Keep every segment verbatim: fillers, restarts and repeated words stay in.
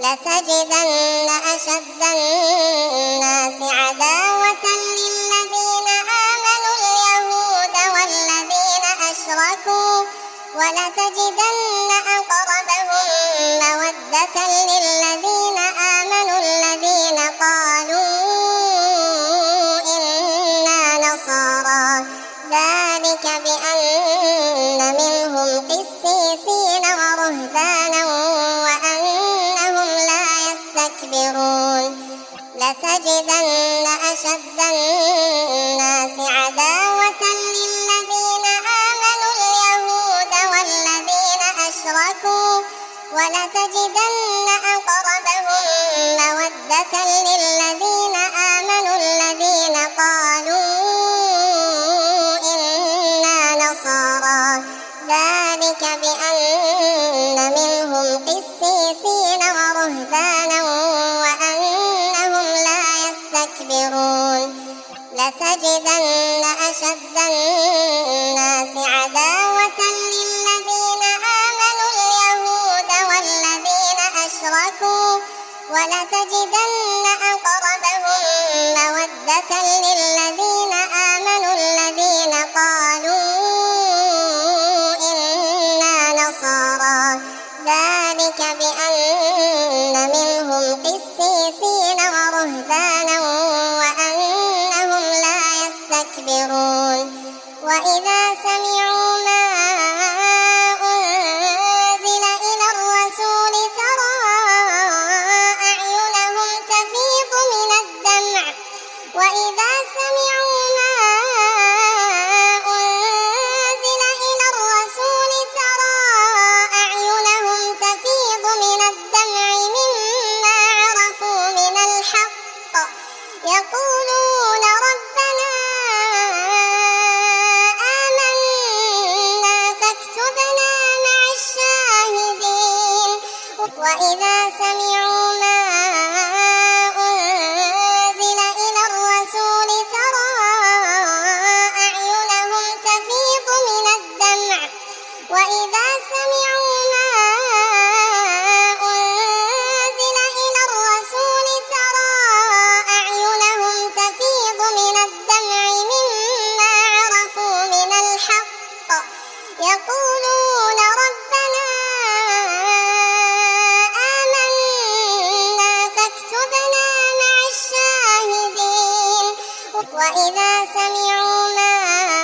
لتجدن أشد الناس عداوة للذين آمنوا اليهود والذين أشركوا ولتجدن أقربهم مودة للذين آمنوا الذين قالوا إنا نصارى ذلك بأن منهم قسيسين ورهبانا وأنهم لا يستكبرون لتجدن أشد الناس عداوة للذين آمنوا اليهود والذين أشركوا ولتجدن أقربهم مودة للذين آمنوا الذين قالوا إنا نصارى ذلك بأن منهم قسيسين ورهبانا وأنهم لا يستكبرون لتجدن أشد الناس عداوة للذين آمنوا اليهود والذين أشركوا ولتجدن أقربهم مودة للذين آمنوا الذين قالوا إنا نصارى ذلك بأن منهم قسيسين ورهبانا وأنهم لا يستكبرون وإذا سمعوا ما أنزل إلى الرسول ترى أعينهم تفيض من الدمع وإذا سمعوا ما أنزل إلى الرسول ترى أعينهم تفيض من الدمع مما عرفوا من الحق يقولون ربنا آمنا فاكتبنا مع الشاهدين وإذا سمعوا ما أنزل إلى الرسول ترى أعينهم تفيض من الدمع وإذا سمعوا ما أنزل إلى الرسول ترى أعينهم تفيض من الدمع مما عرفوا من الحق يقولون ربنا آمنا فاكتبنا مع الشاهدين وإذا سمعوا ما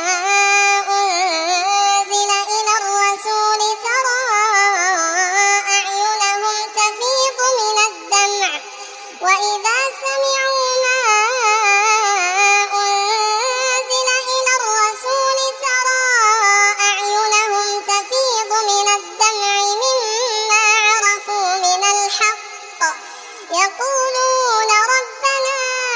أنزل إلى الرسول ترى أعينهم تفيض من الدمع وإذا سمعوا ما أنزل إلى الرسول ترى أعينهم تفيض من الدمع مما عرفوا من الحق يقولون ربنا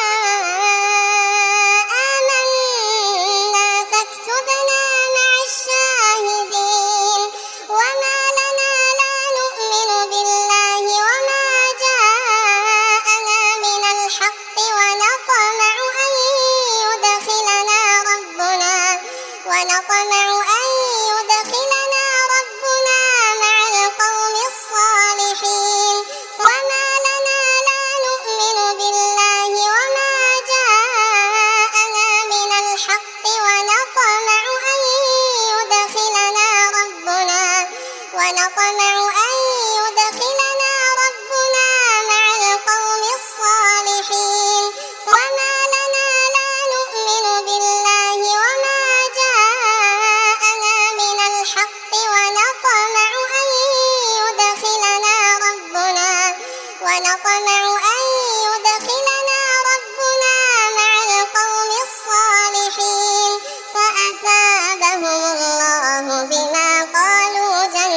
آمنا فاكتبنا مع الشاهدين وما لنا لا نؤمن بالله وما جاءنا من الحق ونطمع أن يدخلنا ربنا ونطمع أن يدخلنا ربنا مع القوم الصالحين وما لنا لا نؤمن بالله وما جاءنا من الحق ونطمع أن يدخلنا ربنا ونطمع أن يدخلنا ربنا مع القوم الصالحين وما لنا لا نؤمن بالله وما جاءنا من الحق ونطمع أن يدخلنا ربنا ونطمع أن يدخلنا ربنا مع القوم الصالحين فأثابهم الله بما قالوا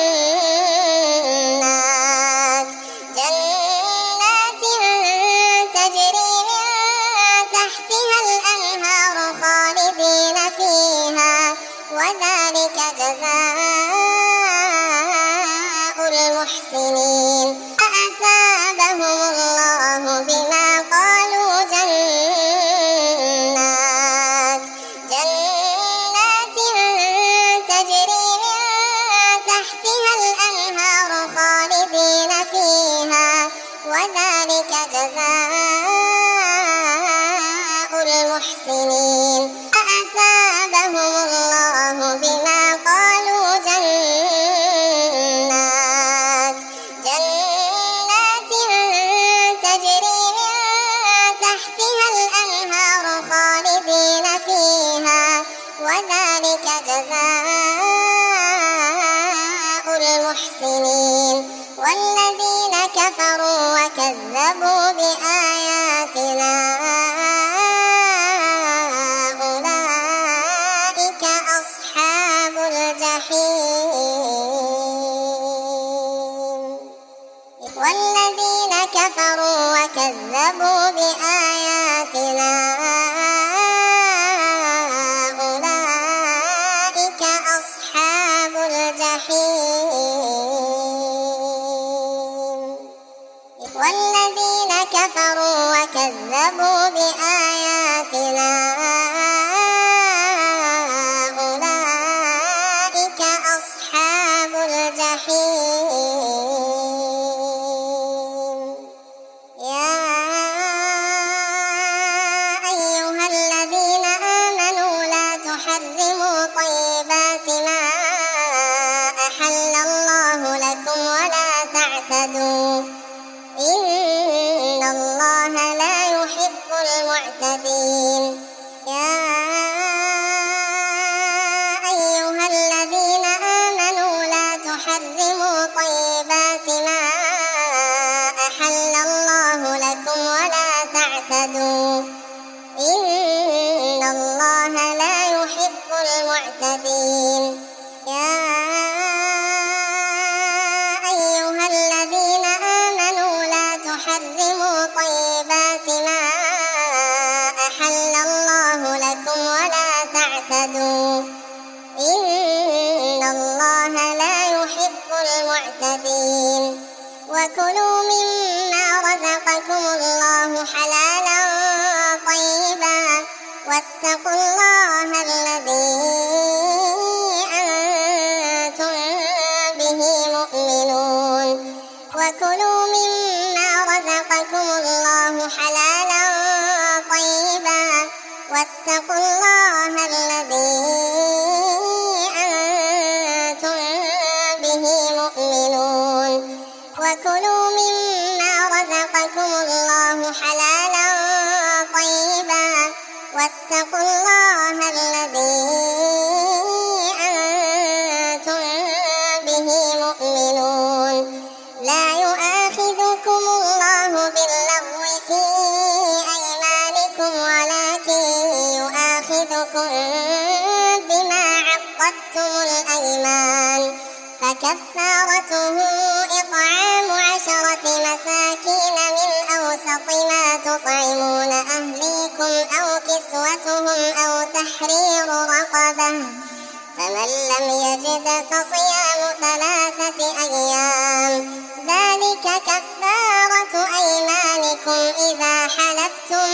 جنات جنات تجري من تحتها الأنهار خالدين فيها وذلك جزاء المحسنين فأثابهم الله كفروا وكذبوا بآياتنا أولئك أصحاب الجحيم والذين كفروا وكذبوا بآياتنا أولئك أصحاب الجحيم والذين كفروا وكذبوا بآياتنا أولئك أصحاب الجحيم يا أيها الذين آمنوا لا تحرموا طيبات ما أحل الله لكم ولا تعتدوا إن الله لا يحب المعتدين يا أيها الذين آمنوا لا تحرموا طيبات ما أحل الله لكم ولا تعتدوا إن الله لا يحب المعتدين يا أيها الذين آمنوا لا تحرموا طيبات ما أحل الله لكم ولا تعتدوا إن الله لا يحب المعتدين وكلوا مما رزقكم الله حلالا طيبا واتقوا الله الذي أنتم به مؤمنون وكلوا مما رزقكم الله حلالا طيبا واتقوا الله الذي أنتم به مؤمنون وكلوا مما رزقكم الله حلالا طيبا واتقوا الله الذي أنتم به مؤمنون لا يؤاخذكم الله باللغو في أيمانكم ولكن يؤاخذكم بما عقدتم الأيمان فكفارته إطعام عشرة مساكين من أوسط ما تطعمون أهليكم أو كسوتهم أو تحرير رقبة فمن لم يجد فصيام ثلاثة أيام ذلك كفارة أيمانكم إذا حلفتم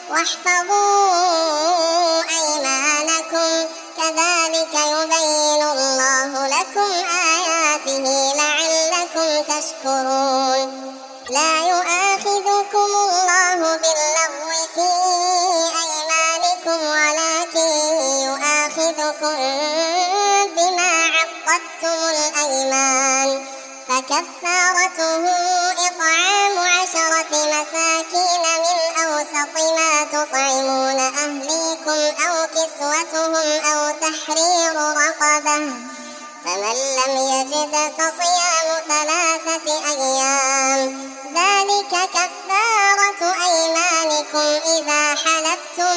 واحفظوا أيمانكم كذلك يبين الله لكم آياته لعلكم تشكرون لا يؤاخذكم الله باللغو في أيمانكم ولكن يؤاخذكم بما عقدتم الأيمان فكفارته إطعام عشرة مساكين من أوسط ما تطعمون أهليكم أو كسوتهم أو تحرير رقبة فمن لم يجد فصيام ثلاثة أيام ذلك كفارة أيمانكم إذا حلفتم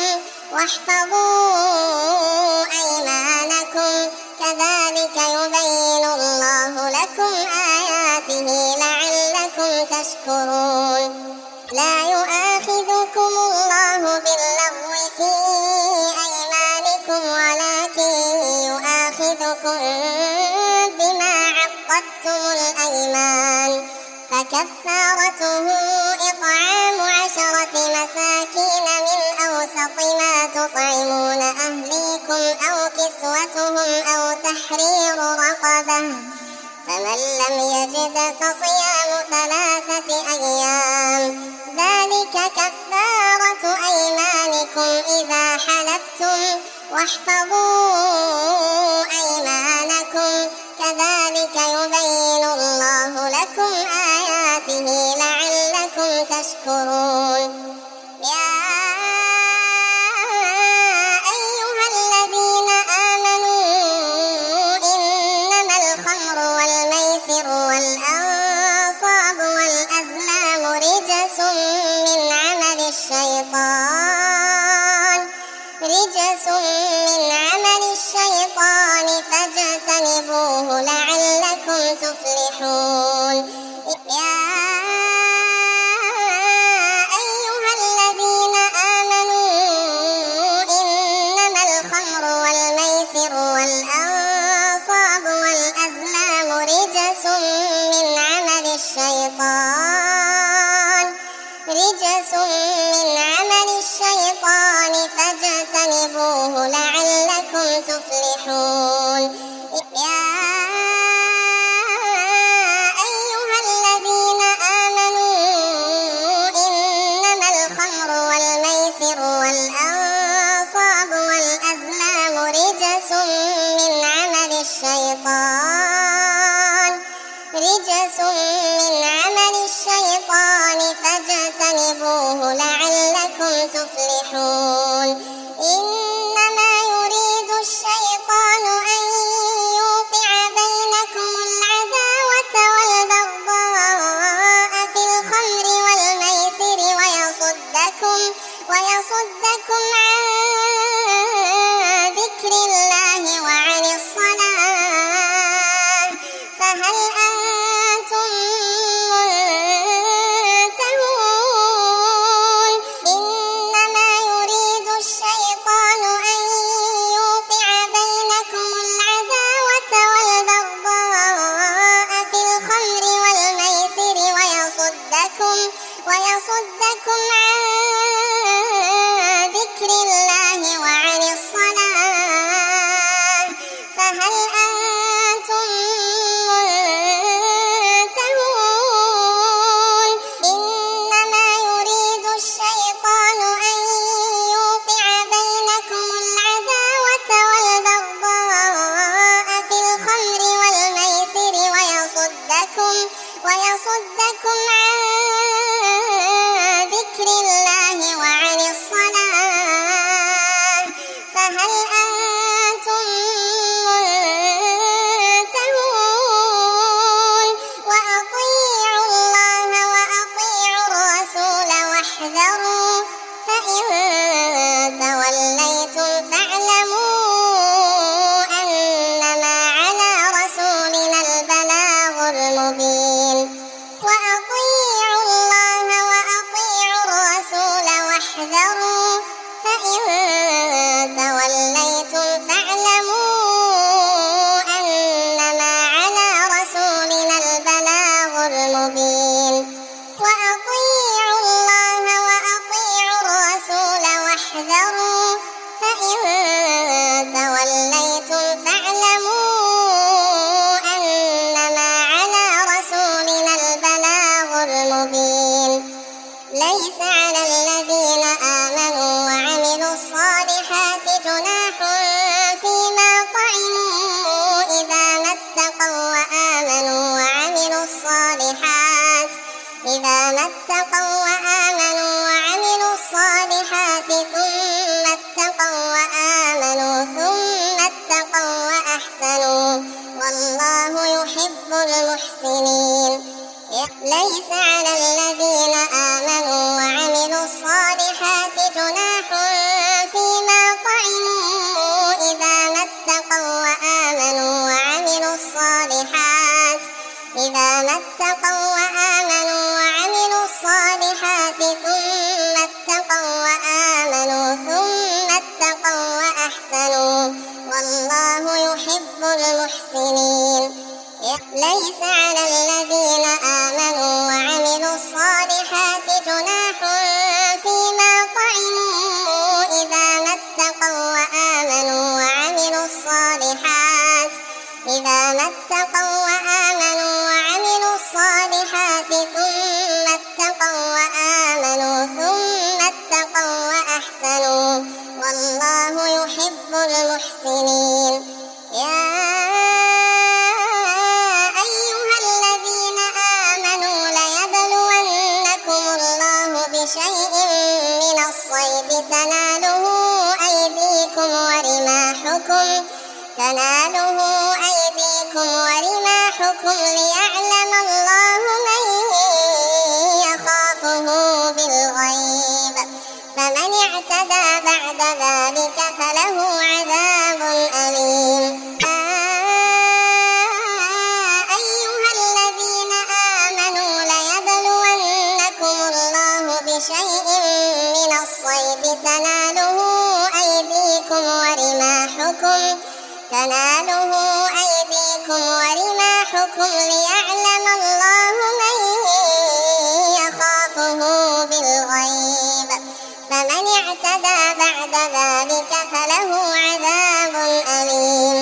واحفظوا أيمانكم كذلك يبين الله لكم آياته لعلكم تشكرون لا يؤاخذكم الله باللغو في أيمانكم ولكن يؤاخذكم بما عقدتم الأيمان فكفارته إطعام عشرة مساكين من أوسط ما تطعمون أهليكم أو كسوتهم أو تحرير رقبة فمن لم يجد فصيام ثلاثة أيام ذلك كفارة أيمانكم إذا حلفتم واحفظوا أيمانكم كذلك يبين الله لكم آياته لعلكم تشكرون يا أيها الذين آمنوا إنما الخمر والميسر والأنصاب والأزلام رجس من عمل الشيطان فاجتنبوه لعلكم تفلحون. يا أيها الذين آمنوا إنما الخمر والميسر والأنصاب والأزلام رجس من عمل الشيطان رجس من عمل الشيطان فاجتنبوه لعلكم تفلحون. يا أيها الذين آمنوا إنما الخمر والميسر والأنصاب والأزلام رجس من عمل الشيطان رجس من عمل الشيطان فاجتنبوه لعلكم تفلحون. إنما يريد الشيطان أن يوقع بينكم العداوة والبغضاء في الخمر والميسر ويصدكم ويصدكم عن ذكر الله وعن الصلاة فهل أنتم منتهون. إنما يريد الشيطان أن يوقع بينكم العداوة والبغضاء في الخمر والميسر ويصدكم ويصدكم عن ذكر الله وعن الصلاة فهل أنتم منتهون. إنما يريد الشيطان أن يوقع بينكم العداوة والبغضاء في الخمر والميسر ويصدكم ويصدكم عن ذكر الله وعن الصلاة فهل أنتم منتهون. وأطيعوا الله وأطيعوا الرسول واحذروا فإن توليتم فاعلموا أنما على رسولنا البلاغ المبين. وأطيعوا الله وأطيعوا الرسول واحذروا فإن توليتم فاعلموا أنما على رسولنا البلاغ المبين. وأطيعوا الله وأطيعوا الرسول واحذروا فإن توليتم فاعلموا أنما على رسولنا البلاغ المبين. ليس على الذين آمنوا وعملوا الصالحات جناح فيما طعموا إذا ما اتقوا وآمنوا وعملوا الصالحات إذا ما اتقوا وآمنوا وعملوا الصالحات ثم اتقوا وآمنوا ثم اتقوا وأحسنوا والله يحب المحسنين. ليس على الذين آمنوا وعملوا الصالحات جناح فيما طعموا إذا ما اتقوا وآمنوا وعملوا الصالحات إذا ما اتقوا وآمنوا وعملوا الصالحات ثم اتقوا وآمنوا ثم اتقوا وأحسنوا والله يحب المحسنين. ليس على الذين آمنوا وعملوا الصالحات جناح فيما طعموا إذا ما اتقوا وآمنوا وعملوا الصالحات إذا ما اتقوا وآمنوا وعملوا الصالحات ثم اتقوا وآمنوا ثم اتقوا وأحسنوا والله يحب المحسنين. يا أيها الذين آمنوا ليبلونكم الله بشيء من الصيد تناله أيديكم ورماحكم تناله أيديكم ورماحكم ليعلم الله من يخافه بالغيب فمن اعتدى بعد ذلك فله عذاب أليم. أيها الذين آمنوا ليبلونكم الله بشيء من الصيد تناله أيديكم ورماحكم تناله أيديكم ورماحكم ليعلم الله من يخافه بالغيب، فمن اعتدى بعد ذلك فله عذاب أليم.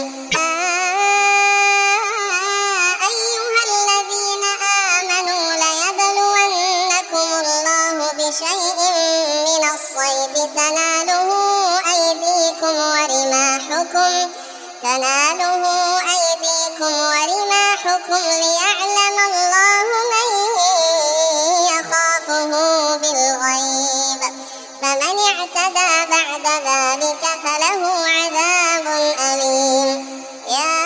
أيها الذين آمنوا ليبلونكم الله بشيء من الصيد تناله أيديكم ورماحكم تناله أيديكم ورماحكم ليعلم الله من يخافه بالغيب، فمن اعتدى بعد ذلك فله عذاب أليم. يا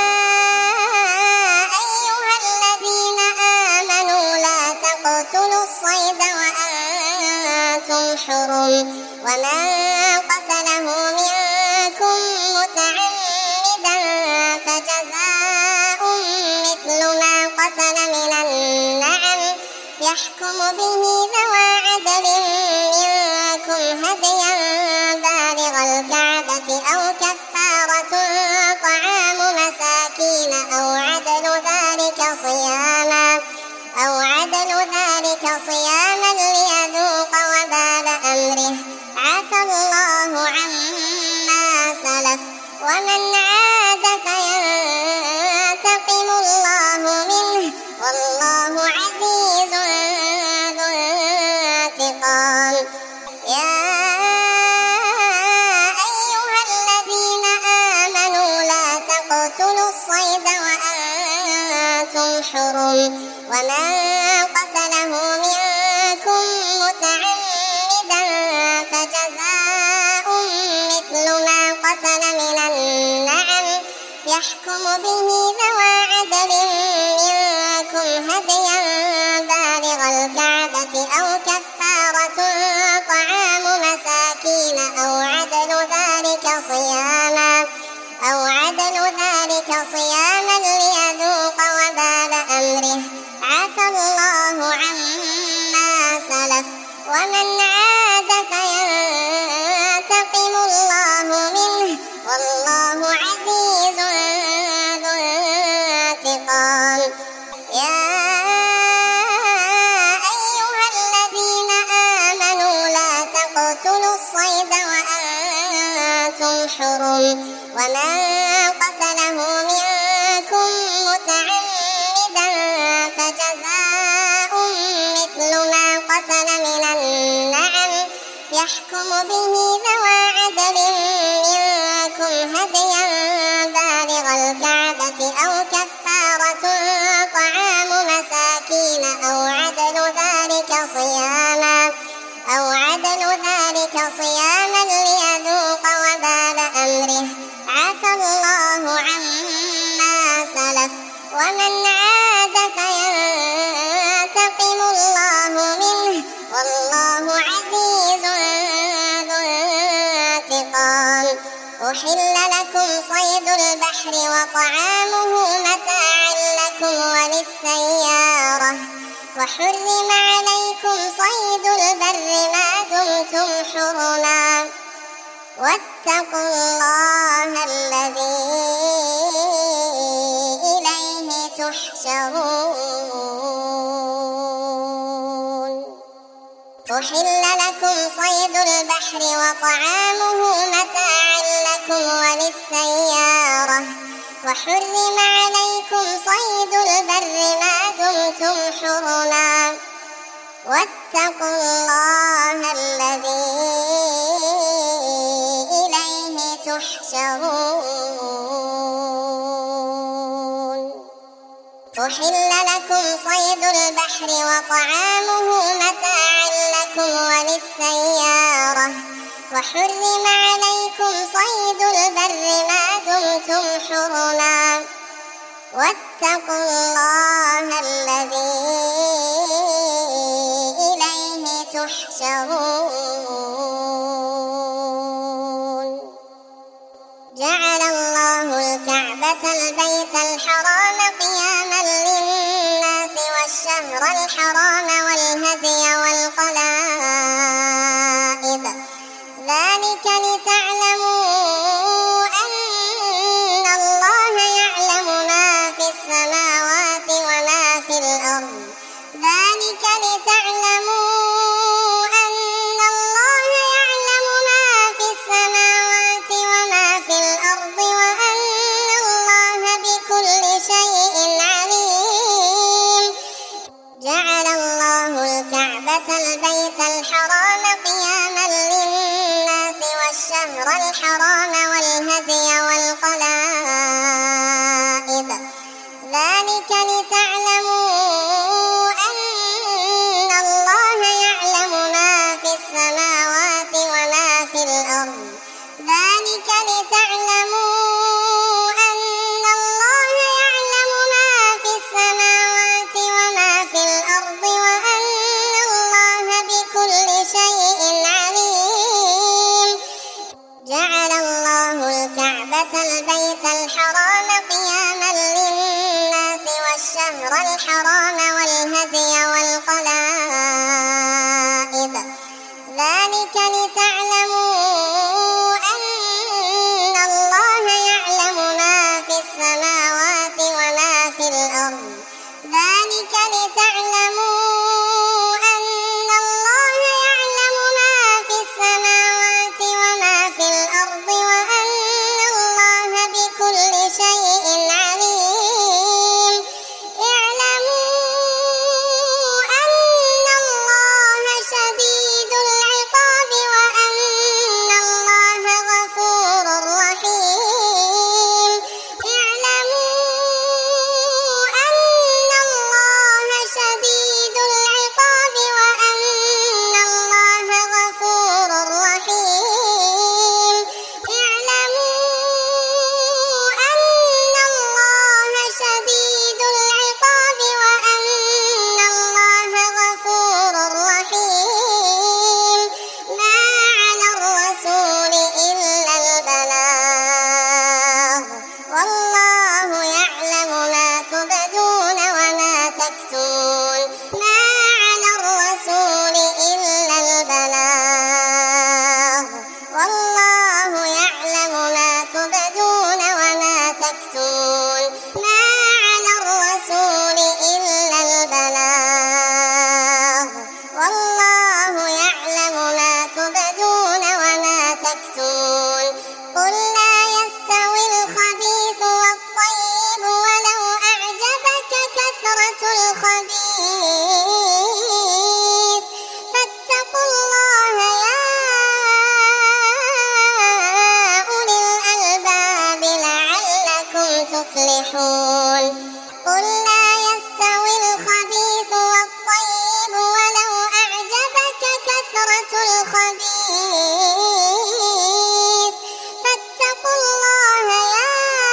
أيها الذين آمنوا لا تقتلوا الصيد وأنتم حرم، ومن قتله منكم متعمدا فجزاء مثل ما قتل من النعم يحكم به ذوى عدل منكم هديا بالغ الكعبة أو كفارة طعام مساكين أو عدل ذلك صياما أو عدل ذلك صياما ليذوق وبال أمره، عفى الله عما سلف، ومن عاد فينتقم الله منه، والله عزيز ذو انتقام. يا أيها الذين آمنوا لا تقتلوا الصيد وأنتم حرم، ومن قتله منكم متعمدا فجزاء مثل ما قتل من النعم يحكم به ذوى عدل منكم هديا بالغ الكعبة أو كفارة طعام مساكين أو عدل ذلك صياما أو عدل ذلك صياما ليذوق وبال أمره، عفى الله عما سلف، ومن عاد فينتقم الله منه، والله عزيز ذو انتقام. يا أيها الذين آمنوا لا تقتلوا الصيد وأنتم حرم، ومن قتله منكم متعمدا فجزاء مثل ما قتل من النعم يحكم به ذوى عدل منكم هديا بالغ الكعبة أو كفارة طعام مساكين أو عدل ذلك صياما أو عدل ذلك صياما ليذوق وبال أمره، عفى الله عما سلف، ومن عاد فينتقم الله منه، والله عزيز ذو انتقام. أحل لكم صيد البحر وطعامه متاعا لكم وللسيارة، وحرم عليكم صيد البر ما دمتم حرما، واتقوا الله الذي إليه تحشرون. أحل لكم صيد البحر وطعامه متاعا لكم وللسيارة، وحرم عليكم صيد البر ما دمتم حرما، واتقوا الله الذي إليه تحشرون. أحل لكم صيد البحر وطعامه متاعا لكم وللسيارة، وحرم عليكم صيد البر ما دمتم حرما، واتقوا الله الذي إليه تحشرون. الحرام والهدي والقلائد ذلك لتعلموا أن الله يعلم ما في السماوات وما في الأرض ذلك لتعلموا أن الله يعلم ما في السماوات وما في الأرض وأن الله بكل شيء عليم جعل الله الكعبة البيت الحرام قياما للناس والشهر الحرام والهدي والقلائد ذلك لتعلموا أن الله يعلم ما في السماوات وما في الأرض ذلك لتعلموا أن الله يعلم ما في السماوات وما في الأرض وأن الله بكل شيء عليم اعلموا أن الله شديد العقاب وأن الله غفور رحيم اعلموا أن الله شديد العقاب وأن الله غفور رحيم اعلموا أن الله شديد العقاب وأن الله غفور رحيم ما على الرسول إلا البلاغ والله يعلم ما تبدون وما تكتمون ما على الرسول إلا البلاغ والله يعلم ما تبدون وما تكتمون ما على الرسول إلا البلاغ والله يعلم ما تبدون وما تكتمون قل لا يستوي الخبيث والطيب ولو أعجبك كثرة الخبيث فاتقوا الله يا أولي الألباب لعلكم تفلحون قل لا يستوي الخبيث والطيب ولو أعجبك كثرة الخبيث فاتقوا الله يا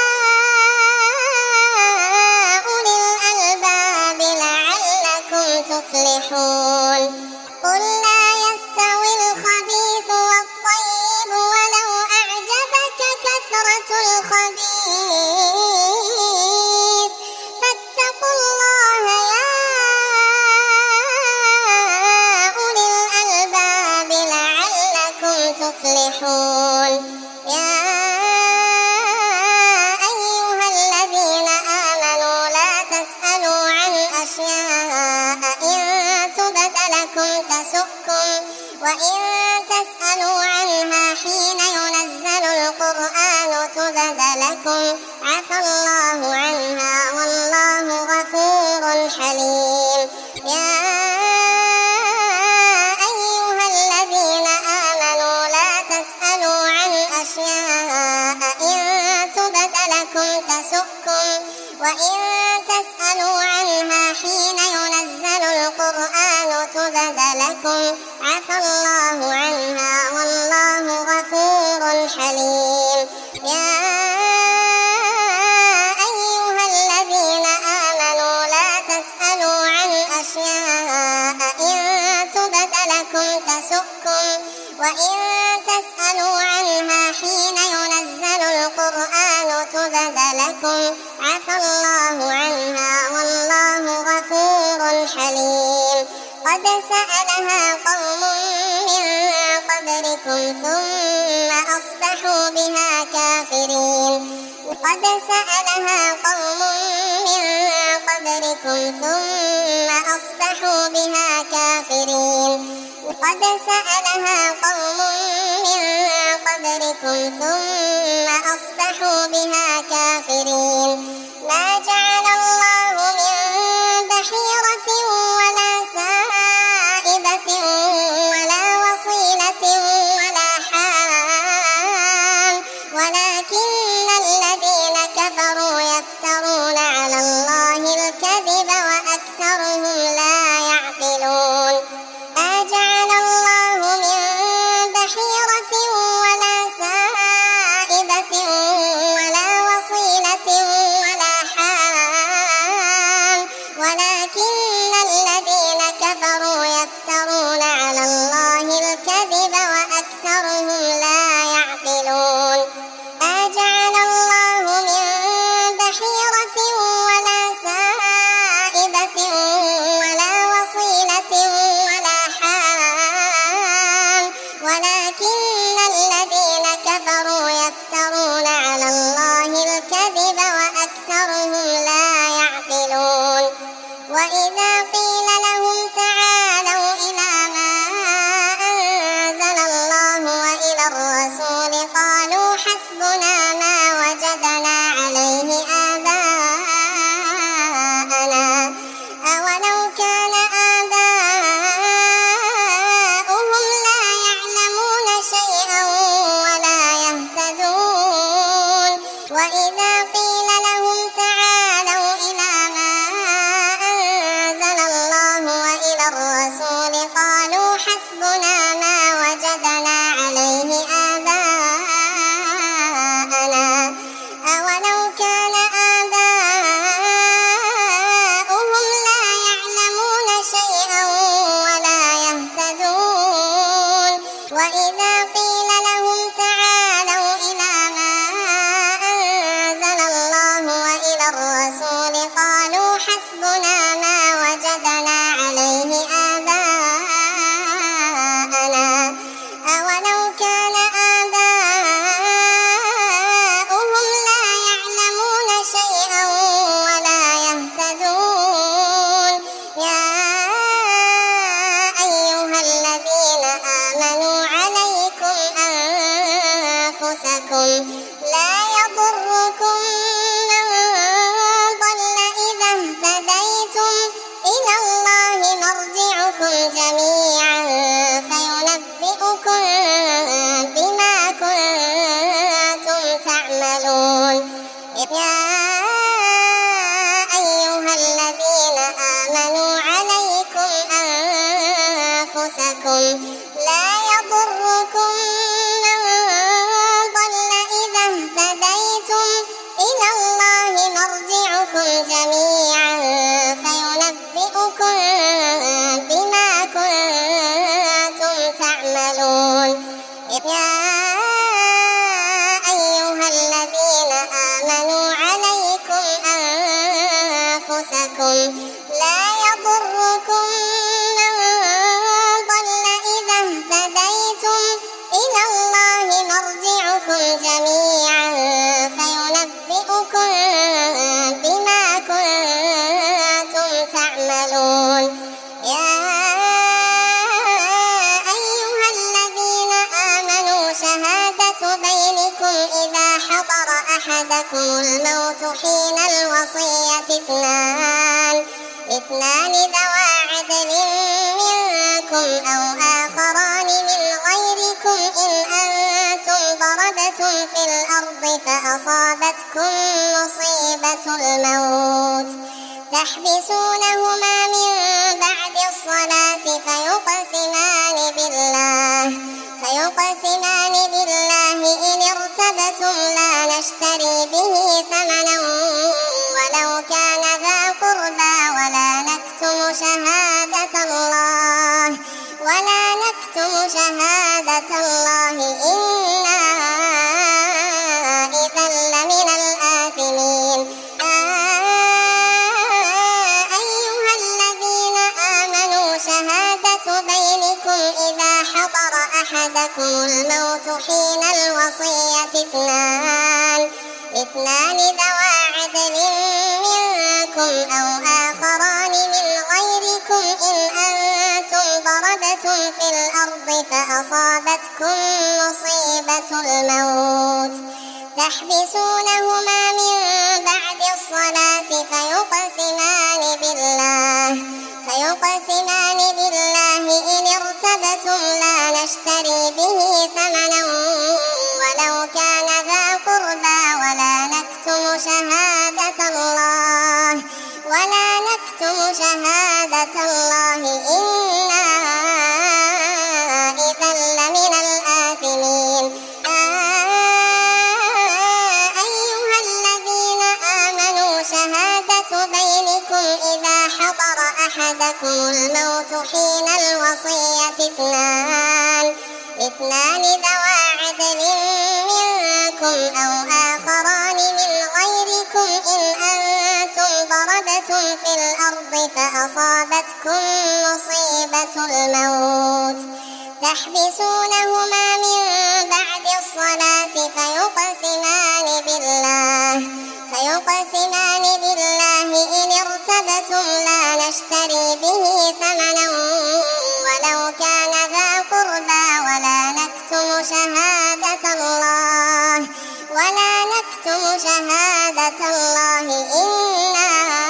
أولي الألباب لعلكم تفلحون قل لا يستوي الخبيث والطيب ولو أعجبك كثرة الخبيث فاتقوا الله يا أولي الألباب لعلكم تفلحون يا أيها الذين آمنوا لا تسألوا عن أشياء إن تبد لكم تسؤكم وإن تسألوا عنها حين ينزل القرآن تبد لكم عفى الله عنها والله غفور حليم يا أيها الذين آمنوا لا تسألوا عن أشياء إن تبد لكم تسؤكم وإن تسألوا عنها حين ينزل القرآن تبد لكم عفى الله عنها والله غفور حليم يا أيها الذين آمنوا لا تسألوا عن أشياء إن تبد لكم تسؤكم وإن تسألوا عنها حين ينزل القرآن تبد لكم عفى الله عنها والله غفور حليم قد سألها قوم من قبلكم ثم أصبحوا بها كافرين قد سألها قوم من قبلكم ثم أصبحوا بها كافرين قد سألها قوم من قبلكم ثم أصبحوا بها كافرين ما جعل الله من بحيرة ولا سائبة ولا وصيلة ولا حام وإذا قيل لهم تعالوا إلى ما أنزل الله وإلى الرسول قالوا حسبنا ما وجدنا عليه آباءنا أولو كان آباؤهم لا يعلمون شيئا ولا يهتدون يا أيها الذين آمنوا عليكم أنفسكم لا يضركم من ضل إذا اهتديتم إلى الله مرجعكم جميعا فينبئكم بما كنتم تعملون يا أيها الذين آمنوا عليكم أنفسكم لا يضركم من ضل إذا اهتديتم إلى الله مرجعكم جميعا فينبئكم بما كنتم تعملون يا أيها الذين آمنوا عليكم أنفسكم لا يضركم من ضل إذا اهتديتم إلى الله مرجعكم جميعا فينبئكم بما كنتم تعملون يا أيها الذين آمنوا شهادة بينكم إذا حضر أحدكم الموت حين الوصية اثنان اثنان ذوى عدل منكم أو آخران من غيركم إن أنتم ضربتم في الأرض فأصابتكم مصيبة الموت تحبسونهما من بعد الصلاة فيقسمان بالله فيقسمان بالله إن ارتبتم لا نشتري به ثمنا ولو كان ذا قربى ولا نكتم شهادة الله ولا نكتم شهادة الله إنا إذا لمن الآثمين أيها الذين آمنوا شهادة بينكم إذا حضر أحدكم الموت حين الوصية اثنان اثنان ذوى عدل منكم أو آخران من غيركم إن أنتم ضربتم في الأرض فأصابتكم مصيبة الموت تحبسونهما من بعد الصلاة فيقسمان بالله فيقسمان بالله إن ارتبتم لا نشتري به ثمنا ولو كان ذا قربى ولا نكتم شهادة الله ولا نكتم شهادة الله إنا إذا لمن الآثمين أيها الذين آمنوا شهادة بينكم إذا حضر أحدكم الموت حين الوصية اثنان اثنان ذوى عدل منكم أو آخران من غيركم إن أنتم ضربتم في الأرض فأصابتكم مصيبة الموت تحبسونهما من بعد الصلاة فيقسمان بالله فيقسمان بالله إن ارتبتم لا نشتري به ثمنا ولو كان ذا قربى ولا نكتم شهادة الله ولا نكتم شهادة الله إنا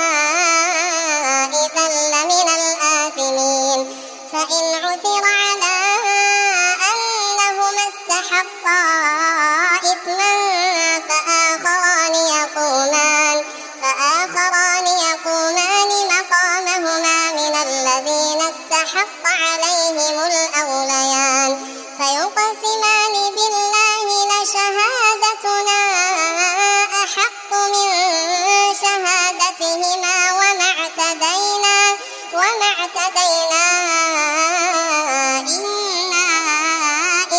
إذا لمن الآثمين فإن عثر على أنهما استحقا إثما فآخران يقومان فآخران يقومان مقامهما من الذين استحق عليهم الأوليان فيقسمان بالله لشهادتنا أحق من شهادتهما وما اعتدينا وما اعتدينا إنا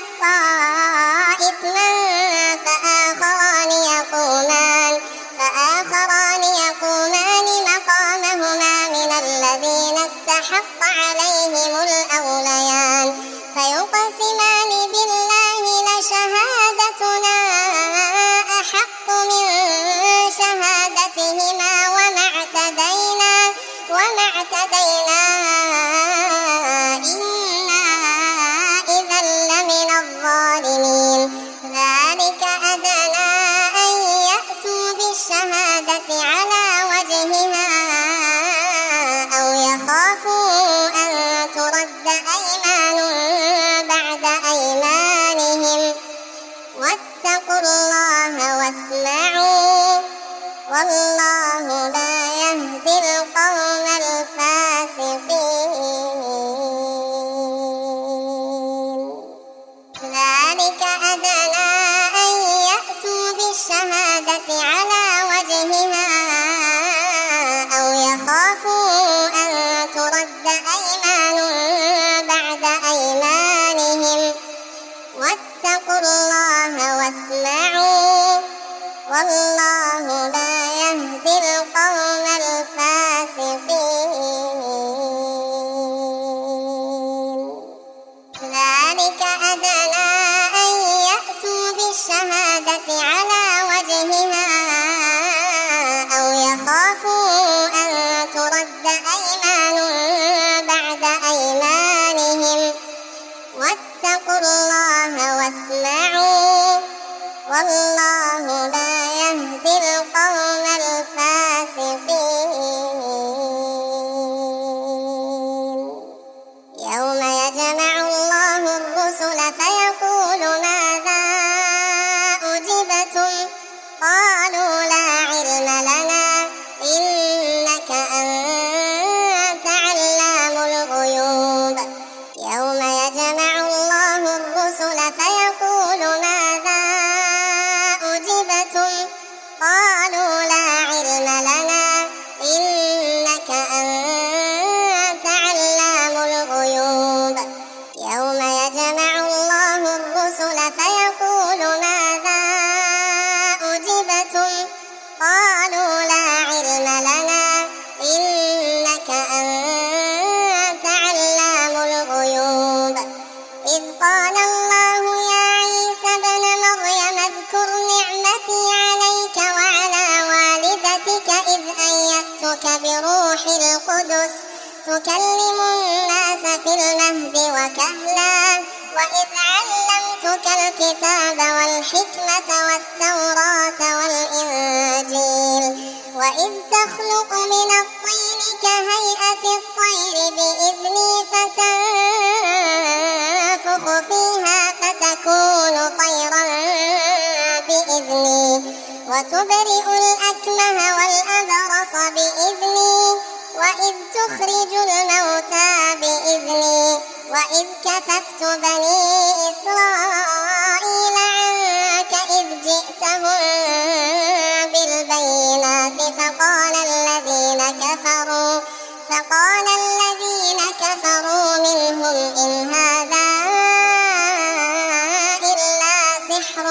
استحقا إثما فآخران يقومان فآخران يقومان مقامهما من الذين استحق عليهم الأوليان فيقسمان بالله لشهادتنا أحق من شهادتهما وما اعتدينا وما اعتدينا إنا إذا لمن الظالمين ذلك أدنى أن يأتوا بالشهادة على وجهها أو يخافوا أن ترد أيمان بعد أيمانهم واتقوا الله واسمعوا والله لا يهدي القوم الفاسقين ذلك أدنى أن يأتوا بالشهادة على وجهها أو يخافوا أن ترد أيمان بعد أيمانهم واتقوا الله واسمعوا والله لا يهدي القوم الفاسقين ذلك أدنى أن يأتوا بالشهادة على وجهها أو يخافوا أن ترد أيمان بعد أيمانهم واتقوا الله واسمعوا والله لا يهدي القوم الفاسقين يوم يجمع الله الرسل فيقول ماذا أجبتم قالوا لا علم لنا إنك أنت علام الغيوب يوم يجمع الله الرسل فيقول ماذا أجبتم قالوا لا علم لنا إنك أنت علام الغيوب يوم يجمع الله الرسل فيقول ماذا أجبتم قالوا لا علم لنا إنك أنت علام الغيوب إذ قال الله يا عيسى ابن مريم اذكر نعمتي عليك وعلى والدتك إذ أيدتك بروح القدس تكلم الناس في المهد وكهلا وإذ علمتك الكتاب والحكمة والتوراة والإنجيل وإذ تخلق من الطين كهيئة الطير بإذني فتنفخ فيها فتكون طيرا بإذني وتبرئ الأكمه والأبرص بإذني وإذ تخرج الموتى بإذني وإذ كففت بني إسرائيل عنك إذ جئتهم بالبينات فقال الذين كفروا فقال الذين كفروا منهم إن هذا إلا سحر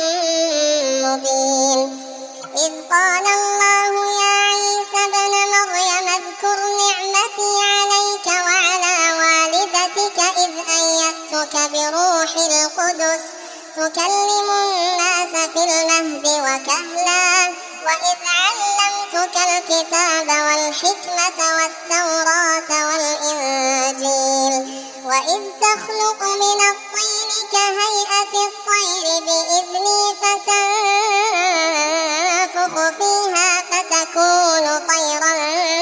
مبين إذ قال الله يا عيسى ابن مريم اذكر نعمتي عليك وعلى والدتك إذ أيدتك بروح القدس تكلم الناس في المهد وكهلا وإذ علمتك الكتاب والحكمة والتوراة والإنجيل وإذ تخلق من الطين كهيئة الطير بإذني فتنفخ فيها فتكون طيرا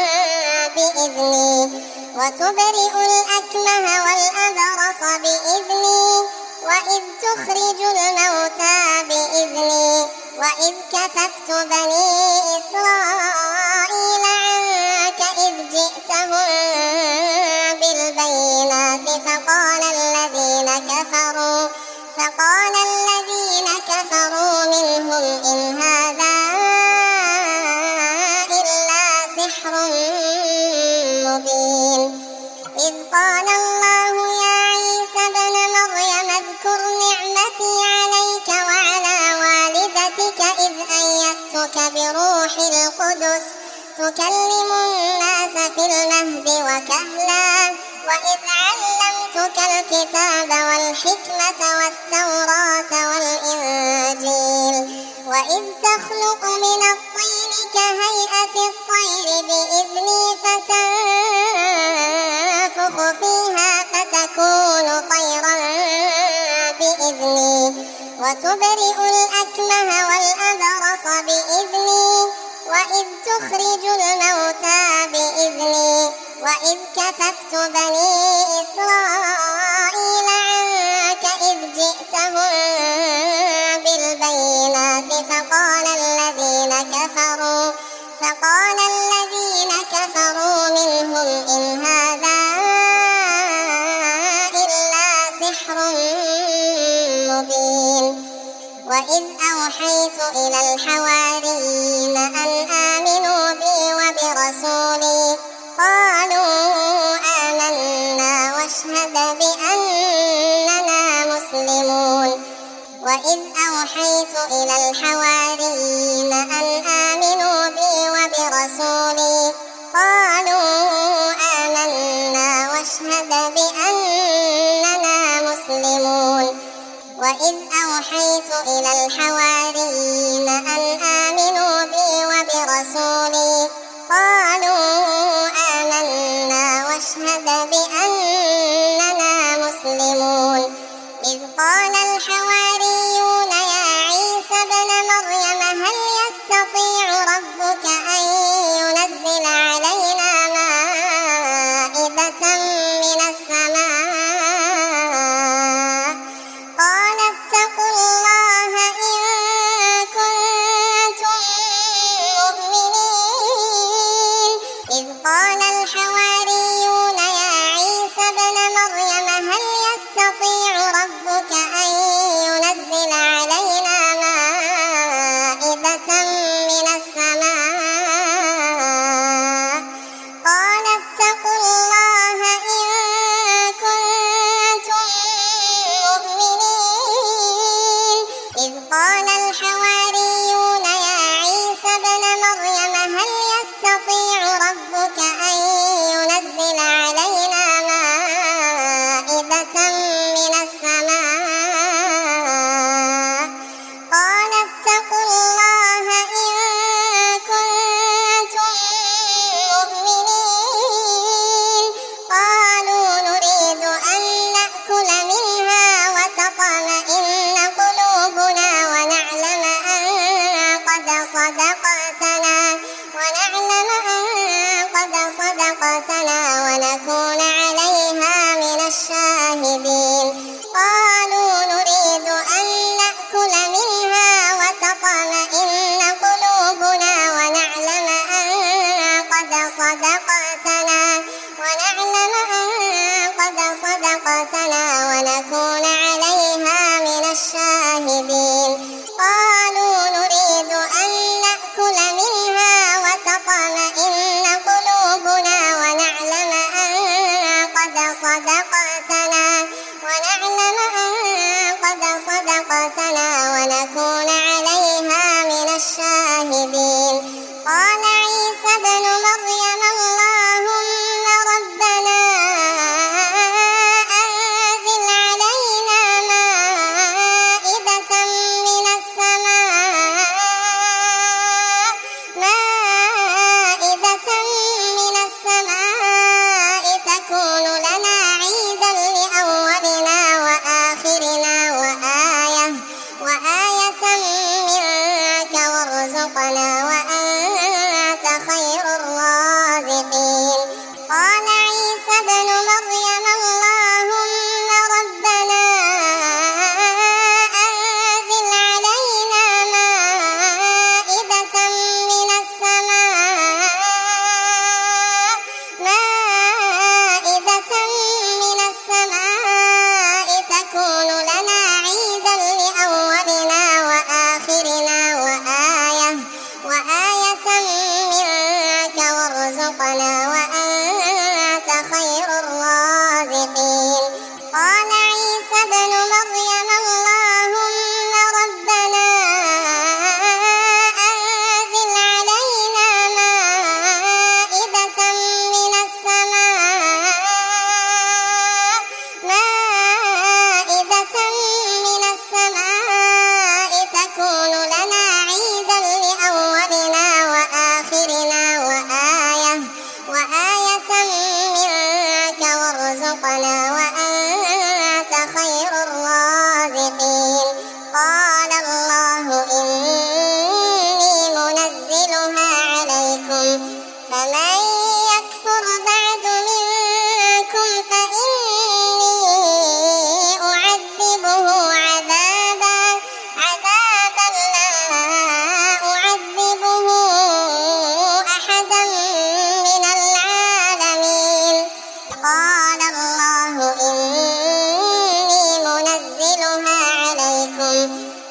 بإذني وتبرئ الأكمه والأبرص بإذني وإذ تخرج الموتى بإذني وإذ كففت بني إسرائيل عنك إذ جئتهم بالبينات فقال الذين كفروا فقال الذين كفروا منهم إن هذا إلا سحر مبين إذ قال الله يا عيسى ابن مريم اذكر نعمتي عليك وعلى والدتك إذ أيدتك بروح القدس تكلم الناس في المهد وكهلا وإذ علمتك الكتاب والحكمة والتوراة والإنجيل وإذ تخلق من الطين كهيئة الطير بإذني فتنفخ فيها فتكون طيرا بإذني وتبرئ الأكمه والأبرص بإذني وإذ تخرج الموتى بإذني وإذ كففت بني إسرائيل عنك إذ جئتهم بالبينات فقال الذين كفروا فقال الذين كفروا منهم إن هذا إلا سحر مبين وإذ أوحيت إلى الحواريين أن آمنوا بي وبرسولي قالوا آمنا واشهد بأننا مسلمون وإذ أوحيت إلى الحواريين أن آمنوا بي وبرسولي قالوا آمنا واشهد بأننا مسلمون وإذ أوحيت إلى الحواريين أن آمنوا بي وبرسولي قالوا آمنا واشهد بأننا مسلمون إذ قال الحواريون يا عيسى ابن مريم هل يستطيع ربك أن ينزل علينا مائدة من السماء قال اتقوا الله إن كنتم مؤمنين إذ قال الحواريون يا عيسى ابن مريم هل يستطيع ربك أن ينزل علينا مائدة من السماء قال اتقوا الله إن كنتم مؤمنين إذ قال الحواريون يا عيسى ابن مريم هل يستطيع ربك أن ينزل علينا مائدة من السماء قال اتقوا الله إن كنتم مؤمنين قالوا نريد أن نأكل منها وتطمئن قلوبنا ونعلم أن قد صدقتنا ونعلم أن قد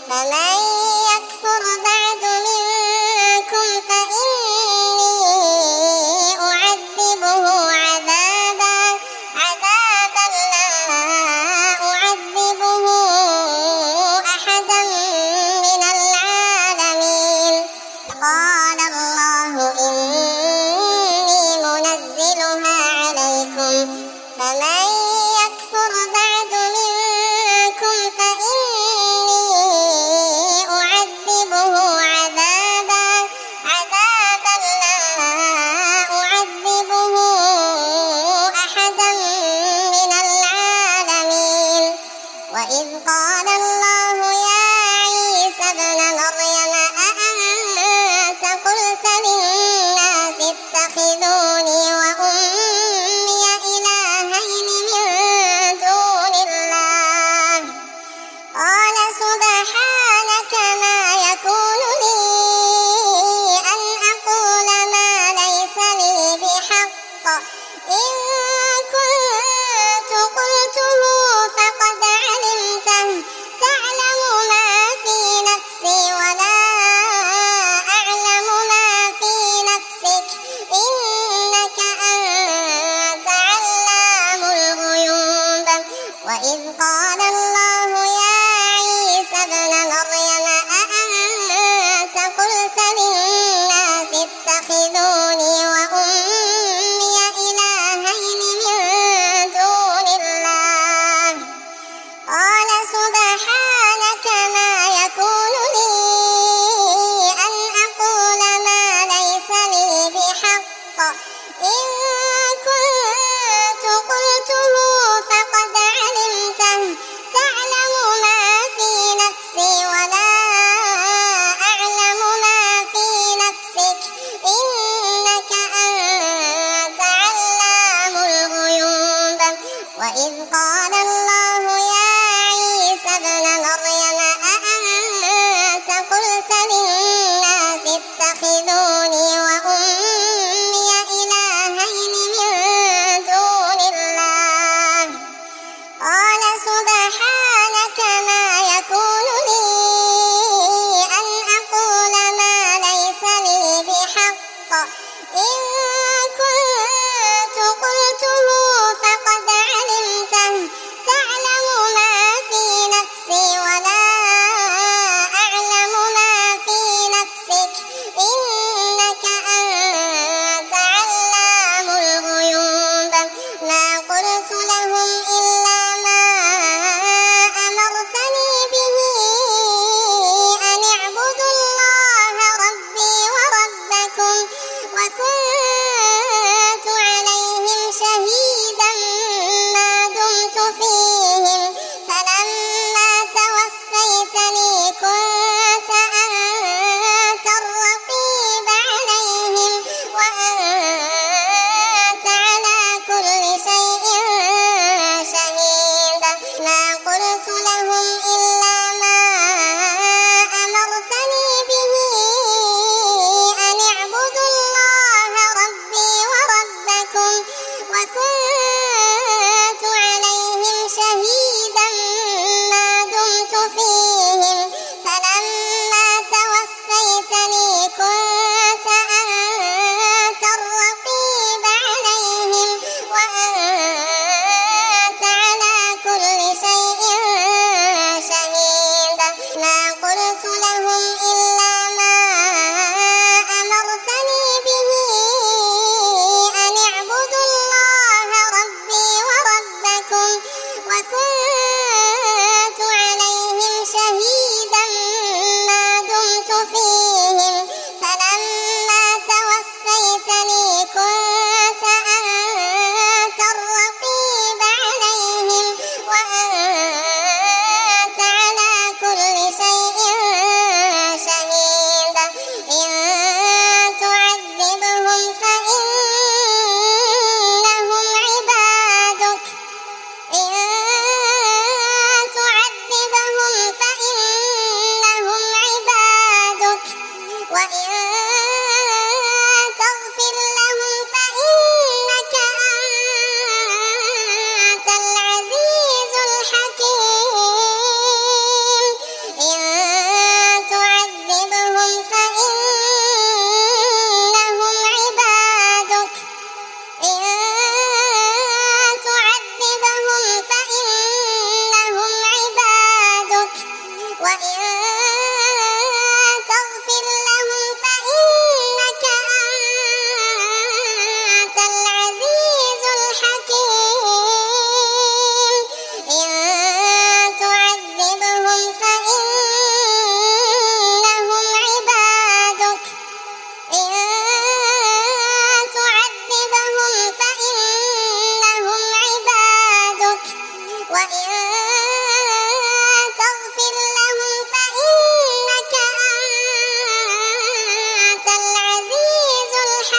فمن يكفر بعد منكم فإني أعذبه عذابا عذابا لا أعذبه أحدا من العالمين. قال الله إني منزلها عليكم فمن يكفر بعد منكم فإني أعذبه عذابا عذابا لا أعذبه أحدا من العالمين. وإذ قال الله يا عيسى ابن مريم أأنت قلت للناس اتخذوني وأمي إلهين من دون الله قال سبحانك ما يكون لي أن أقول ما ليس لي بحق إن كنت قلته فقد علمته تعلم ما في نفسي ولا أعلم ما في نفسك إنك أنت علام الغيوب. وإذ قال الله يا عيسى ابن مريم أأنت قلت للناس اتخذوني وأمي إلهين من دون الله قال سبحانك ما يكون لي أن أقول ما ليس لي بحق إن كنت قلته فقد علمته تعلم ما في نفسي ولا أعلم ما في نفسك إنك أنت علام الغيوب. وإذ قال الله يا عيسى ابن مريم أأنت قلت للناس اتخذوني وأمي إلهين من دون الله قال سبحانك ما يكون لي أن أقول ما ليس لي بحق إن كنت قلته فقد علمته تعلم ما في نفسي ولا أعلم ما في نفسك إنك أنت علام الغيوب. ما قلت لهم إلا ما أمرتني به أن اعبدوا الله ربي وربكم وكنت عليهم شهيدا ما دمت فيهم فلما توفيتني كنت أنت الرقيب عليهم وأنت على كل شيء شهيد. ما قلت لهم إلا ما أمرتني به أن اعبدوا الله ربي وربكم وكنت عليهم شهيدا ما دمت فيهم فلما توفيتني كنت أنت الرقيب عليهم وأنت على كل شيء شهيد. ما قلت لهم إلا ما أمرتني به أن اعبدوا الله ربي وربكم وكنت عليهم شهيدا ما دمت فيهم فلما توفيتني كنت أنت الرقيب عليهم وأنت على كل شيء شهيد. إن تعذبهم فإنهم عبادك إن تعذبهم فإنهم عبادك وإن تغفر لهم فإنك أنت العزيز الحكيم. إن وإن تغفر لهم فإنك أنت العزيز الحكيم إن تعذبهم فإنهم عبادك إن تعذبهم فإنهم عبادك وإن تغفر لهم فإنك أنت العزيز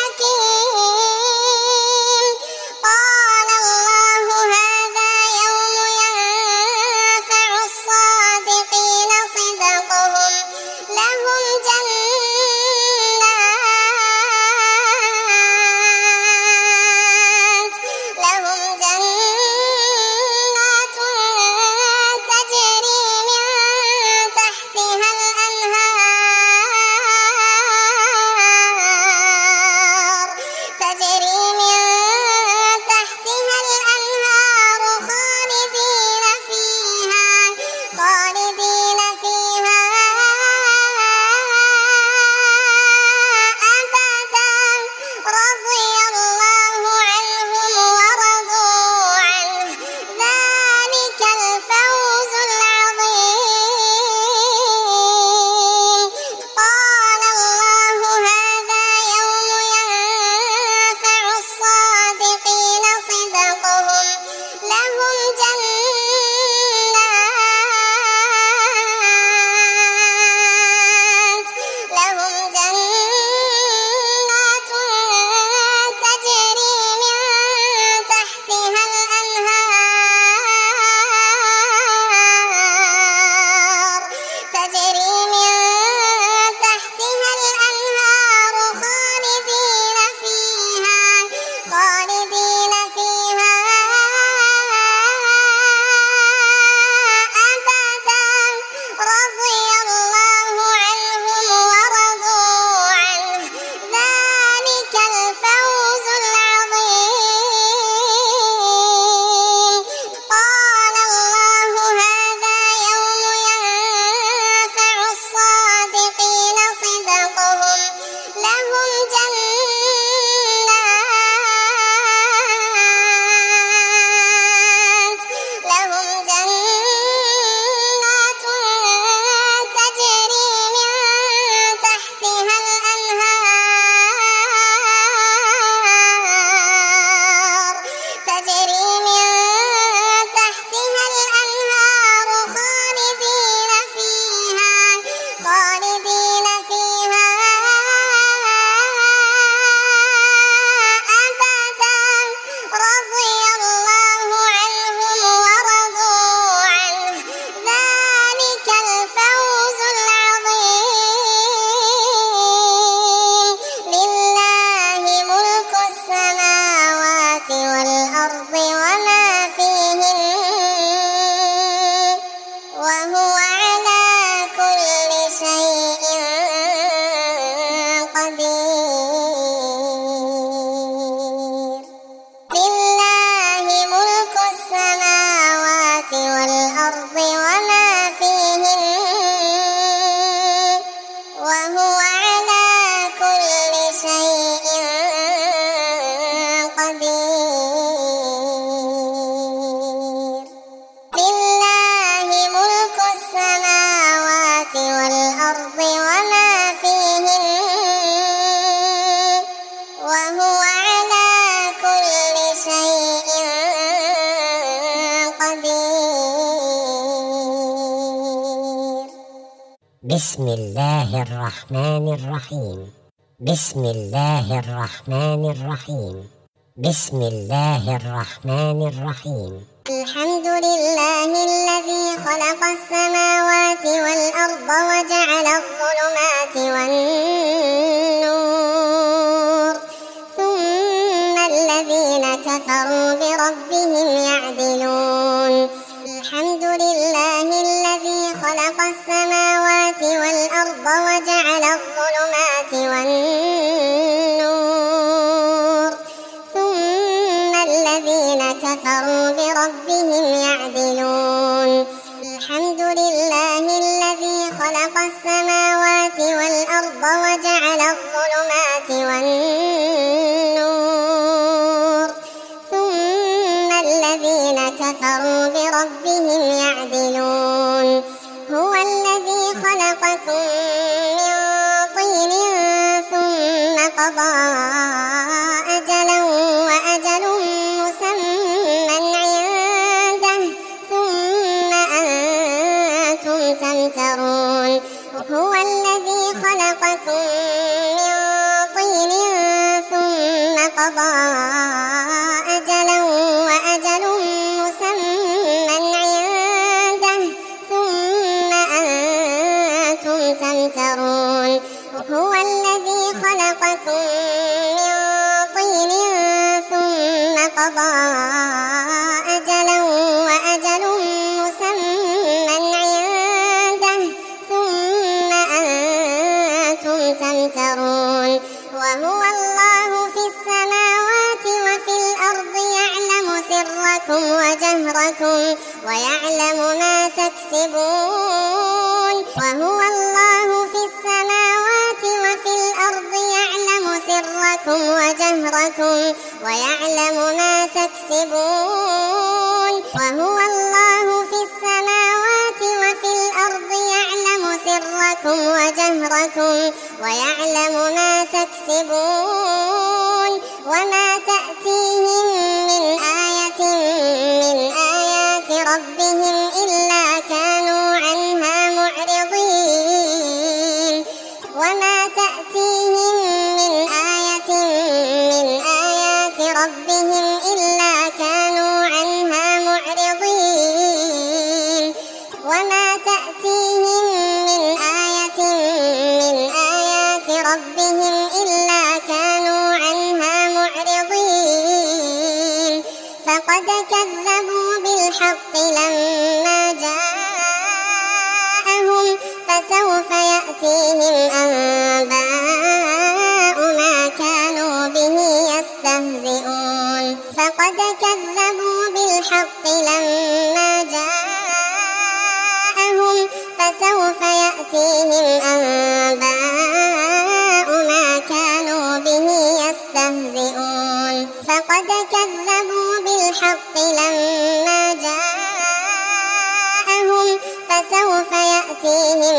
الحكيم قال الله هذا يوم ينفع الصادقين صدقهم لهم جنات لهم جنات تجري من تحتها الأنهار تجري من تحتها الأنهار خالدين فيها خالدين فيها أبدا رضي الله عنهم ورضوا عنه ذلك الفوز العظيم قال الله هذا يوم ينفع الصادقين صدقهم لهم جنات لهم جنات تجري من تحتها الأنهار تجري من تحتها الأنهار خالدين فيها خالدين فيها أبدا رضي الله عنهم ورضوا عنه ذلك الفوز العظيم قال الله هذا يوم ينفع الصادقين صدقهم لهم جنات لهم جنات تجري من تحتها الأنهار تجري من تحتها الأنهار خالدين فيها خالدين فيها أبدا رضي الله عنهم ورضوا عنه ذلك الفوز العظيم لله ملك السماوات والأرض وما فيهن وهو على كل شيء قدير لله ملك السماوات والأرض وما فيهن وهو على كل شيء قدير لله ملك السماوات والأرض وما فيهن وهو على كل شيء قدير بسم الله الرحمن الرحيم بسم الله الرحمن الرحيم بسم الله الرحمن الرحيم الحمد لله الذي خلق السماوات والأرض وجعل الظلمات والنور ثم الذين كفروا بربهم يعدلون الحمد لله الذي خلق السماوات والأرض وجعل الظلمات والنور ثم الذين كفروا بربهم يعدلون الحمد لله الذي السماوات والأرض وجعل الظلمات والنور ثم الذين كفروا بربهم يعدلون هو الذي خلقكم من طين ثم قضى أجلا وأجل مسمى عنده ثم أنتم تمترون هو الذي خلقكم من طين ثم قضى أجلا وأجل مسمى عنده ثم أنتم تمترون هو الذي خلقكم من طين ثم قضى أجلا وأجل مسمى عنده ثم أنتم تمترون وهو الله في السماوات وفي الأرض يعلم سركم وجهركم ويعلم ما تكسبون وهو الله في السماوات وفي الأرض يعلم سركم وجهركم ويعلم ما تكسبون وهو الله في السماوات وفي الأرض يعلم سركم وجهركم ويعلم ما تكسبون وما تأتيهم من آية من آيات ربهم إلا كانوا عنها معرضين وما تأتيهم من آية من آيات ربهم إلا كانوا عنها معرضين وما تأتيهم من آية من آيات ربهم إلا كانوا عنها معرضين فقد كذبوا بالحق لما جاءهم فسوف يأتيهم أنباء ما كانوا به يستهزئون فقد كذبوا بالحق لما جاءهم فسوف يأتيهم أنباء ما كانوا به يستهزئون فقد كذبوا بالحق لما جاءهم فسوف يأتيهم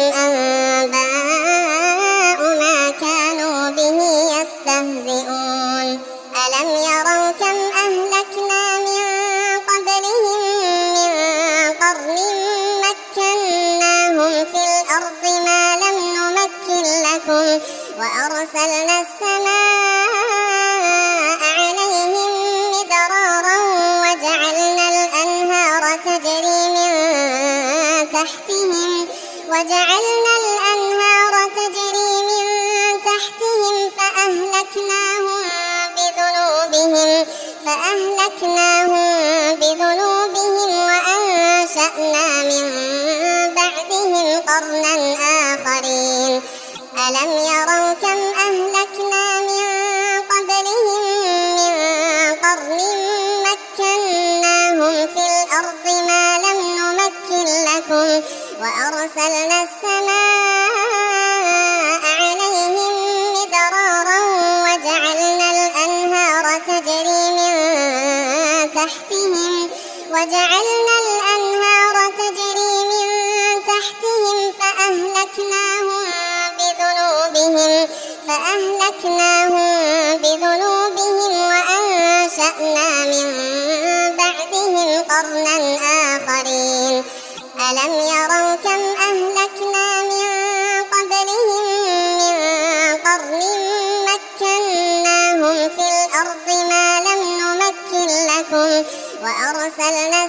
أنباء ما كانوا به يستهزئون ألم يروا كم أهلكنا من قبلهم من قرن مكناهم في الأرض ما لم نمكن لكم وأرسلنا السماء عليهم مدرارا وجعلنا الأنهار تجري من تحتهم وجعلنا الأنهار تجري من تحتهم فأهلكناهم بذنوبهم فأهلكناهم بذنوبهم وأنشأنا من بعدهم قرنا آخرين ألم يروا كم أهلكنا من قبلهم من قرن مكناهم في الأرض ما لم نمكن لكم وأرسلنا السماء عليهم مدرارا وجعلنا الأنهار تجري من تحتهم وجعلنا الأنهار تجري من تحتهم فأهلكناهم بذنوبهم فأهلكناهم بذنوبهم وأنشأنا من بعدهم قرنا آخرين ألم يروا كم أهلكنا من قبلهم من قرن مكناهم في الأرض ما لم نمكن لكم وأرسلنا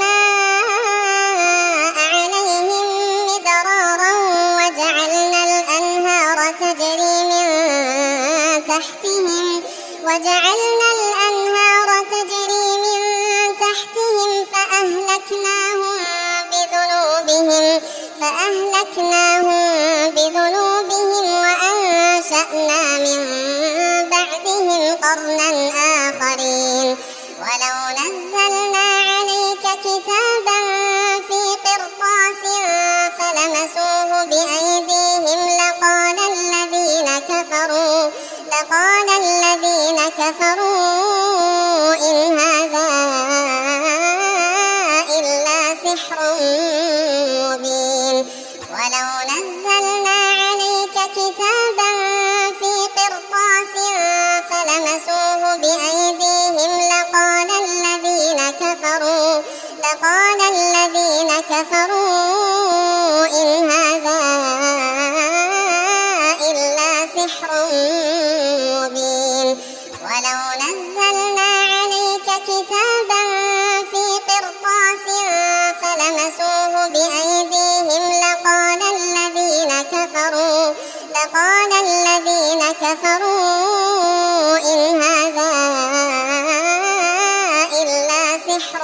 السماء عليهم مدرارا وجعلنا الأنهار تجري من تحتهم وجعلنا الأنهار تجري من تحتهم فأهلكناهم بذنوبهم فأهلكناهم بذنوبهم وأنشأنا من بعدهم قرنا آخرين ولو نزلنا عليك كتابا في قرطاس فلمسوه بأيديهم كفروا إن هذا إلا سحر مبين ولو نزلنا عليك كتابا في قرطاس فلمسوه بأيديهم لقال الذين كفروا لقال الذين كفروا إن هذا إلا سحر مبين ولو نزلنا عليك كتابا في قرطاس فلمسوه بأيديهم لقال الذين كفروا لقال الذين كفروا إن هذا إلا سحر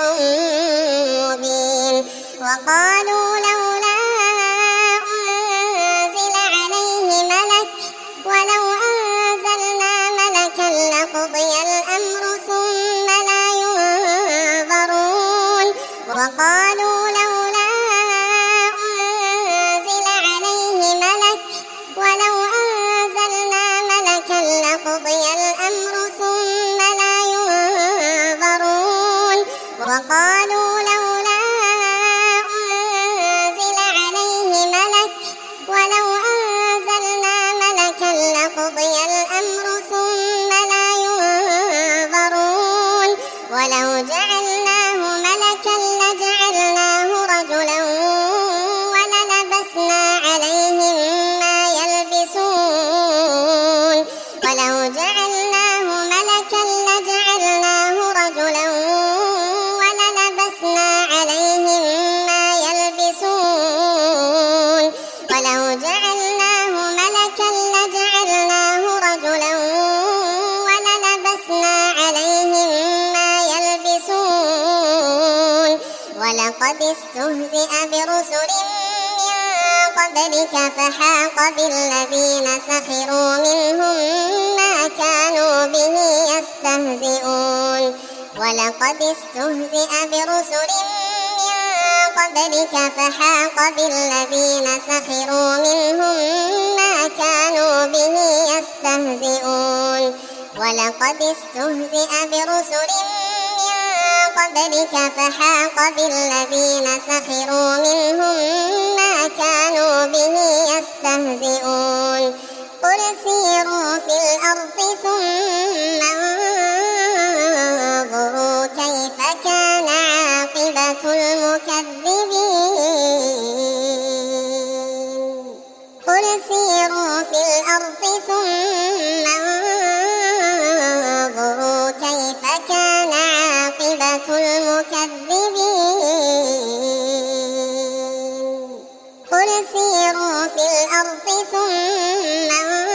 مبين وقالوا لولا أنزل عليه ملك ولو أنزلنا ملكا لقضي الأمر ثم لا ينظرون وقالوا لولا أنزل عليه ملك ولو أنزلنا ملكا لقضي الأمر ثم لا ينظرون وقالوا لولا أنزل عليه ملك ولو أنزلنا ملكا لقضي الأمر ثم لا ينظرون ولو جعلناه ملكا لجعلناه رجلا وللبسنا عليهم ما يلبسون ولو جعلناه ملكا لجعلناه رجلا وللبسنا عليهم ما يلبسون ولو جعلناه ملكا لجعلناه رجلا وللبسنا عليهم ما يلبسون ولقد استهزئ برسل من قبلك فحاق بالذين سخروا منهم ما كانوا به يستهزئون ولقد استهزئ برسل من قبلك فحاق بالذين سخروا منهم ما كانوا به يستهزئون ولقد استهزئ برسل من قبلك فحاق بالذين سخروا منهم ما كانوا به يستهزئون قل سيروا في الأرض ثم انظروا كيف كان عاقبة المكذبين قل سيروا في الأرض ثم انظروا كيف كان عاقبة المكذبين قل سيروا في الأرض ثم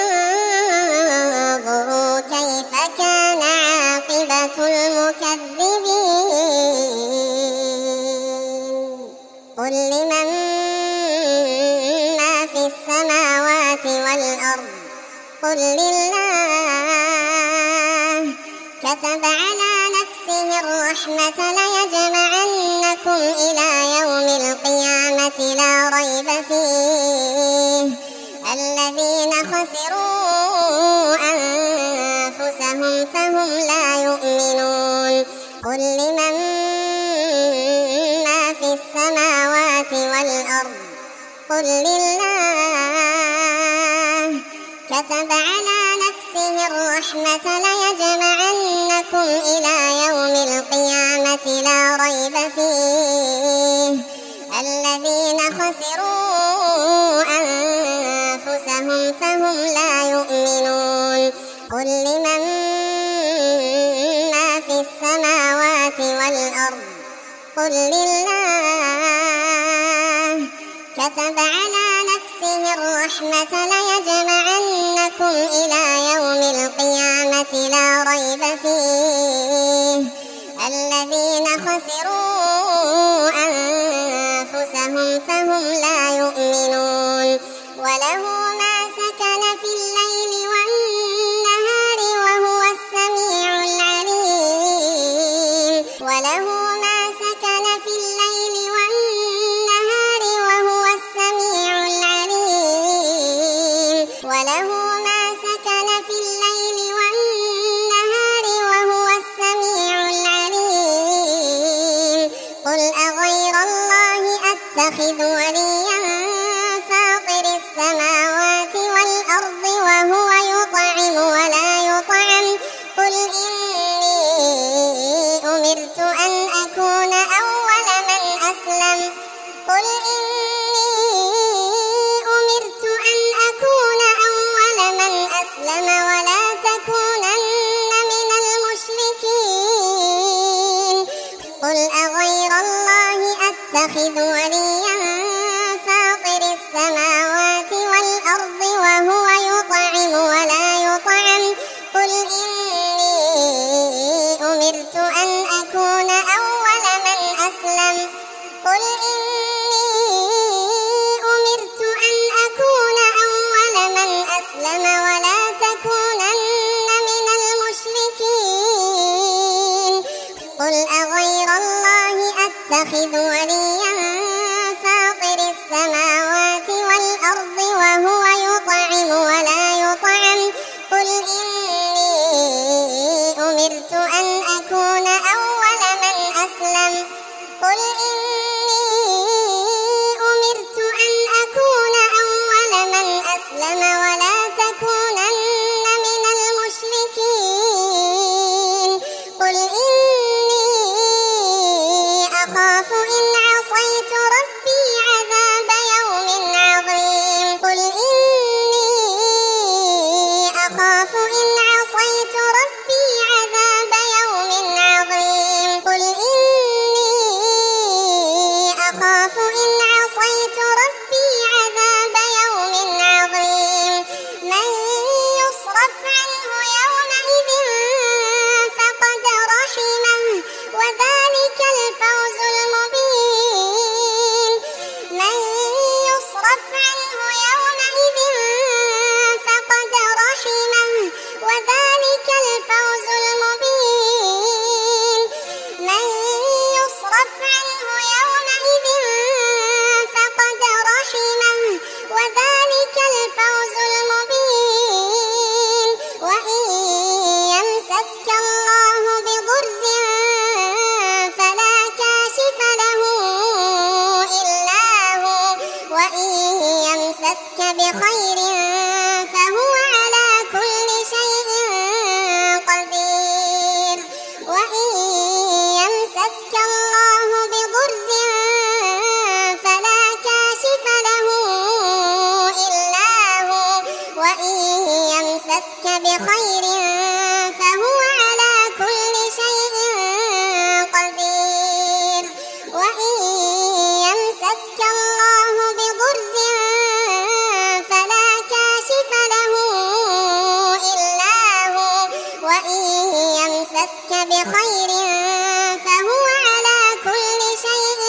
انظروا كيف كان عاقبة المكذبين قل لمن ما في السماوات والأرض قل لله كتب على نفسه الرحمة ليجمعنكم إلى يوم القيامة لا ريب فيه الذين خسروا أنفسهم فهم لا يؤمنون قل لمن ما في السماوات والأرض قل لله كتب على نفسه الرحمة ليجمعنكم إلى يوم القيامة لا ريب فيه الذين خسروا أنفسهم فهم لا يؤمنون قل لمن ما في السماوات والأرض قل لله كتب على نفسه الرحمة ليجمعنكم إلى يوم القيامة لا ريب فيه الذين خسروا أنفسهم فهم لا يؤمنون وله ما سكن في الليل والنهار وهو السميع العليم وله ما سكن في الليل والنهار وهو السميع العليم وله ما سكن في الليل والنهار أتخذ وليا فاطر السماوات والأرض وهو يطعم ولا يطعم قل إني أمرت أن أكون أول من أسلم قل إني أمرت أن أكون أول من أسلم ولا تكونن من المشركين قل أغير الله أتخذ وليا فاطر السماوات والأرض وهو يطعم ولا يطعم قل إني أمرت أن أكون أول من أسلم قل إني أمرت أن أكون أول من أسلم ولا تكونن من المشركين قل أغير الله أتخذ وليا فاطر السماوات والأرض وهو يطعم ولا يطعم قل إني أمرت أن أكون أول من أسلم قل إني أمرت أن أكون أول من أسلم ولا تكونن من المشركين قل إني أخاف إن عصيت ربي عذاب يوم عظيم قل إني أخاف إن عصيت ربي عذاب يوم عظيم قل إني أخاف إن عصيت ربي عذاب يوم عظيم من يصرف عنه يومئذ فقد رحمه وذلك الفوز المبين من يصرف عنه يومئذ فقد رحمه وذلك الفوز المبين من يصرف عنه يومئذ فقد رحمه وذلك الفوز المبين وإن يمسسك الله بضر فلا كاشف له إلا هو وإن يمسسك بخير فهو على كل شيء قدير وإن يمسسك الله بضر فلا كاشف له إلا هو وإن يمسسك بخير فهو على كل شيء قدير وإن يمسسك الله بضر فلا كاشف له إلا هو وإن يمسسك بخير فهو على كل شيء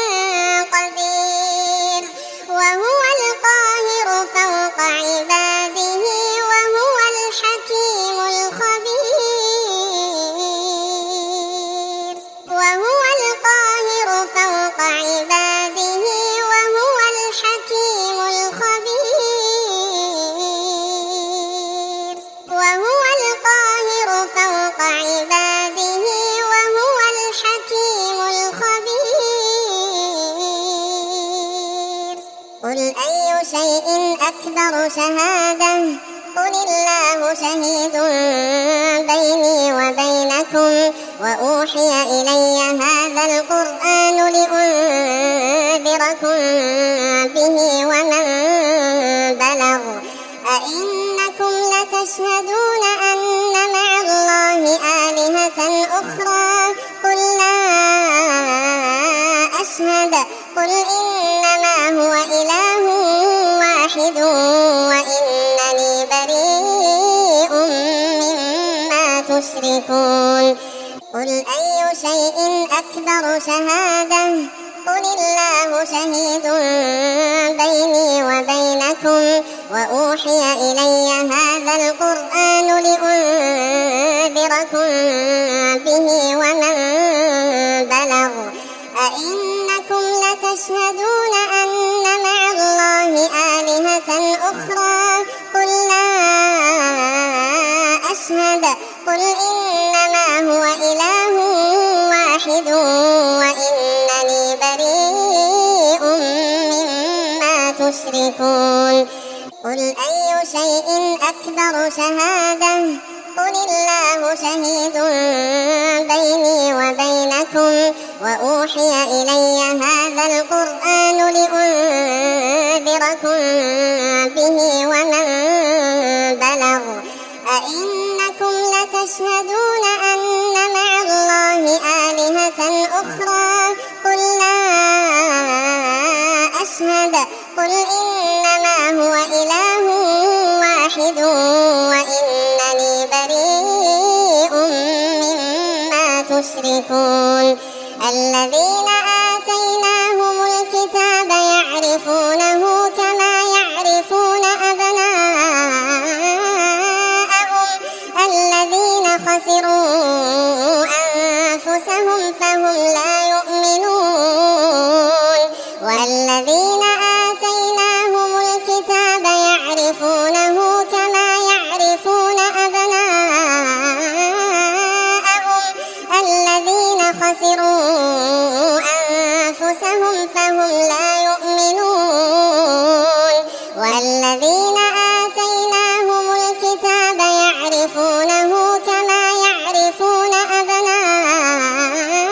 قدير وهو القاهر فوق عباده وهو الحكيم الخبير وهو القاهر فوق عباده وهو الحكيم الخبير وهو القاهر فوق عباده وهو الحكيم الخبير قل أي شيء أكبر شهادة قل الله شهيد بيني وبينكم وأوحي إلي هذا القرآن لأنذركم به ومن بلغ أئنكم لتشهدون أن مع الله آلهة أخرى قل لا أشهد قل إنما هو إله واحد وإنني بريء مما تشركون قل أي شيء أكبر شهادة قل الله شهيد بيني وبينكم وأوحي إلي هذا القرآن لأنذركم به ومن بلغ أئنكم لتشهدون أن مع الله آلهة أخرى قل لا أشهد قل إنما هو إله واحد وإنني بريء تشركون قل أي شيء أكبر شهادة قل الله شهيد بيني وبينكم وأوحي إلي هذا القرآن لأنذركم به ومن بلغ أئنكم لتشهدون أن مع الله آلهة أخرى قل لا أشهد قل إنما هو إله واحد وإنني بريء مما تشركون الذين آتيناهم الكتاب يعرفونه كما يعرفون أبناءهم الذين خسروا أنفسهم فهم لا يؤمنون والذين آتيناهم الكتاب يعرفونه كما يعرفون أبناءهم الذين خسروا أنفسهم فهم لا يؤمنون والذين آتيناهم الكتاب يعرفونه كما يعرفون أبناءهم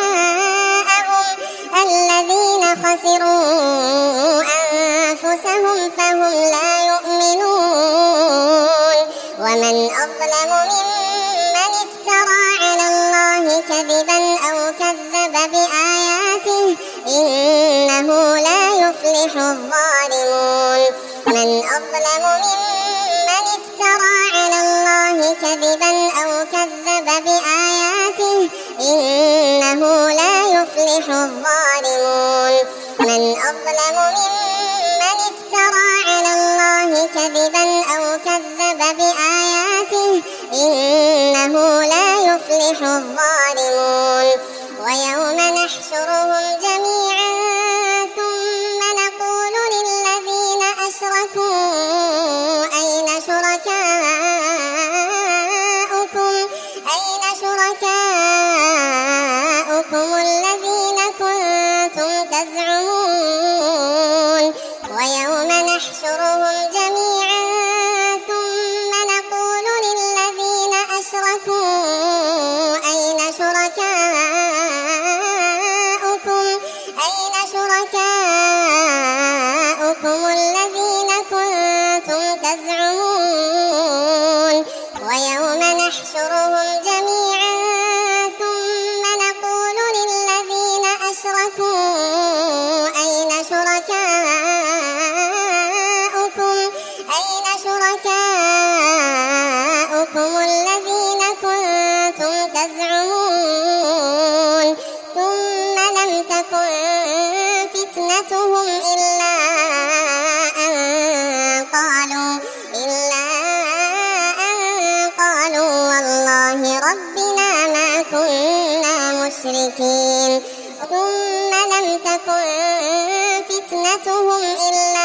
الذين خسروا أنفسهم فهم لا يؤمنون ومن أظلم ممن افترى على الله كذبا أو كذب بآياته إنه لا يفلح الظالمون من أظلم ممن افترى على الله كذبا أو كذب بآياته إنه لا يفلح الظالمون من أظلم ممن افترى على الله كذبا أو كذب بآياته إنه لا يفلح الظالمون ويوم نحشرهم جميعا ثم نقول للذين أشركوا أين شركاؤكم أين شركاؤكم الذين كنتم تزعمون ويوم نحشرهم جميعا ثم نقول للذين أشركوا أين شركاؤكم أين شركاؤكم الذين كنتم تزعمون ويوم نحشرهم جميعا ثم نقول للذين أشركوا أين شركاؤكم أين شركاؤكم الذين كنتم تزعمون ثم لم تكن فتنتهم إلا أن قالوا إلا أن قالوا والله ربنا ما كنا مشركين ثم لم تكن فتنتهم إلا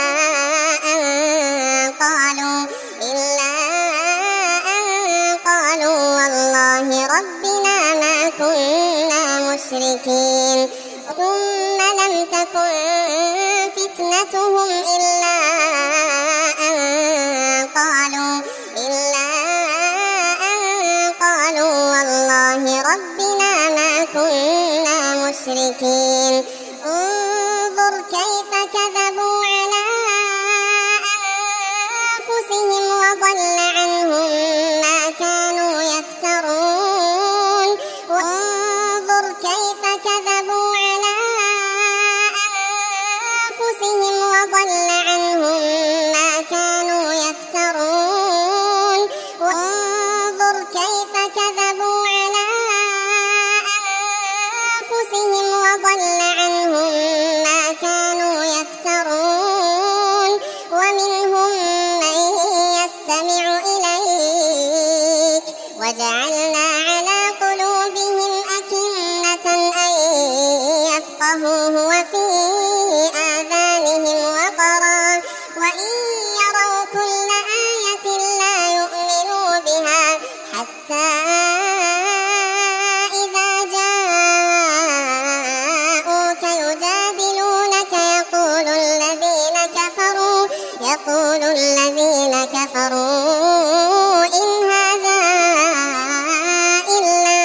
أن قالوا إلا أن قالوا والله ربنا ما كنا مشركين ثم لم تكن فتنتهم إلا أن قالوا إلا أن قالوا والله ربنا ما كنا مشركين انظر كيف كذبوا على أنفسهم وضل عنهم ما كانوا يفترون وانظر كيف كذبوا على أنفسهم وضل عنهم ما كانوا يفترون وانظر كيف كذبوا على أنفسهم وضل عنهم ما كانوا يفترون ومنهم من يستمع إليك يقول الذين كفروا إن هذا إلا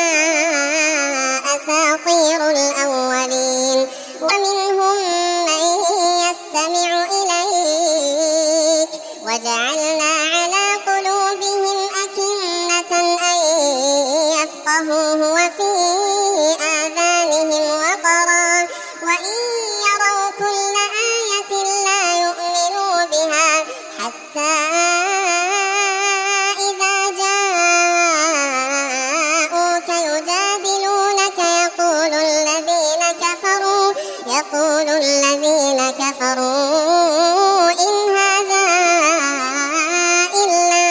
أساطير الأولين ومنهم من يستمع إليك وجعلنا على قلوبهم أكنة أن يفقهوه وفي آذانهم وقرا وإن يروا كل آية لا يؤمنوا بها حتى إذا جاءوك يجادلونك يقول الذين كفروا يقول الذين كفروا إن هذا إلا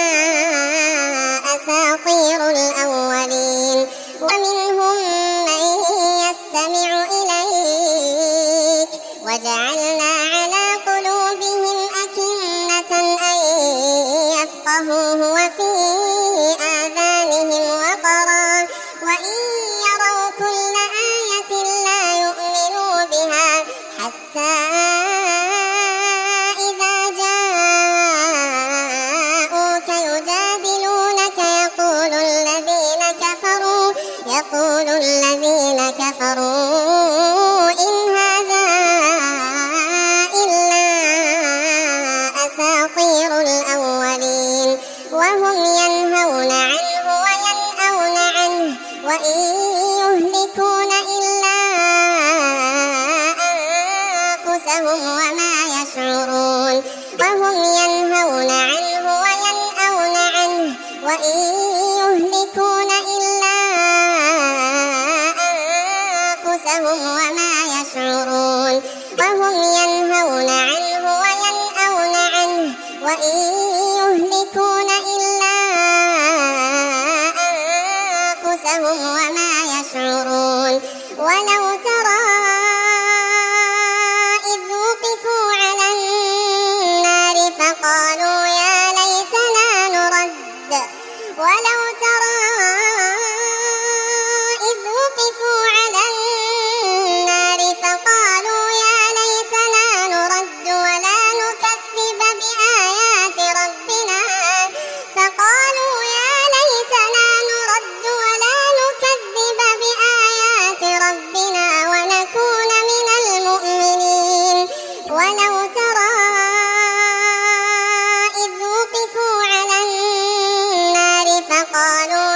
أساطير الأولين ومنهم من يستمع إليك وجعلنا على قلوبهم أكنة أن يفقهوه وفي آذانهم وقرا وإن يروا كل آية لا يؤمنوا بها حتى إذا جاءوك يجادلونك يقول الذين كفروا يقول الذين كفروا إن هذا إلا أساطير الأولين وهم ينهون عنه وينأون عنه وإن يهلكون إلا أنفسهم وما يشعرون وهم ينهون عنه وينأون عنه وإن يهلكون إلا أنفسهم وما يشعرون وهم ينهون عنه وينأون عنه وإن يهلكون إلا أنفسهم وما يشعرون ولو ترى إذ وقفوا على النار فقالوا يا ليتنا نرد ولو ترى إذ وقفوا على النار فقالوا يا ليتنا نرد ولا نكذب بآيات ربنا فقالوا يا ليتنا نرد ولا نكذب بآيات ربنا ونكون من المؤمنين ولو ترى إذ وقفوا على النار فقالوا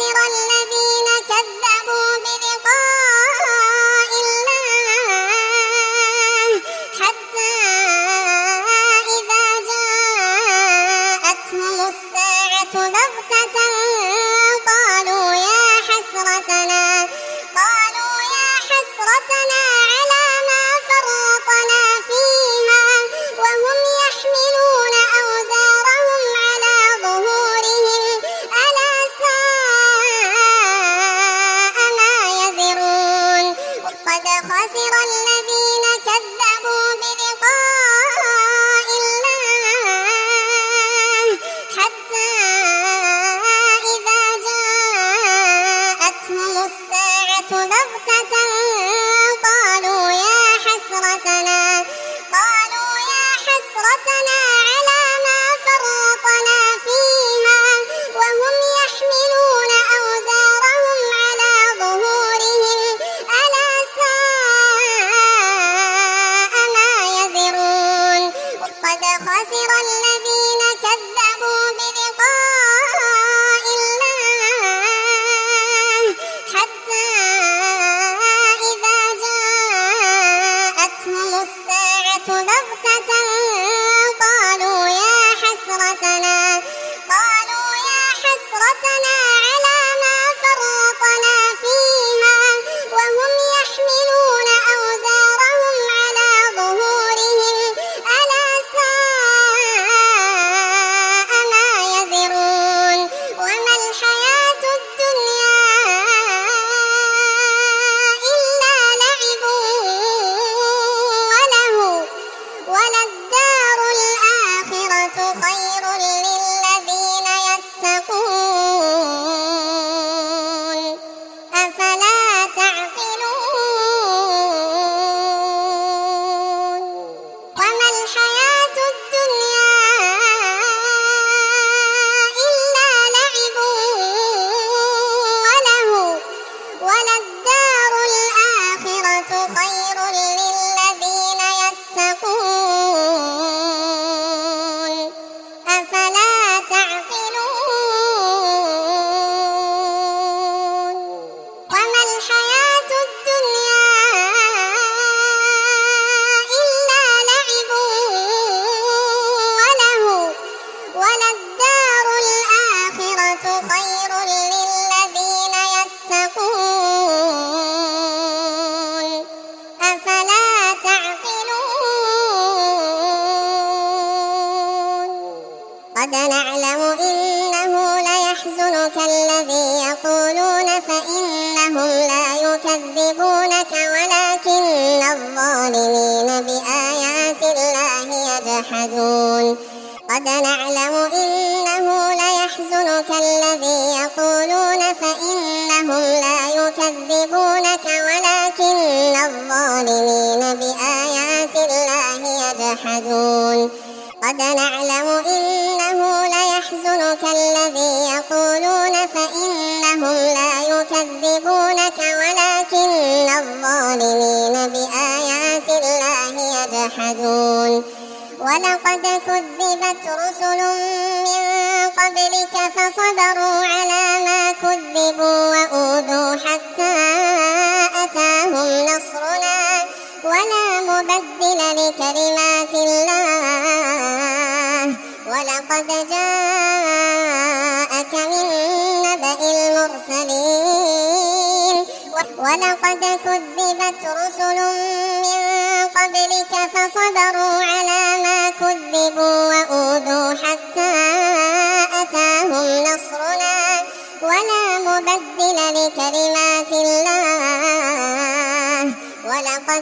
خسر الذين كذبوا بلقاء الله حتى إذا جاءتهم الساعة بغتة قالوا يا حسرتنا قالوا يا حسرتنا على ما فرطنا فيها وهم يحملون أوزارهم على ظهورهم ألا ساء ما يزرون قد خسر الذين كذبوا بلقاء الله حتى إذا جاءتهم الساعة بغتة قالوا يا حسرتنا قالوا يا حسرتنا على ما فرطنا فيها وهم يحملون أوزارهم على ظهورهم ألا ساء ما يزرون قد خسر الذين كذبوا بلقاء الله حتى إذا جاءتهم الساعة بغتة قالوا يا حسرتنا قالوا يا حسرتنا على ما فرطنا فيها وهم يحملون أوزارهم على ظهورهم ألا ساء ما يزرون وما الحياة الدنيا إلا لعب ولهو وللدار الآخرة خير للذين يتقون أفلا تعقلون وما الحياة الدنيا إلا لعب ولهو وللدار الآخرة خير للذين يتقون أفلا تعقلون وما الحياة الدنيا إلا لعب ولهو وللدار الآخرة خير للذين يتقون أفلا تعقلون قد نعلم إنه ليحزنك الذي يقولون فإنهم لا يكذبونك ولكن الظالمين بآيات الله يجحدون قد نعلم إنه ليحزنك الذي يقولون فإنهم لا يكذبونك ولكن الظالمين بآيات الله يجحدون قد نعلم إنه ليحزنك الذي يقولون فإنهم لا يكذبونك ولكن الظالمين بآيات الله يجحدون ولقد كذبت رسل من قبلك فصبروا على ما كذبوا وأوذوا حتى أتاهم نصرنا ولا مبدل لكلمات الله ولقد جاءك من نبأ المرسلين ولقد كذبت رسل من قبلك فصبروا على ما كذبوا وأوذوا حتى أتاهم نصرنا ولا مبدل لكلمات الله ولقد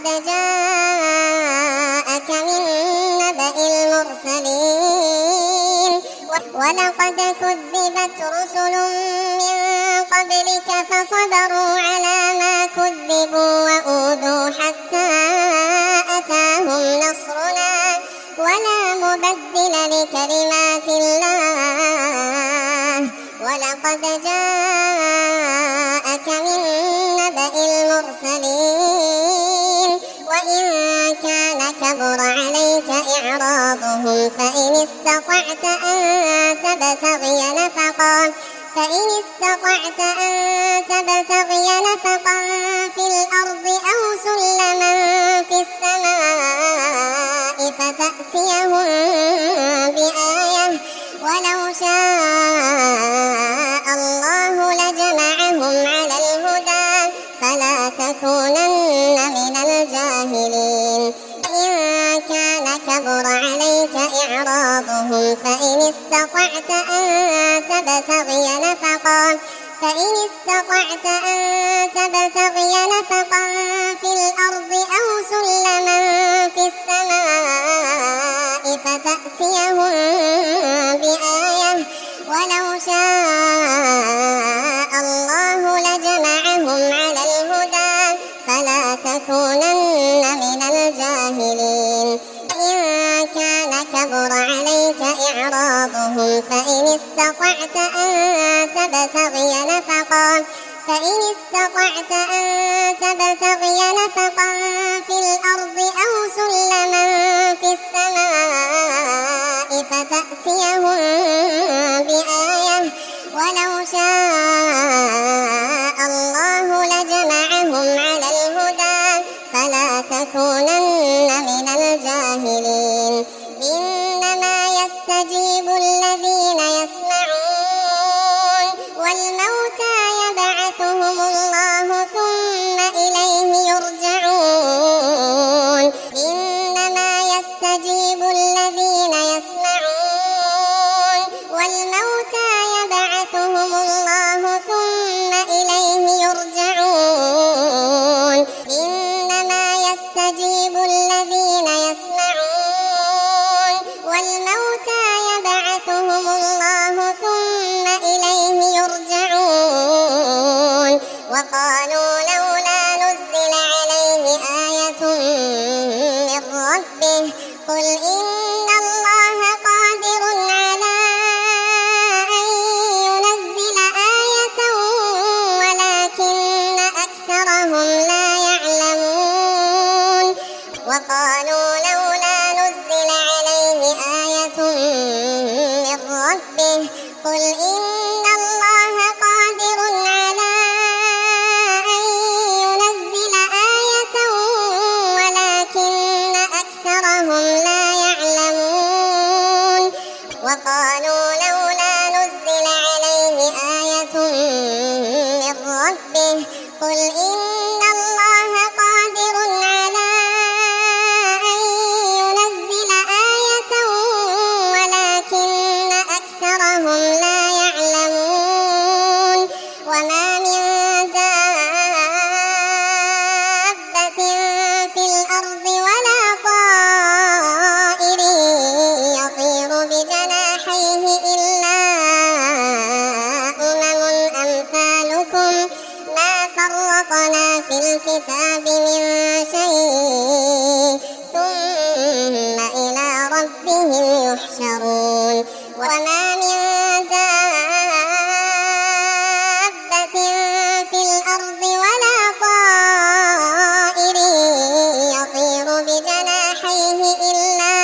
جاءك من نبأ المرسلين ولقد كذبت رسل من قبلك فصبروا على ما كذبوا وأوذوا حتى أتاهم نصرنا ولا مبدل لكلمات الله ولقد جاءك من نبأ المرسلين وإن كان كبر عليك إعراضهم فإن استطعت أن تبتغي نفقا فإن استطعت أن تبتغي نفقا في الأرض أو سلما في السماء فتأتيهم بآية ولو شاء الله لجمعهم على الهدى فلا تكونن من الجاهلين. إن كان كبر عليك إعراضهم فإن استطعت أن تبتغي نفقا فإن استطعت أن تبتغي نفقا في الأرض أو سلما في السماء فتأتيهم بآية ولو شاء الله لجمعهم على الهدى فلا تكونن من الجاهلين. إن كان كبر عليك إعراضهم فإن استطعت أن تبتغي نفقا فإن استطعت أن تبتغي نفقا في الأرض أو سلما في السماء فتأتيهم بآية ولو شاء الله لجمعهم على الهدى فلا تكونن من الجاهلين. إنما يستجيب الذين يسمعون والموتى يبعثهم الله ثم إليه يرجعون. إنما يستجيب الذين يسمعون والموتى يبعثهم الله ثم إليه يرجعون. إنما يستجيب الذين يسمعون والموتى يبعثهم الله ثم إليه يرجعون. وقالوا لولا نزل عليه آية من ربه قل إن الله قادر على أن ينزل آية ولكن أكثرهم لا يعلمون. وقالوا لولا نزل عليه آية من ربه قل إن الله قادر على أن ينزل آية ولكن أكثرهم لا يعلمون. وقالوا لولا نزل عليه آية من ربه قل إن الله قادر على أن ينزل آية ولكن أكثرهم لا يعلمون. وما من دابة في الأرض ولا طائر يطير بجناحيه إلا أمم أمثالكم ما فرطنا في الكتاب من شيء ثم إلى ربهم يحشرون. وما من دابة في الأرض ولا طائر يطير بجناحيه إلا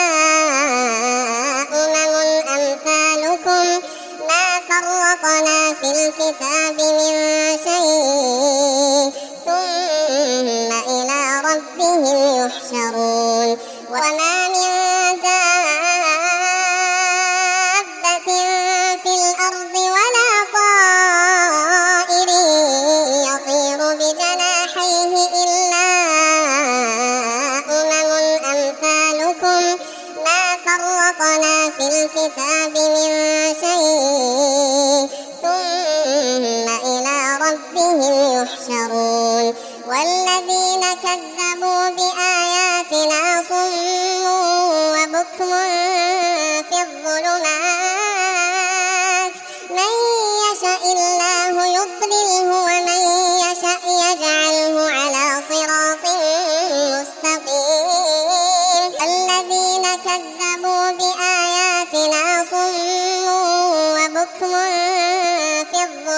أمم أمثالكم ما فرطنا في الكتاب من شيء ثم إلى ربهم يحشرون. وما من دابة في الأرض ولا طائر يطير بجناحيه إلا أمم أمثالكم ما فرطنا في الكتاب من شيء ثم إلى ربهم يحشرون. والذين كذبوا بآياتنا صم وبكم في الظلمات من يشاء الله يضلله ومن يشاء يجعله على صراط مستقيم. الذين كذبوا بآياتنا صم وبكم في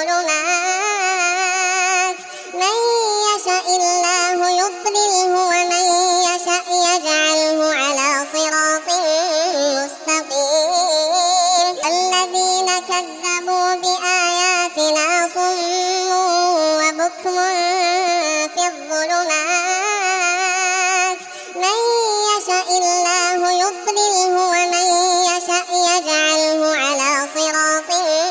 الظلمات من يشاء الله يضلله ومن يشاء يجعله على صراط مستقيم. الذين كذبوا بآياتنا حكم في الظلمات من يشاء الله يضلله ومن يشاء يجعله على صراط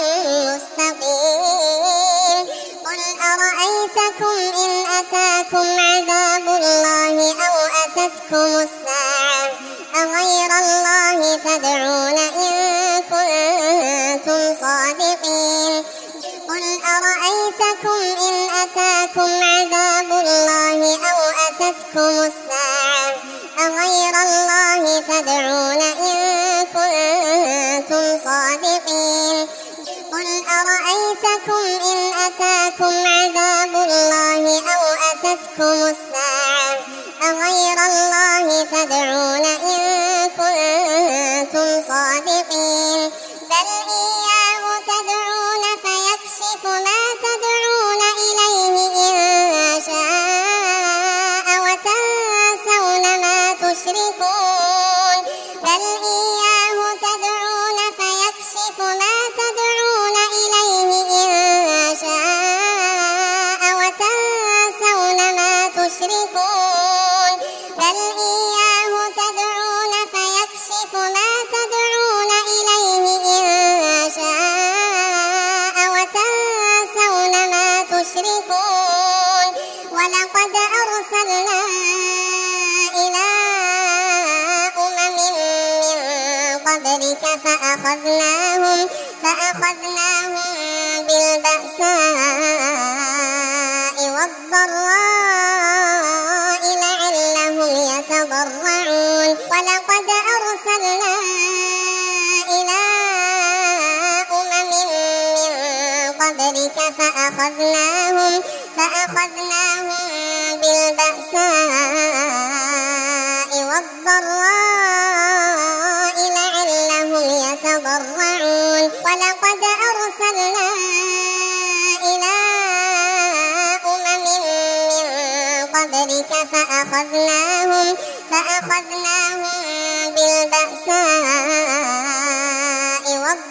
مستقيم قل أرأيتكم إن أتاكم عذاب الله أو أتتكم الساعة أغير الله تدعون إن كنتم صادقين قل أرأيتكم إن أتاكم عذاب الله أو أتتكم الساعة أغير الله تدعون إن كنتم صادقين قل أرأيتكم إن أتاكم عذاب الله أو أتتكم الساعة أغير الله تدعون إن كنتم صادقين بل إياه تدعون فيكشف ما تدعون إليه إن شاء وتنسون ما تشركون بل إياه تدعون فيكشف ما تدعون إليه إن شاء وتنسون ما تشركون بل إياه تدعون فيكشف ما تدعون إليه إن شاء وتنسون ما تشركون ولقد أرسلنا إلى أمم من قبلك فأخذناهم فأخذناهم بالبأساء والضراء لعلهم يتضرعون ولقد أرسلنا إلى أمم من قبلك فأخذناهم فأخذناهم بالبأساء والضراء لعلهم يتضرعون ولقد أرسلنا إلى أمم من قبلك فأخذناهم فأخذناهم بالبأساء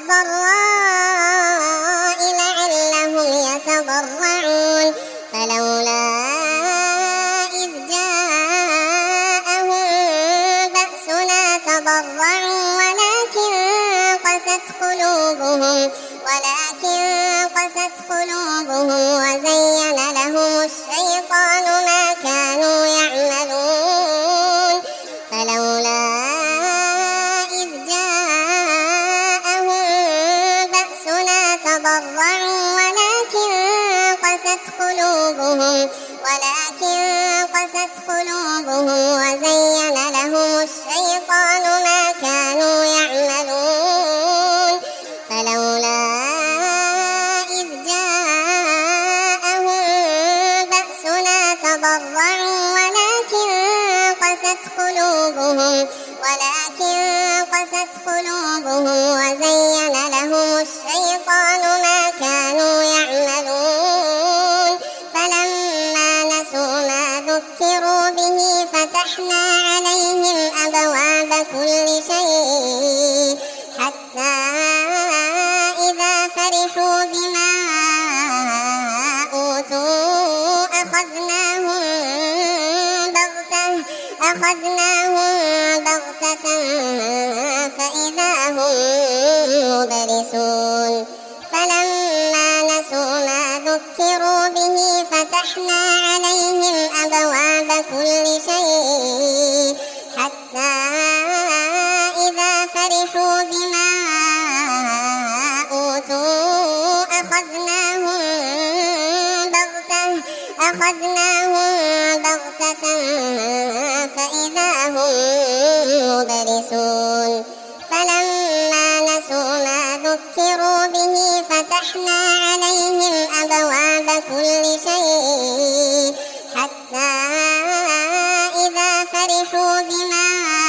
والضراء لعلهم يتضرعون فلولا إذ جاءهم بأسنا تضرعوا ولكن قست قلوبهم ولكن قست قلوبهم وزين لهم الشيطان ما كانوا يعملون فلولا إذ جاءهم بأسنا تضرعوا ولكن قست قلوبهم ولكن قست قلوبهم وزين لهم الشيطان ما كانوا يعملون فلولا إذ جاءهم بأسنا تضرعوا ولكن قست قلوبهم ولكن قست قلوبهم وزين لهم الشيطان ما كانوا يعملون فلما نسوا ما ذكروا به فتحنا عليهم أبواب كل شيء حتى إذا فرحوا بما أوتوا أخذناهم بغتة أخذناهم بغتة فإذا هم مبلسون فلما نسوا ما ذكروا به فتحنا عليهم أبواب كل شيء حتى إذا فرحوا بما أوتوا أخذناهم بغتة أخذناهم بغتة فإذا هم مبلسون فلما نسوا ما ذكروا به فتحنا عليهم أبواب كل شيء حتى إذا فرحوا بما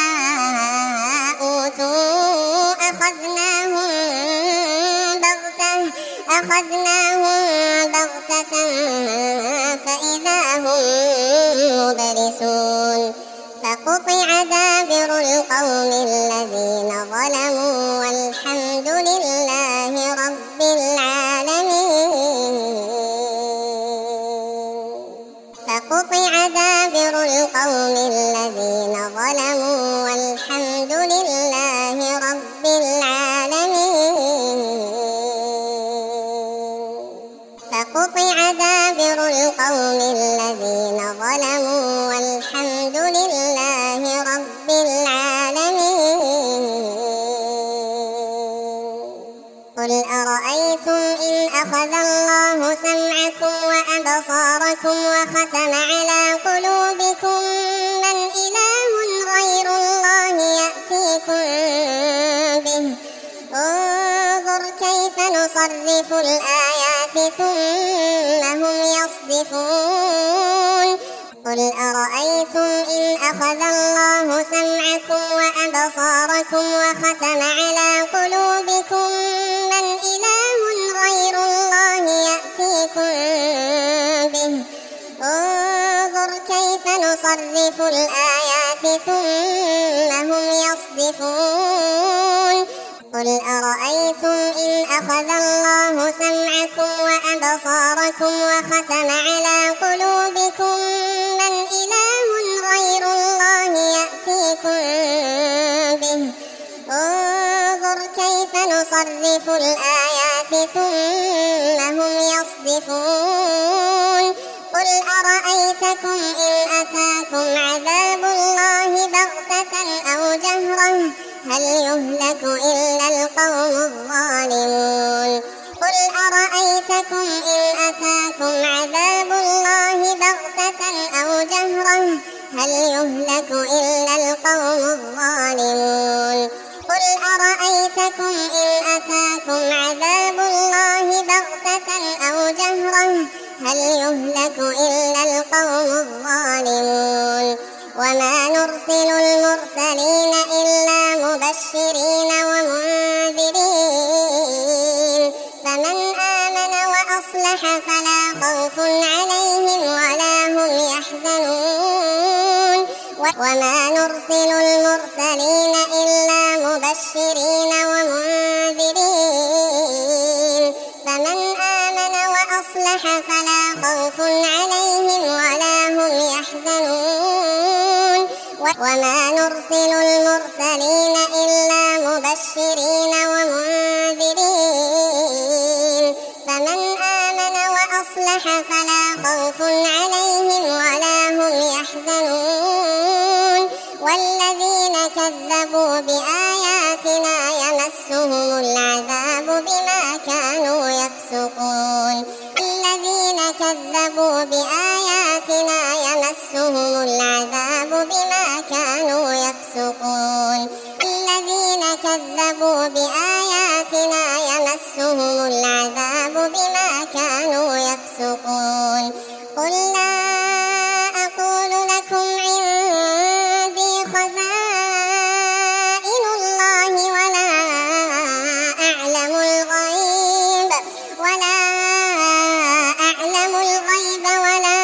أوتوا أخذناهم بغتة أخذناهم بغتة فإذا هم مبلسون فقطع دابر القوم الذين ظلموا والحمد لله رب العالمين. فقطع دابر القوم الذين ظلموا والحمد لله رب العالمين. فقطع دابر القوم الذين ظلموا والحمد لله رب العالمين. قل أرأيتم إن أخذ الله سمعكم وأبصاركم وختم على قلوبكم من إله غير الله يأتيكم به انظر كيف نصرف الآيات ثم هم يصدفون. قل أرأيتم إن أخذ الله سمعكم وأبصاركم وختم على قلوبكم من إله غير الله يأتيكم به انظر كيف نصرف الآيات ثم هم يصدفون. قل أرأيتم إن أخذ الله سمعكم وأبصاركم وختم على قلوبكم من إله غير الله يأتيكم به انظر كيف نصرف الآيات ثم هم يصدفون. قل أرأيتكم إن أتاكم عذاب الله بغتة أو جهرة هل يهلك إلا القوم الظالمون. قل أرأيتكم إن أتاكم عذاب الله بغتة أو جهرة هل يهلك إلا القوم الظالمون. قل أرأيتكم إن أتاكم عذاب الله بغتة أو جهرة هل يهلك إلا القوم الظالمون. وما نرسل المرسلين إلا مبشرين ومنذرين فمن آمن وأصلح فلا خوف عليهم ولا هم يحزنون. وما نرسل المرسلين إلا مبشرين ومنذرين فمن آمن وأصلح فلا خوف عليهم ولا هم يحزنون. وما نرسل المرسلين إلا مبشرين ومنذرين فمن آمن وأصلح فلا خوف عليهم ولا هم يحزنون. والذين كذبوا بآياتنا يمسهم العذاب بما كانوا يفسقون. الذين كذبوا بآياتنا يمسهم العذاب بما كانوا يفسقون. الذين كذبوا بآياتنا يمسهم العذاب بما كانوا يفسقون. قل لا أقول لكم عندي خزائن الله ولا أعلم الغيب ولا أعلم الغيب ولا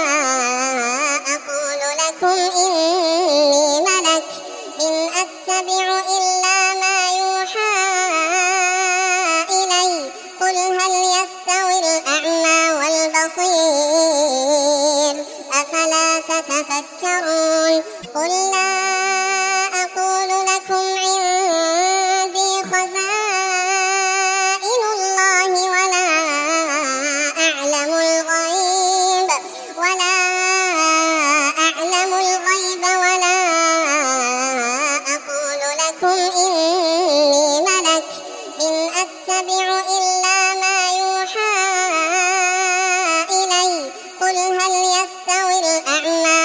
أقول لكم إني ملك إن أتبع إلا ما يوحى إلي. قل هل يستوي الأعمى والبصير أفلا تتفكرون. قل لا أقول لكم عندي خزائن الله ولا أعلم الغيب ولا أعلم الغيب ولا أقول لكم إني ملك إن أتبع إلا ما يوحى إلي. قل هل يستوي الأعمى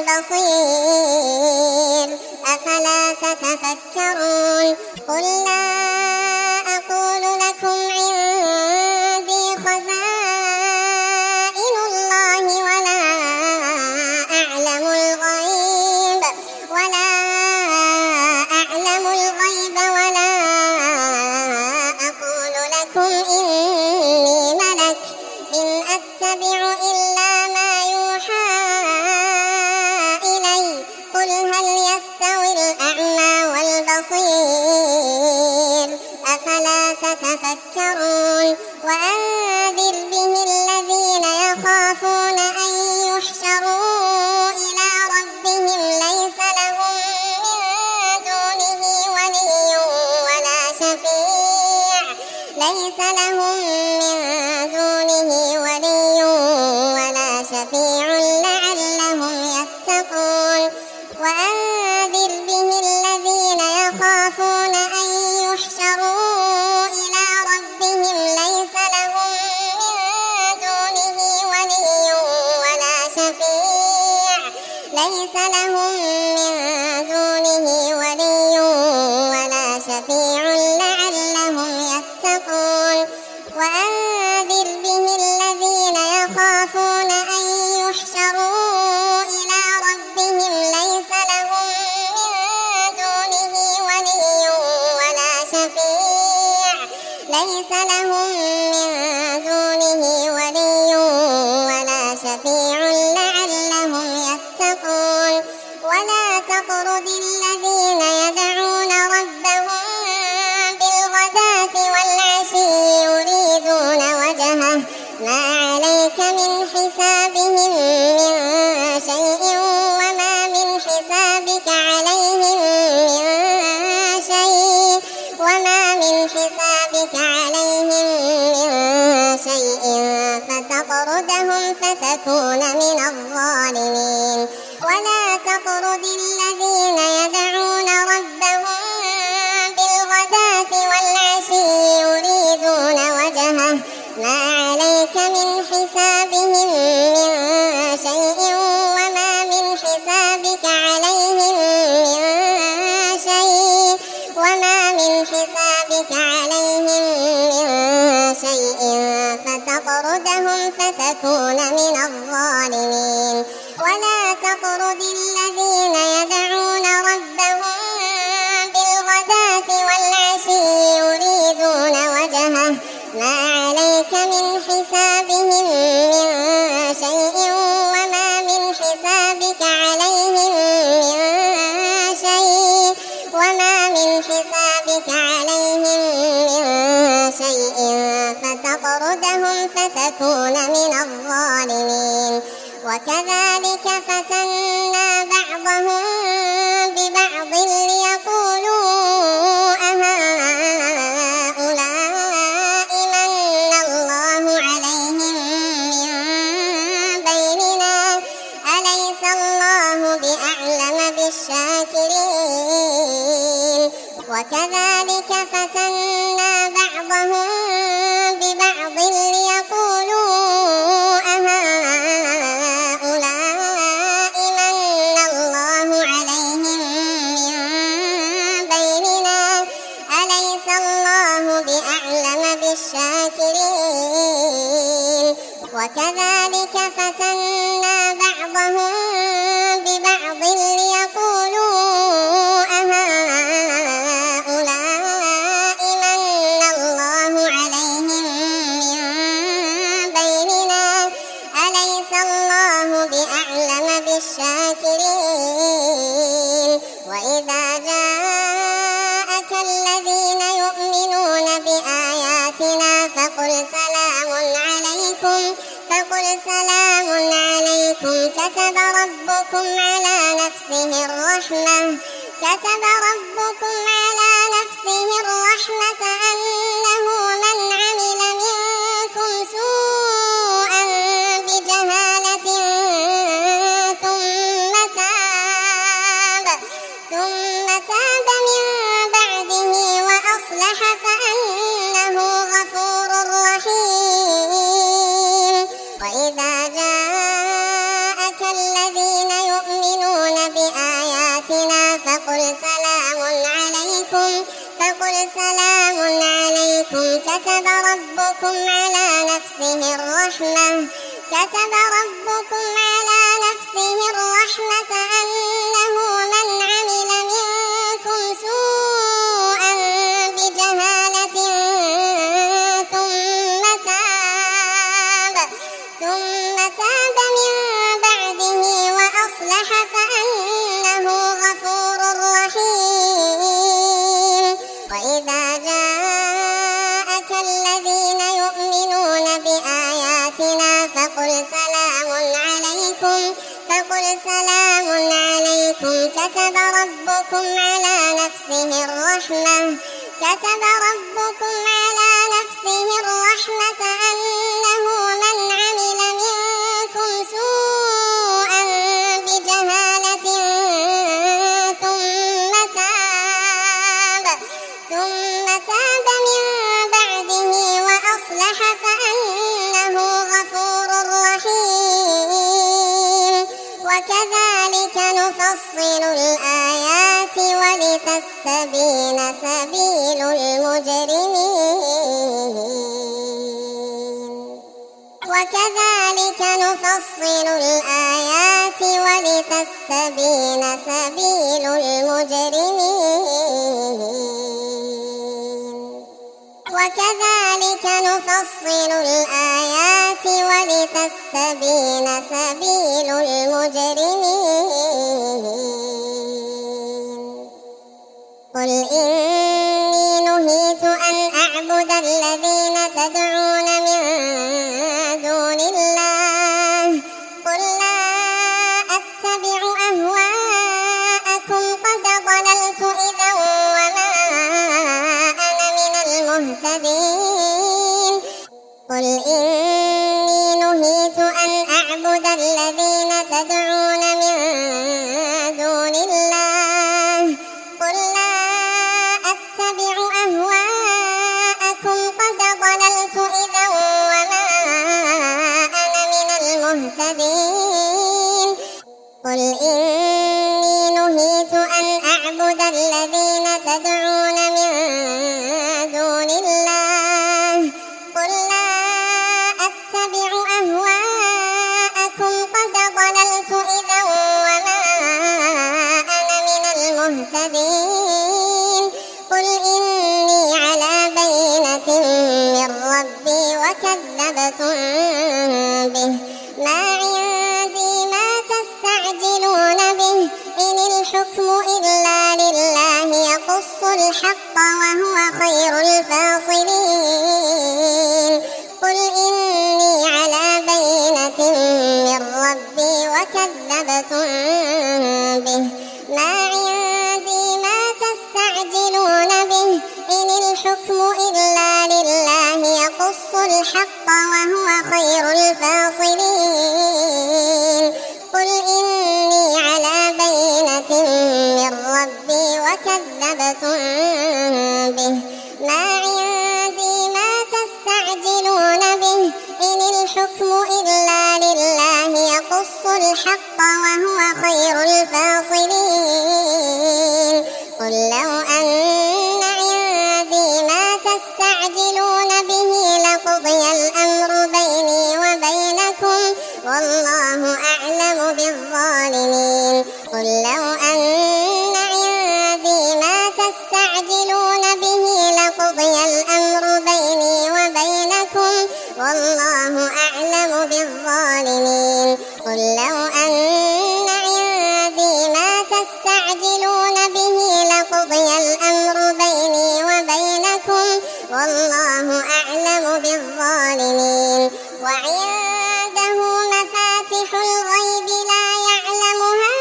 والبصير أفلا تتفكرون. قل لا أقول لكم عندي خزائن الله ولا أعلم الغيب ولا أعلم الغيب ولا أقول لكم إني ملك إن أتبع إلا ما يوحى إلي. قل هل يستوي الأعمى والبصير أفلا تتفكرون. وأنذر به الذين يخافون أن يحشروا ليس لهم من دونه ولي ولا شفيع لعلهم يتقون وأنذر به الذين يخافون أن يحشروا إلى ربهم ليس لهم من دونه ولي ولا شفيع ليس لهم من دونه ولي ولا شفيع لعلهم يتقون وأنذر به الذين يخافون أن يحشروا إلى ربهم ليس لهم من دونه ولي ولا شفيع ليس لهم من دونه ولي ولا شفيع لعلهم يتقون ولا تطرد الذين يدعون ربهم بالغداة والعشي يريدون وجهه ما عليك من حسابهم من شيء وما من حسابك عليهم من شيء وما من حسابك عليهم من شيء فتطردهم فتكون من الظالمين ولا تطرد الذين يدعون ربهم بالغداة والعشي يريدون وجهه ما عليك من حسابهم من شيء وما من حسابك عليهم من شيء وما من حسابك عليهم من شيء فتطردهم فتكون من الظالمين ولا تطرد الذين يدعون ربهم بالغداة والعشي يريدون وجهه ما عليك من حسابهم من شيء وما من حسابك عليهم من شيء وما من حسابك عليهم من شيء فتطردهم فتكون من الظالمين وكذلك فتنا بعضهم ببعض ليقولوا أهؤلاء من الله عليهم من بيننا أليس الله بأعلم بالشاكرين وكذلك فتنا بعضهم ببعض ليقولوا أهؤلاء من الله عليهم من بيننا أليس الله بأعلم بالشاكرين وكذلك فتنا بعضهم ببعض ليقولوا أهؤلاء من الله عليهم من بيننا أليس الله بأعلم بالشاكرين وإذا جاءك الذين يؤمنون بآياتنا فقل سلام عليكم فقل سلام عليكم كتب ربكم على نفسه الرحمة كتب ربكم على نفسه الرحمة أنه من عمل منكم سوءا بجهالة ثم تاب ثم تاب من بعده وأصلح فأنه غفور رحيم وإذا جاءك الذين يؤمنون بآياتنا فقل سلام عليكم فقل سلام عليكم كتب ربكم على نفسه الرحمة كتب ربكم على نفسه الرحمة أنه من عمل منكم سوءا بجهالة ثم تاب ثم تاب من بعده وأصلح فأنه غفور رحيم وإذا جاءك الذين يؤمنون بآياتنا فقل سلام عليكم فقل سلام عليكم كتب ربكم على نفسه الرحمة كتب ربكم على نفسه نفسه الرحمة أنه من عمل منكم سوءا بجهالة ثم تاب ثم تاب من بعده وأصلح فأنه غفور رحيم. وكذلك نفصل الآيات ولتستبين سبيل المجرمين وكذلك نفصل الآيات ولتستبين سبيل المجرمين وكذلك نفصل الآيات ولتستبين سبيل المجرمين. قل إني نهيت أن أعبد الذين تدعون من دون الله قل لا أتبع أهواءكم قد ضللت إذا وما أنا من المهتدين. قل إني نهيت أن أعبد الذين تدعون من دون الله قل لا أتبع أهواءكم قد ضللت إذا وما أنا من المهتدين. قل إني نهيت أن أعبد الذين تدعون من دون الله قل لا أتبع أهواءكم قد ضللت إذا وما أنا من المهتدين. قل إني على بينة من ربي وكذبتم به ما عندي ما تستعجلون به إن الحكم إلا لله يقص الحق وهو خير الفاصلين. قل إني على بينة من ربي وكذبتم به ما عندي ما تستعجلون به إن الحكم إلا لله يقص الحق وهو خير الفاصلين. قل إني على بينة من ربي وكذبتم به ما عندي ما تستعجلون به إن الحكم إلا لله يقص الحق وهو خير الفاصلين. قل لو أن عندي ما تستعجلون به لقضي الأمر بيني وبينكم والله أعلم بالظالمين. قل لو أن عندي ما تستعجلون به لقضي الأمر بيني وبينكم والله أعلم بالظالمين. قل لو أن عندي ما تستعجلون به لقضي الأمر بيني وبينكم والله أعلم بالظالمين. وعنده مفاتح الغيب لا يعلمها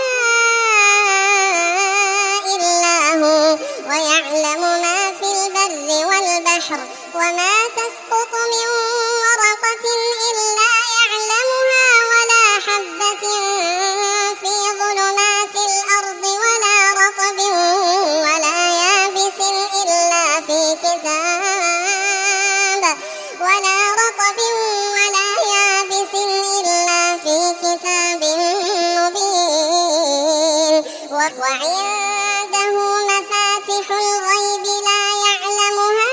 إلا هو ويعلم ما في البر والبحر وما تسقط من ورقة إلا يعلمها ولا حبة في ظلمات الأرض ولا رطب ولا يابس إلا في كتاب ولا رطب ولا يابس إلا في كتاب مبين. وعنده مفاتح الغيب لا يعلمها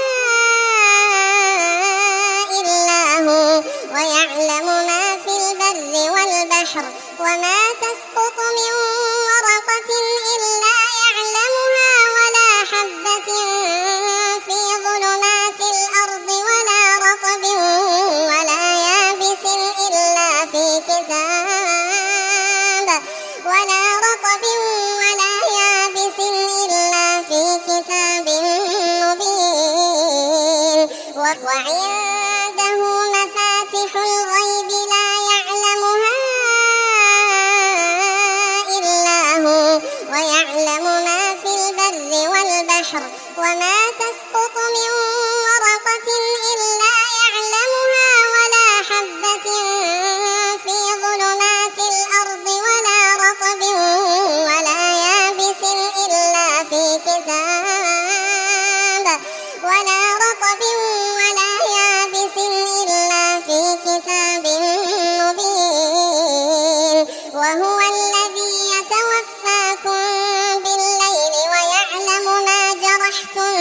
إلا هو ويعلم ما في البر والبحر وما تسقط من ورقة إلا يعلمها ولا حبة في ظلمات الأرض ولا رطب ولا يابس إلا في كتاب ولا رطب ولا يابس إلا في كتاب مبين. وعنده مفاتح الغيب لا يعلمها إلا هو ويعلم ما في البر والبحر وما تسقط من ورقة إلا وهو الذي يتوفاكم بالليل ويعلم ما جرحتم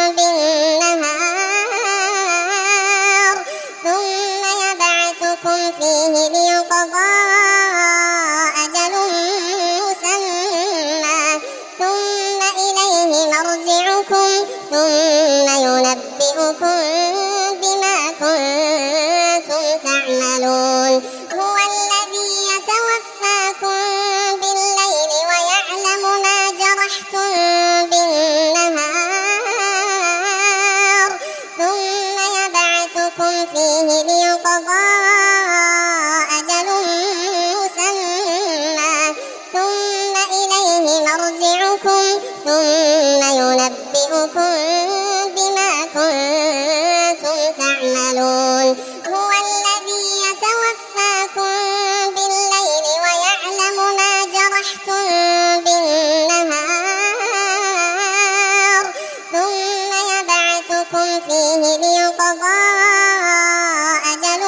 بالنهار ثم يبعثكم فيه ليقضى أجل مسمى ثم إليه مرجعكم ثم ينبئكم بما كنتم تعملون. هو الذي يتوفاكم بالليل ويعلم ما جرحتم بالنهار ثم يبعثكم فيه ليقضى أجل مسمى ثم إليه مرجعكم ثم ينبئكم بما كنتم تعملون. هو الذي يتوفاكم بالليل ويعلم ما جرحتم بالنهار ثم يبعثكم فيه ليقضى أجل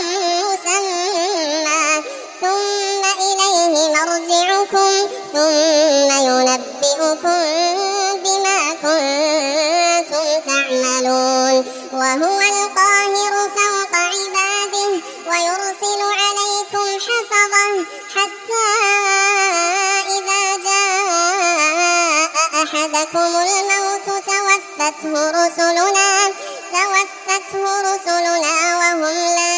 مسمى ثم إليه مرجعكم ثم ينبئكم بما كنتم تعملون. وهو القاهر فوق عباده ويرسل عليكم حفظا حتى إذا جاء أحدكم الموت توفته رسلنا توفته رسلنا وهم لا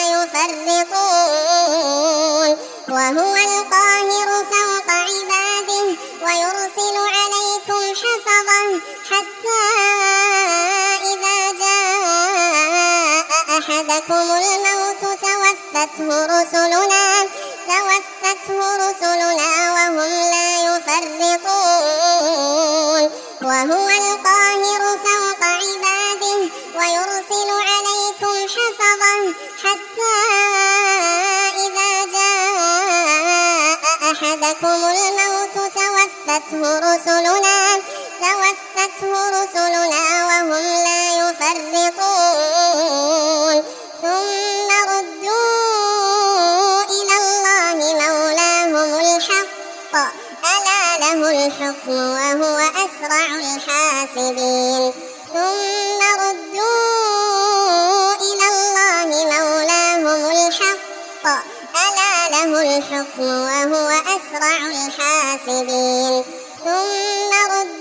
يفرطون. وهو القاهر فوق عباده ويرسل عليكم حفظا حتى إذا جاء أحدكم الموت توفته رسلنا توفته رسلنا وهم لا يفرطون. وهو القاهر فوق عباده ويرسل عليكم حفظا حتى إذا جاء أحدكم الموت توفته رسلنا توفته رسلنا وهم لا يفرطون. ثم ردوا إلى الله مولاهم الحق ألا له الحكم وهو أسرع الحاسبين. ثم ردوا إلى الله مولاهم الحق ألا له الحكم وهو أسرع الحاسبين. ثم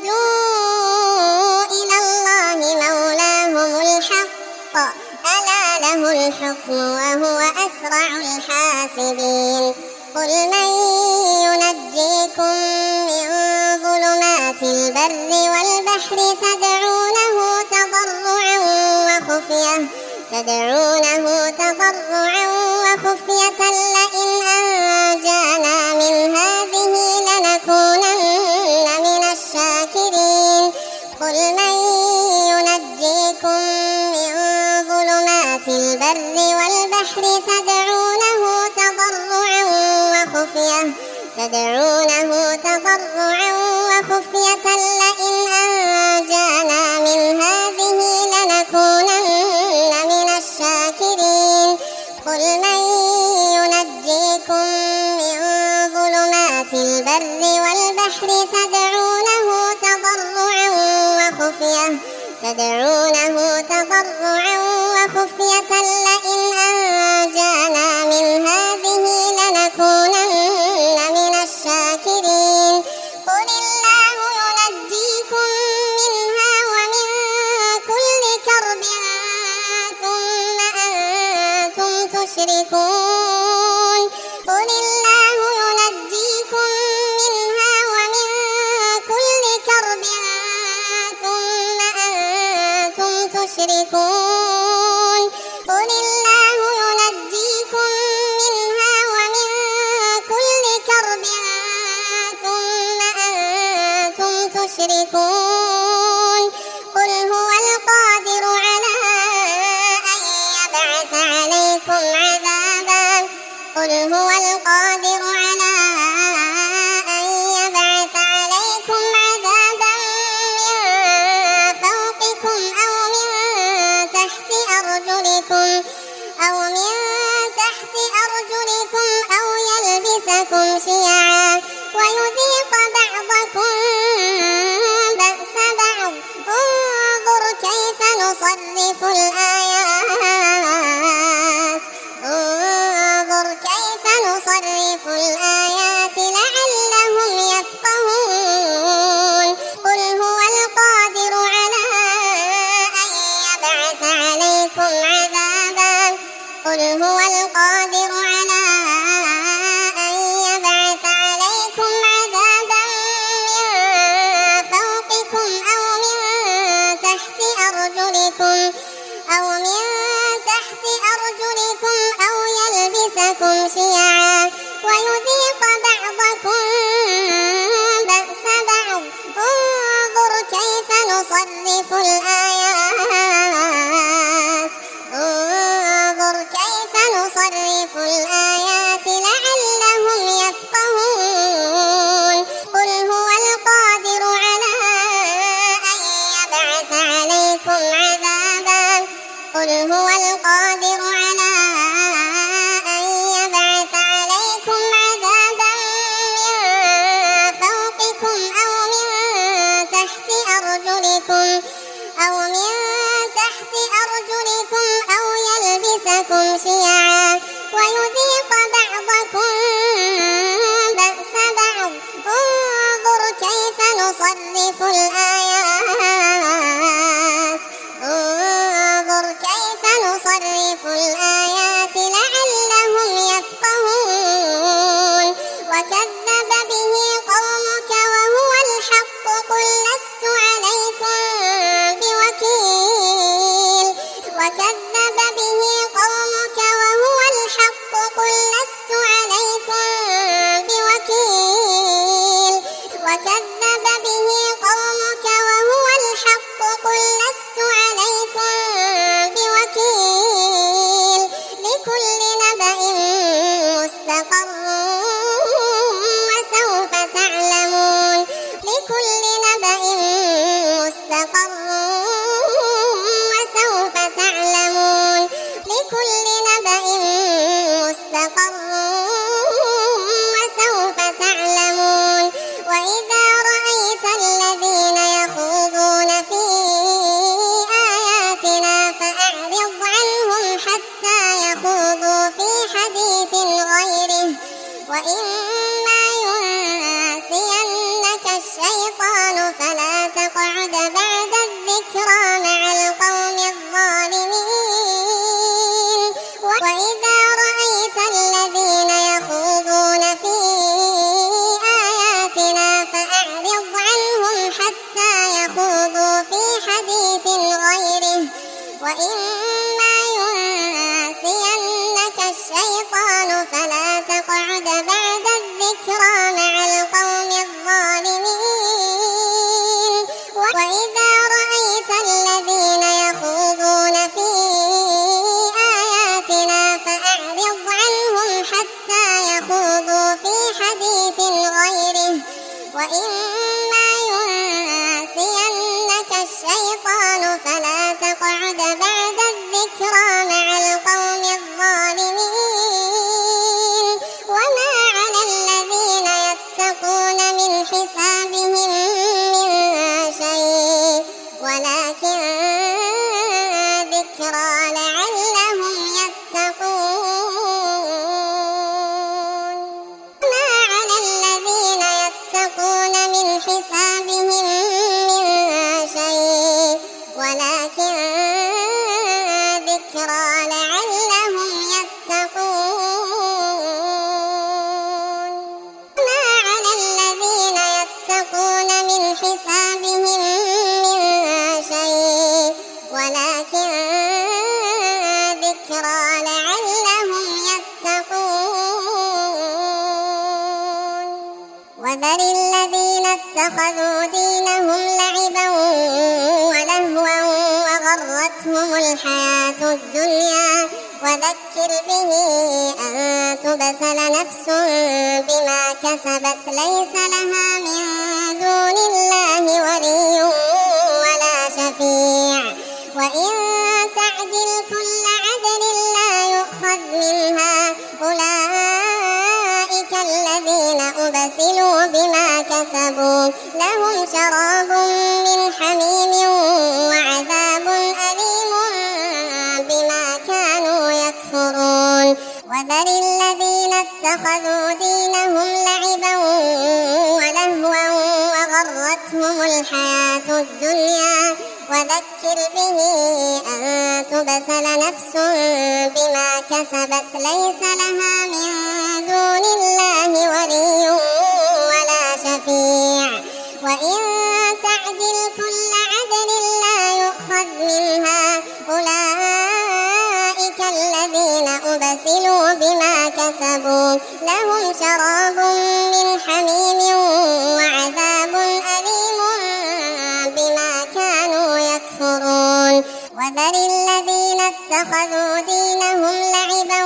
ردوا إلى الله مولاهم الحق ألا له الحكم وهو أسرع الحاسبين. قل من ينجيكم من ظلمات البر والبحر تدعونه تضرعا وخفية تدعونه تضرعا وخفية لئن أنجانا من هذه لنكونن من الشاكرين. قل من ينجيكم من ظلمات البر والبحر تدعونه تضرعا وخفية تدعونه تضرعا وخفية لئن أنجانا من هذه لنكونن من الشاكرين. قل من ينجيكم من ظلمات البر والبحر تدعونه تضرعا وخفية تدعونه تضرعا وخفية لئن أنجانا من هذه لنكونن من الشاكرين. قل الله ينجيكم منها ومن كل كرب ثم أنتم تشركون. قل الله ينجيكم منها ومن كل كرب ثم أنتم تشركون. قل الله ينجيكم منها ومن كل كرب ثم أنتم تشركون. قل هو القادر على أن يبعث عليكم عذابا قل هو القادر على أن يبعث عليكم عذابا من فوقكم أو من تحت أرجلكم أو من تحت أرجلكم أو يلبسكم شيعا ويذيق بعضكم بأس بعض انظر كيف نصرف الآيات انظر كيف نصرف الآيات لعلهم يفقهون قل هو القادر على أن يبعث عليكم عذابا قل هو القادر على أن يبعث عليكم عذابا من فوقكم أو من تحت أرجلكم أو من تحت أرجلكم أو يلبسكم شيعا ويذيق بعضكم بأس بعض انظر كيف نصرف الآيات انظر كيف نصرف الآيات لعلهم يفقهون قل هو القادر على أن يبعث عليكم عذابا قل هو القادر على أن يبعث عليكم عذابا من فوقكم أو من تحت أرجلكم أو من تحت أرجلكم أو يلبسكم شيعا ويذيق بعضكم بأس بعض انظر كيف نصرف الآيات انظر كيف نصرف الآيات لعلهم يفقهون وكذب به قومك وهو الحق قل لست عليكم بوكيل وكذب به قومك وهو الحق قل لست عليكم بوكيل وكذب به قومك وهو الحق قل لست عليكم بوكيل لكل نبأ مستقر وسوف تعلمون لكل نبأ مستقر وسوف تعلمون لكل نبأ مستقر وسوف تعلمون وإذا رأيت الذين يخوضون في آياتنا فأعرض عنهم حتى يخوضوا في حديث غيره وإما ينسينك الشيطان فلا تقعد بعد الذكرى مع القوم الظالمين وإذا رأيت الذين يخوضون في آياتنا فأعرض عنهم حتى يخوضوا في حديث غيره وإما ينسينك الشيطان فلا تقعد بعد الذكرى مع القوم الظالمين وإذا رأيت الذين يخوضون في آياتنا فأعرض عنهم حتى يخوضوا في حديث غيره وإما ينسينك الشيطان فلا تقعد بعد الذكرى مع القوم الظالمين وما على الذين يتقون من حسابهم من شيء ولكن ذكرى لعلهم يتقون ما على الذين يتقون من حسابهم من شيء ولكن ذكرى لعلهم يتقون ما على الذين يتقون من حسابهم من شيء ولكن ذكرى لعلهم يتقون وذر الذين اتخذوا دينهم لعبا ولهوا وغرتهم الحياة الدنيا وذكر به أن تبسل نفس بما كسبت ليس لها من دون الله ولي ولا شفيع وإن تعدل كل عدل لا يؤخذ منها أولئك الذين الذين أبسلوا بما كسبوا لهم شراب من حميم وعذاب أليم بما كانوا يكفرون وذر الذين اتخذوا دينهم لعبا ولهوا وغرتهم الحياة الدنيا وذكر به أن تبسل نفس بما كسبت ليس لها من دون الله ولي ولا شفيع وإن تعدل كل عدل لا يؤخذ منها أولئك الذين أبسلوا بما كسبوا لهم شراب من حميم وعذاب أليم بما كانوا يكفرون وذر الذين اتخذوا دينهم لعبا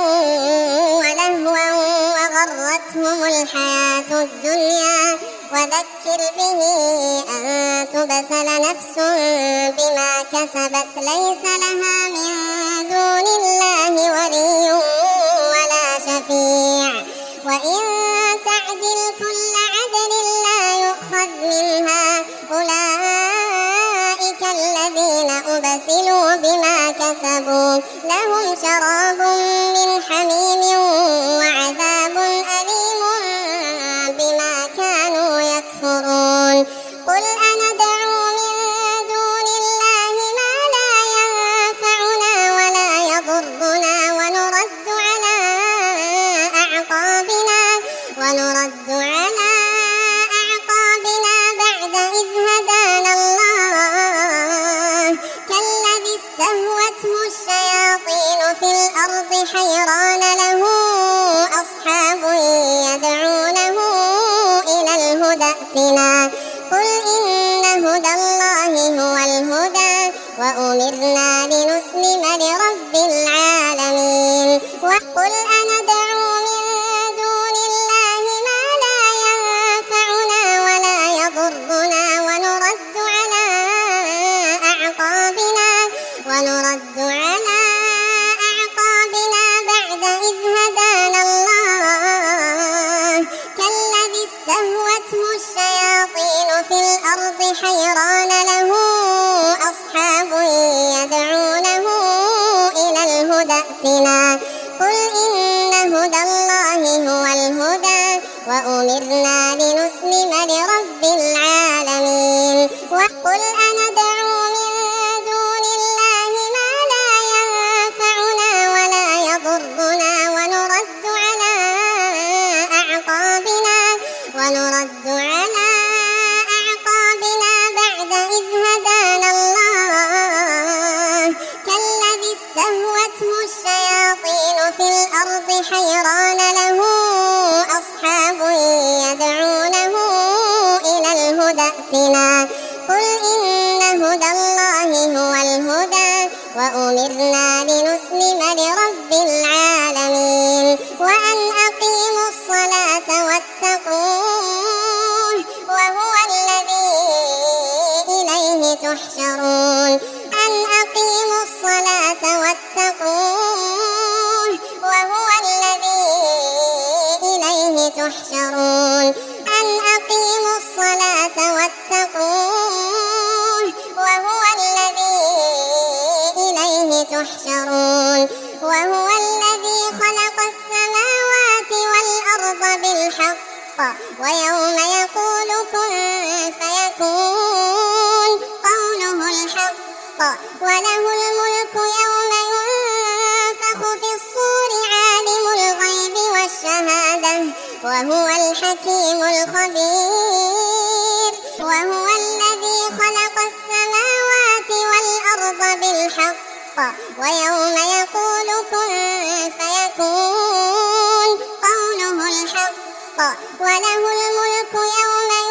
ولهوا وغرتهم الحياة الدنيا وذكر به أن تبسل نفس بما كسبت ليس لها من دون الله ولي ولا شفيع وإن تعدل كل عدل لا يؤخذ منها أولئك الذين أبسلوا بما كسبوا لهم شراب من حميم وعذاب أليم بما كانوا يكفرون قل أندعو من دون الله ما لا ينفعنا ولا يضرنا ونرد على أعقابنا ونرد على أعقابنا بعد إذ هدانا الله كالذي استهوته الشياطين في الأرض حيران له أصحاب يدعونه إلى الهدى ائتنا قل إن هدى الله هو الهدى وأمرنا لنسلم لرب العالمين وقل أندعو من دون الله ما لا ينفعنا ولا يضرنا ونرد على أعقابنا ونرد على أعقابنا بعد إذ هدانا الله كالذي استهوته الشياطين في الأرض حيران له أصحاب يدعونه إلى الهدى ائتنا قل إن هدى الله هو الهدى وأمرنا لنسلم لرب العالمين وقل أندعو من دون الله ما لا ينفعنا ولا يضرنا ونرد على أعقابنا ونرد على أعقابنا بعد إذ هدانا الله كالذي استهوته الشياطين في الأرض حيران له أصحاب يدعونه إلى الهدى ائتنا قل إن هدى الله هو الهدى وأمرنا لنسلم لرب العالمين وأن أقيموا الصلاة واتقوه وهو الذي إليه تحشرون أن أقيموا الصلاة واتقوه وهو الذي إليه تحشرون أن أقيموا الصلاة واتقوه وهو الذي إليه تحشرون وهو الذي خلق السماوات والأرض بالحق ويوم يقول كن فيكون قوله الحق وله الملك يوم ينفخ في الصور عالم الغيب والشهادة وهو الحكيم الخبير وهو الذي خلق السماوات والأرض بالحق ويوم يقول كن فيكون قوله الحق وله الملك يوم ينفخ في الصور عالم الغيب والشهادة وهو الحكيم الخبير وهو الذي خلق السماوات والأرض بالحق ويوم يقول كن فيكون قوله الحق وله الملك يوم ينفخ في الصور عالم الغيب والشهادة وهو الحكيم الخبير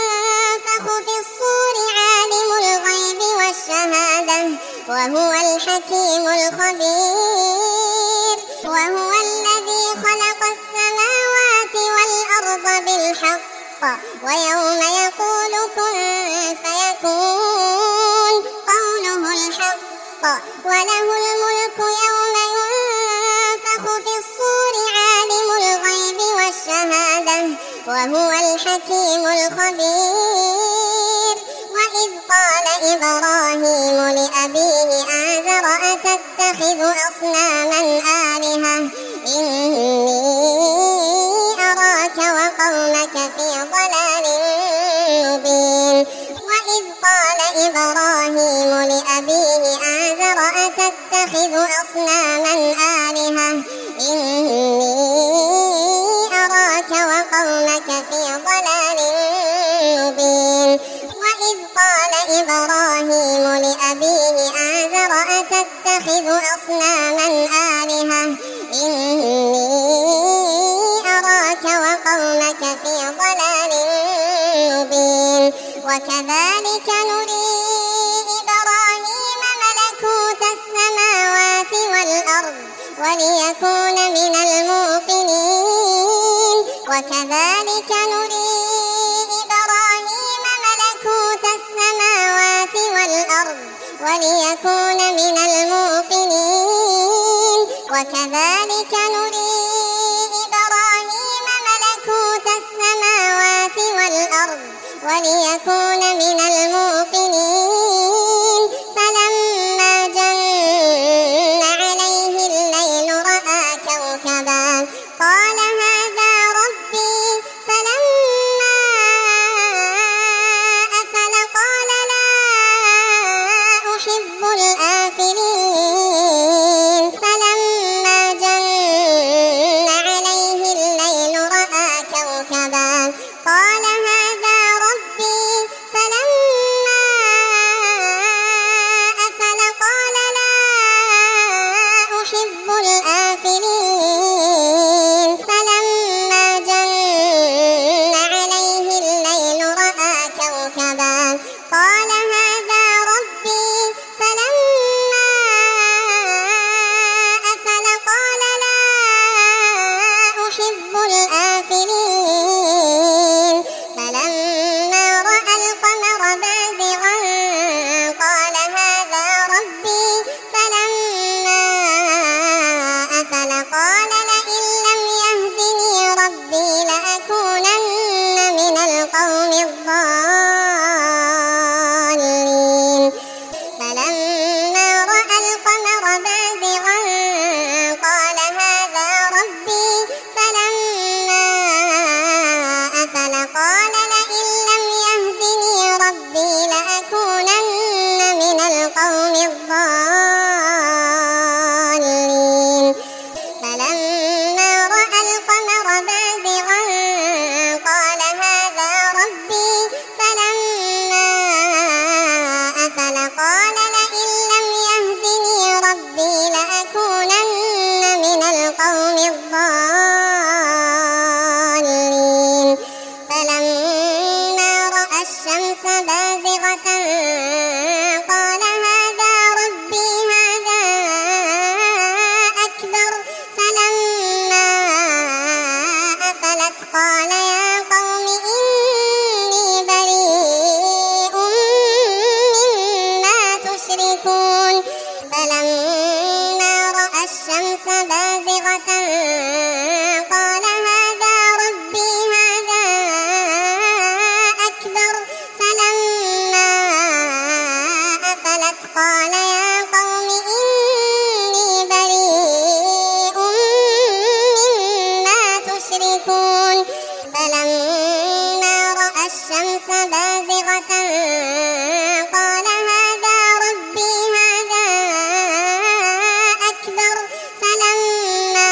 وهو الحكيم الخبير وهو الذي خلق السماوات والأرض بالحق ويوم يقول كن فيكون قوله الحق وله الملك يوم ينفخ في الصور عالم الغيب والشهادة وهو الحكيم الخبير. وإذ قال إبراهيم لأبيه آزر أتتخذ أصناما آلهة إني أراك وقومك في ضلال مبين. وإذ قال إبراهيم لأبيه آزر أتتخذ أصناما آلهة إني أراك وقومك في ضلال مبين. وإذ قال إبراهيم لأبيه آزر أتتخذ أصناما آلهة إني أراك وقومك في ضلال مبين. وكذلك نري إبراهيم ملكوت السماوات والأرض وليكون من الموقنين. وكذلك نري إبراهيم ملكوت السماوات والأرض وليكون من الموقنين. وكذلك نري إبراهيم ملكوت السماوات والأرض وليكون من الموقنين. فلما جن عليه الليل رأى كوكبا قال هذا ربي. فلما أفل قال لا أحب الآفلين. فلما جن عليه الليل رأى كوكبا قال هذا ربي. فلما أفل قال لا أحب الآفلين. فلما جن عليه الليل رأى كوكبا قال هذا ربي. فلما أفل قال لا أحب الآفلين. فلما رأى القمر بازغا قال هذا ربي. فلما أفل قال لئن لم يهدني ربي لأكونن من القوم الضالين. فلما رأى القمر بازغا قال هذا ربي. فلما أفل قال لئن لم يهدني ربي لأكونن من القوم الضالين. فلما رأى القمر بازغا قال هذا ربي. فلما أفل قال لئن لم يهدني ربي لأكونن من القوم الضالين. فلما رأى الشمس بازغة قال هذا ربي هذا أكبر. فلما أفلت قال يا قوم إني بريء مما تشركون. فلما رأى الشمس بازغة قال هذا ربي هذا أكبر. فلما أفلت قال يا قوم إني بريء مما تشركون. فلما رأى الشمس بازغة قال هذا ربي هذا أكبر. فلما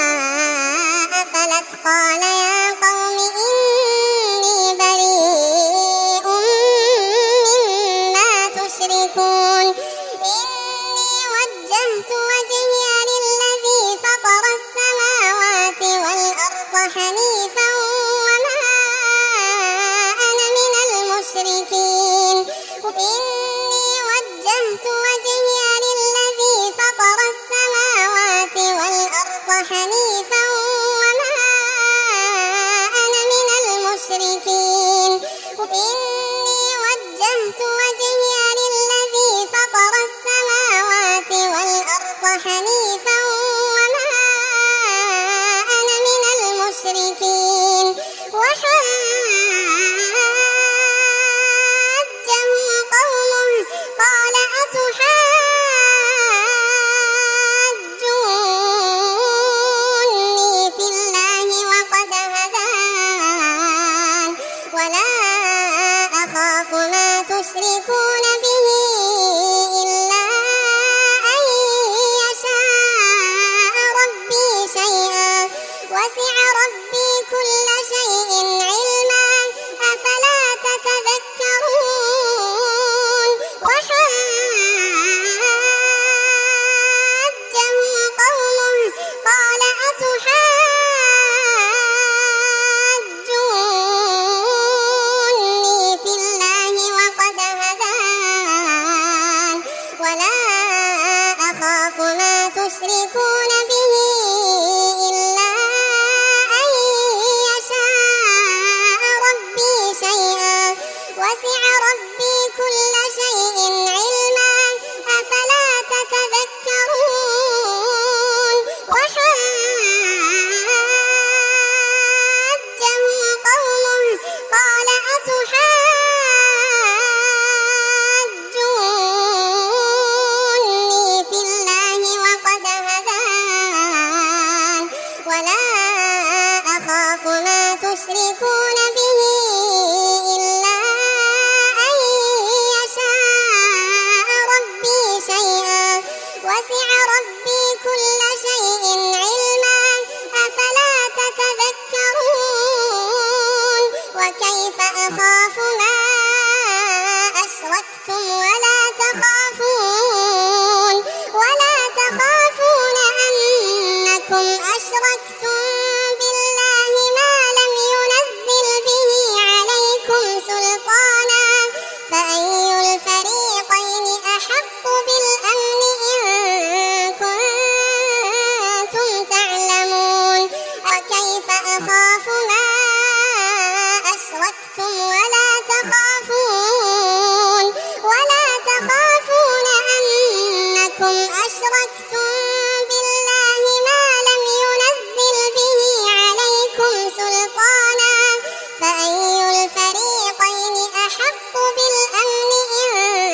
أفلت قال يا قوم إني بريء مما تشركون. إني وجهت وجهي للذي فطر السماوات والأرض حنيفا وما أنا من المشركين. إني وجهت وجهي للذي فطر السماوات والأرض حنيفا وما أنا من المشركين. إني وجهت وجهي للذي فطر السماوات والأرض حنيفا وما أنا من المشركين. وحاجه تشركون به إلا أن يشاء ربي شيئا وسع ربي كل شيء علما أفلا تتذكرون وحاجه قومه قال أتحاجوني في الله وقد هدان ولا أخاف ما تشركون به إلا أن يشاء ربي شيئا وسع ربي كل شيء علما أفلا تتذكرون وحاجه قومه قال أتحاجوني في الله وقد هدان ولا أخاف ما تشركون به إلا أن يشاء ربي شيئا وسع ربي كل شيء علما أفلا تتذكرون وكيف أخاف ما أشركتم ولا تخافون ولا تخافون أنكم أشركتم بالله ما لم ينزل به عليكم سلطانا فأي الفريقين أحق بالأمن إن كنتم تعلمون وكيف أخاف ما أشركتم ولا تخافون ولا تخافون أنكم أشركتم بالله ما لم ينزل به عليكم سلطانا فأي الفريقين أحق بالأمن إن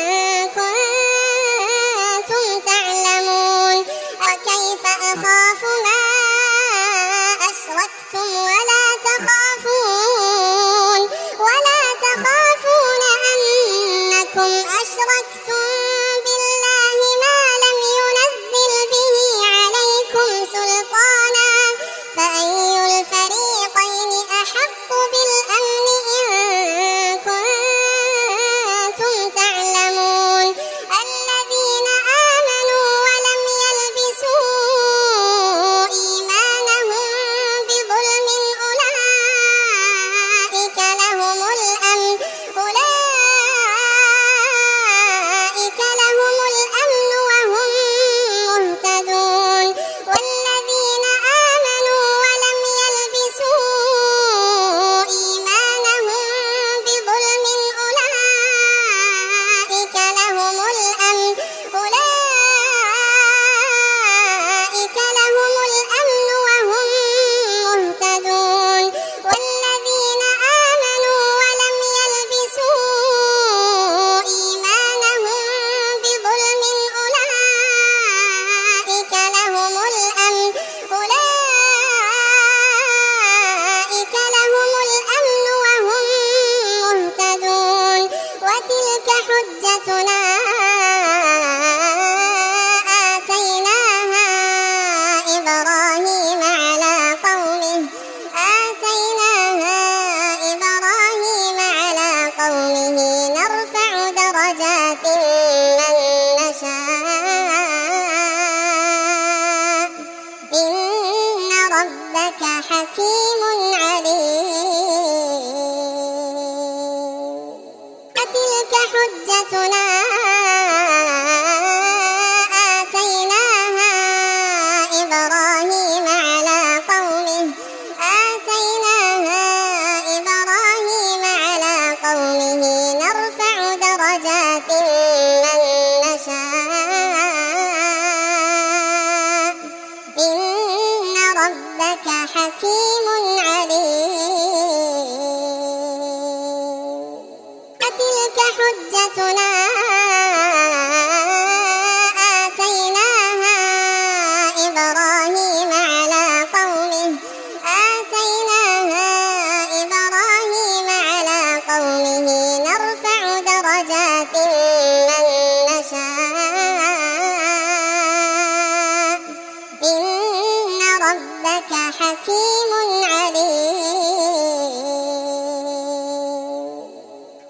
كنتم تعلمون وكيف أخاف ما أشركتم ولا تخافون ولا تخافون أنكم أشركتم بالله ما لم ينزل به عليكم سلطانا فأي الفريقين أحق بالأمن إن كنتم تعلمون الذين آمنوا ولم يلبسوا إيمانهم بظلم أولئك لهم الأمن أولئك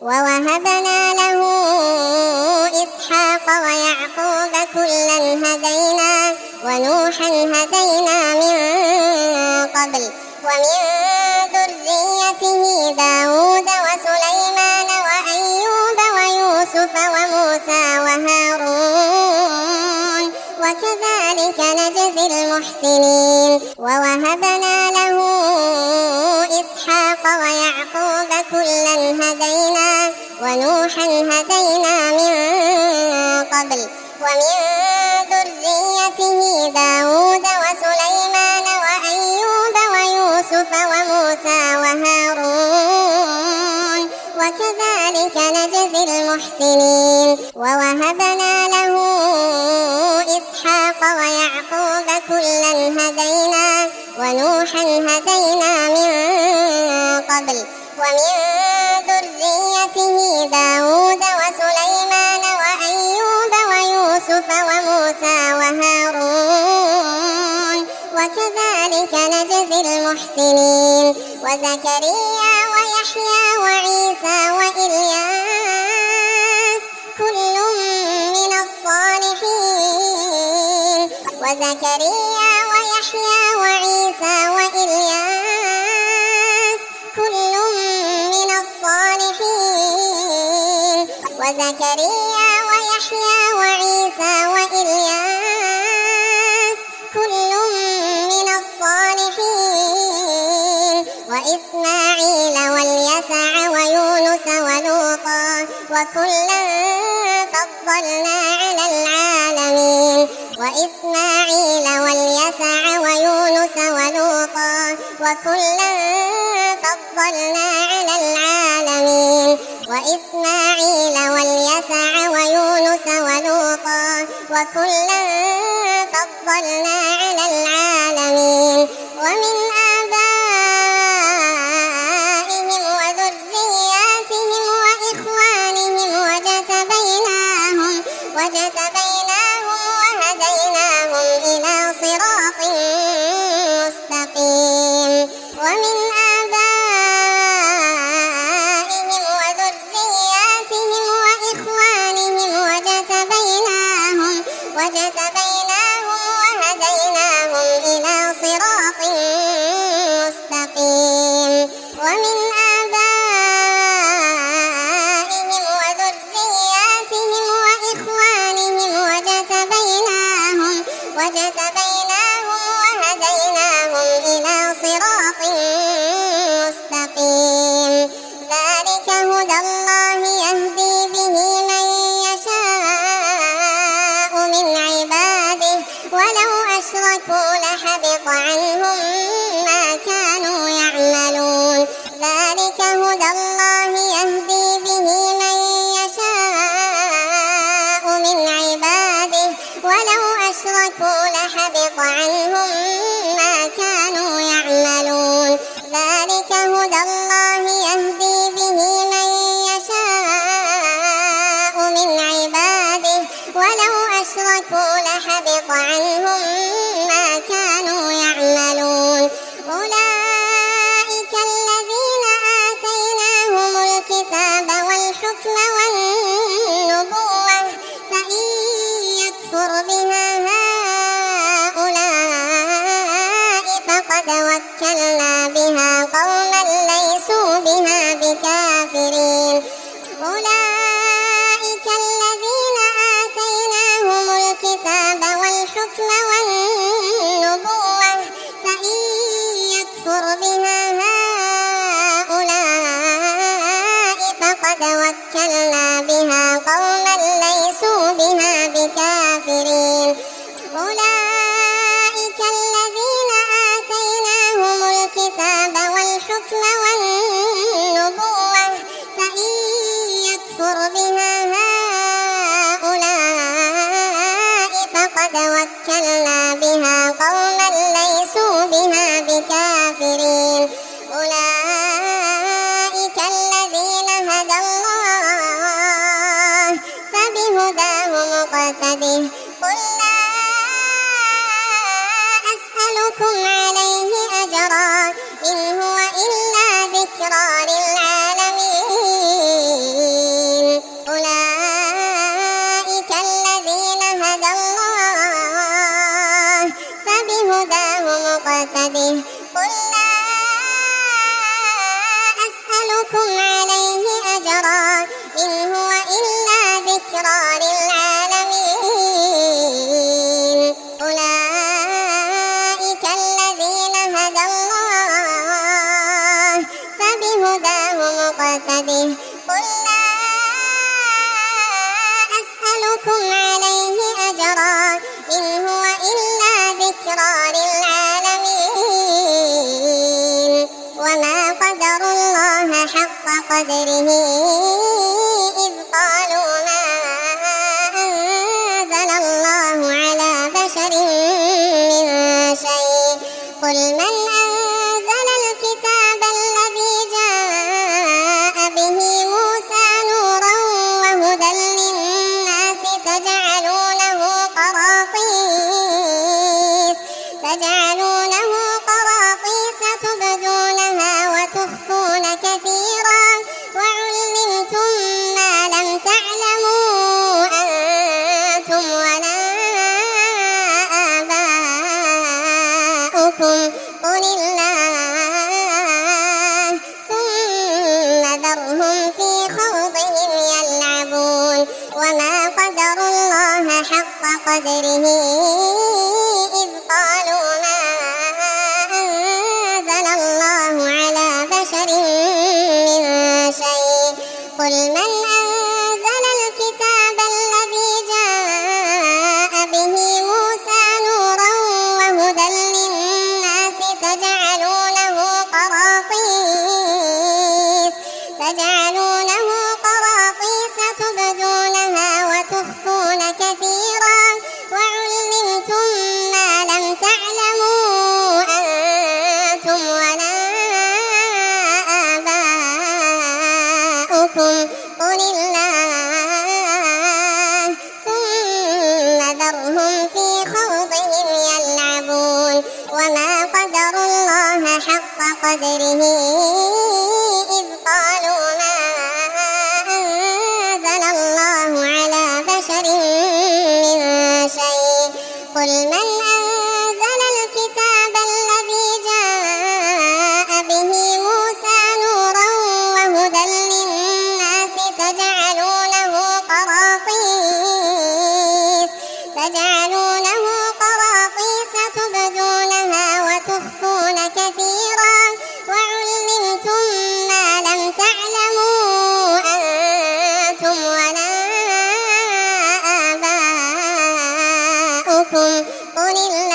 ووهبنا له إسحاق ويعقوب كلا هدينا ونوحا هدينا من قبل ومن ذريته داود وسليمان وأيوب ويوسف وموسى وهارون وكذلك نجزي المحسنين. ووهبنا له إسحاق ويعقوب كلا هدينا ونوحا هدينا من قبل ومن ذريته داود وسليمان وأيوب ويوسف وموسى وهارون وكذلك نجزي المحسنين. ووهبنا له إسحاق ويعقوب كلا هدينا ونوحا هدينا من قبل ومن ذريته داود وسليمان وأيوب ويوسف وموسى وهارون وكذلك نجزي المحسنين. وزكريا ويحيى وعيسى وإلياس كل من الصالحين. وزكريا ويحيى وعيسى وإلياس كل من الصالحين. وزكريا ويحيى وعيسى وإلياس كل من الصالحين. وإسماعيل واليسع ويونس ولوطا وكلا فضلنا على العالمين. وإسماعيل واليسع ويونس ولوطا وكلا فضلنا على العالمين. وإسماعيل واليسع ويونس ولوطا وكلا فضلنا على العالمين. ومن آبائهم وذرياتهم وإخوانهم وجتبيناهم وجتبيناهم وهديناهم إلى صراط مستقيم. ومن آبائهم وذرياتهم وإخوانهم وجتبيناهم وجتبيناهم وهديناهم إلى صراط مستقيم. ومن آبائهم وذرياتهم وإخوانهم وجتبيناهم وجتبيناهم وهديناهم إلى صراط مستقيم. ذلك هدى الله يهدي به من يشاء من عباده ولو أشركوا لحبط عنهم ما كانوا يعملون. ذلك هدى الله يهدي به من يشاء من عباده ولو أشركوا لحبط عنهم ما كانوا يعملون. ذلك هدى الله يهدي به من يشاء من عباده ولو أشركوا لحبط عنهم ما كانوا يعملون. أولئك الذين آتيناهم الكتاب والحكم والنبوة فإن يكفر بها هؤلاء فقد وكلنا بها قوما ليسوا بها بكافرين. أولئك الذين آتيناهم الكتاب والحكم والنبوة فإن يكفر بها هؤلاء فقد وكلنا بها قوما ليسوا بها بكافرين. أولئك الذين آتيناهم الكتاب والحكم والنبوة فإن يكفر بها هؤلاء فقد وكلنا بها قوما ليسوا بها بكافرين. أولئك الذين هدى الله فبهداه مقتده. قل لا أسألكم عليه أجرا إن هو إلا ذكرى للعالمين. بهداه مقتده قل لا أسألكم عليه أجرا إن هو إلا ذكرى للعالمين وما قدروا الله حق قدره إذ قالوا ما أنزل الله على بشر من شيء قل من أنزل الكتاب الذي جاء به موسى نورا وهدى للناس تجعلونه قراطيس تجعلونه قراطيس تبدونها وتخفون كثيرا وعلمتم ما لم تعلموا أنتم ولا آباؤكم قل الله ثم ذرهم في خوضهم يلعبون وما قدروا الله حق قدره إذ قالوا ما أنزل الله على بشر من شيء قل من أنزل الكتاب الذي جاء به موسى نورا وهدى للناس تجعلونه قراطيس تجعلونه قراطيس تبدونها وتخفون كثيرا وعلمتم ما لم تعلموا أنتم ولا آباؤكم قل الله ثم ذرهم في خوضهم يلعبون وما قدروا الله حق قدره إذ قالوا ما أنزل الله على بشر من شيء قل من أنزل الكتاب الذي جاء به موسى نورا وهدى للناس تجعلونه قراطيس تجعلونه قراطيس تبدونها وتخفون كثيرا وعلمتم ما لم تعلموا أنتم ولا آباؤكم قل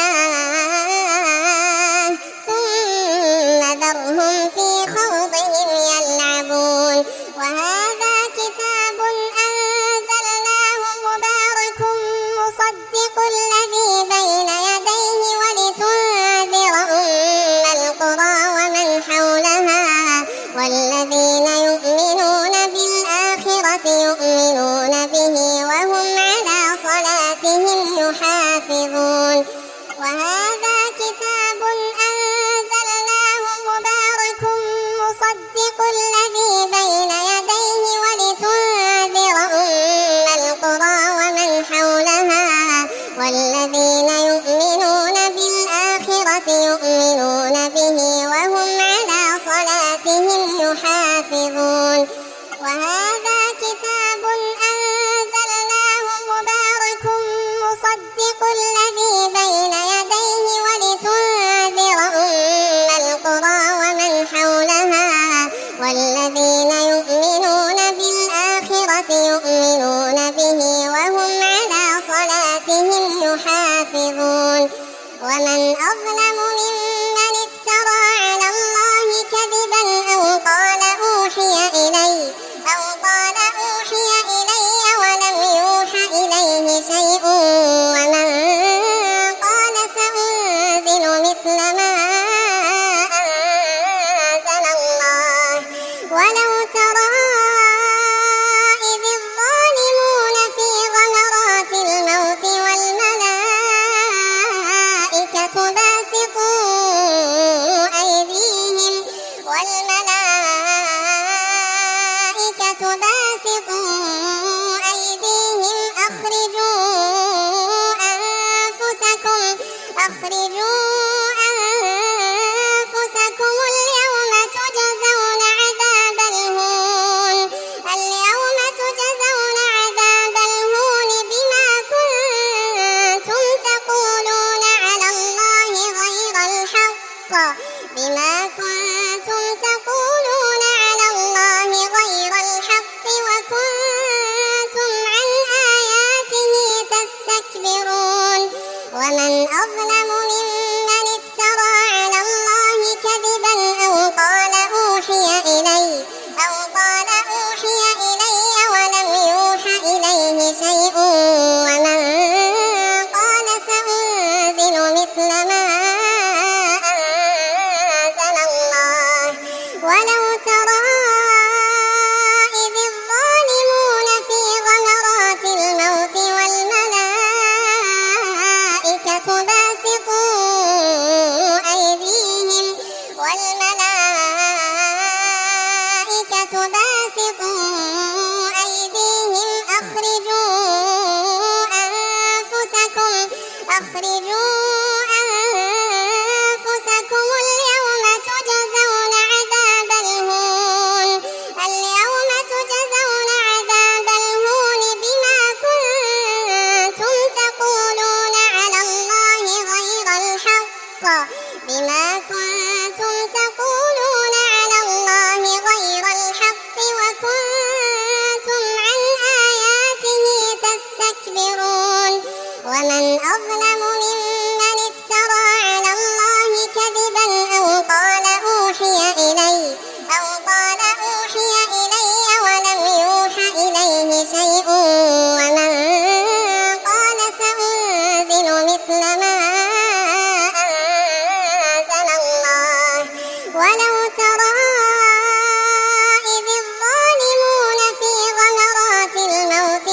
الله ثم ذرهم في خوضهم يلعبون وهذا كتاب أنزلناه مبارك مصدق الذي بين يديه ولتنذر أم القرى ومن حولها والذين يؤمنون بالآخرة يؤمنون به وهم على صلاتهم يحافظون وهذا كتاب أنزلناه مبارك مصدق الذي بين يديه ولتنذر أم القرى ومن حولها والذين يؤمنون بالآخرة يؤمنون به وهم على صلاتهم يحافظون وهذا كتاب أنزلناه مبارك مصدق الذي بين يديه ولتنذر أم القرى ومن حولها والذين يؤمنون بالآخرة يؤمنون به وهم على صلاتهم يحافظون ومن أظلم ممن افترى على الله كذبا أو قال أوحي إلي أو قال أوحي إلي ولم يوحى إليه شيء ومن قال سأنزل مثل ما أنزل الله ولو ترى إذ الظالمون في غمرات الموت والملائكة باسطوا أيديهم والملائكة باسطوا أيديهم أخرجوا أنفسكم أخرجوا أنفسكم اليوم تجزون عذاب الهون اليوم تجزون عذاب الهون بما كنتم تقولون على الله غير الحق بما كنتم تقولون على باسطوا أيديهم أخرجوا أنفسكم أخرجوا أنفسكم اليوم تجزون عذاب الهون اليوم تجزون عذاب الهون بما كنتم تقولون على الله غير الحق بما كنتم تقولون على الله غير الحق وكنتم عن آياته تستكبرون ومن أظلم ممن افترى على الله كذبا أو قال أوحي إلي أو قال أوحي إلي ولم يوحى إليه شيء ومن قال سأنزل مثل ما أنزل الله ولو ترى إذ الظالمون في غمرات الموت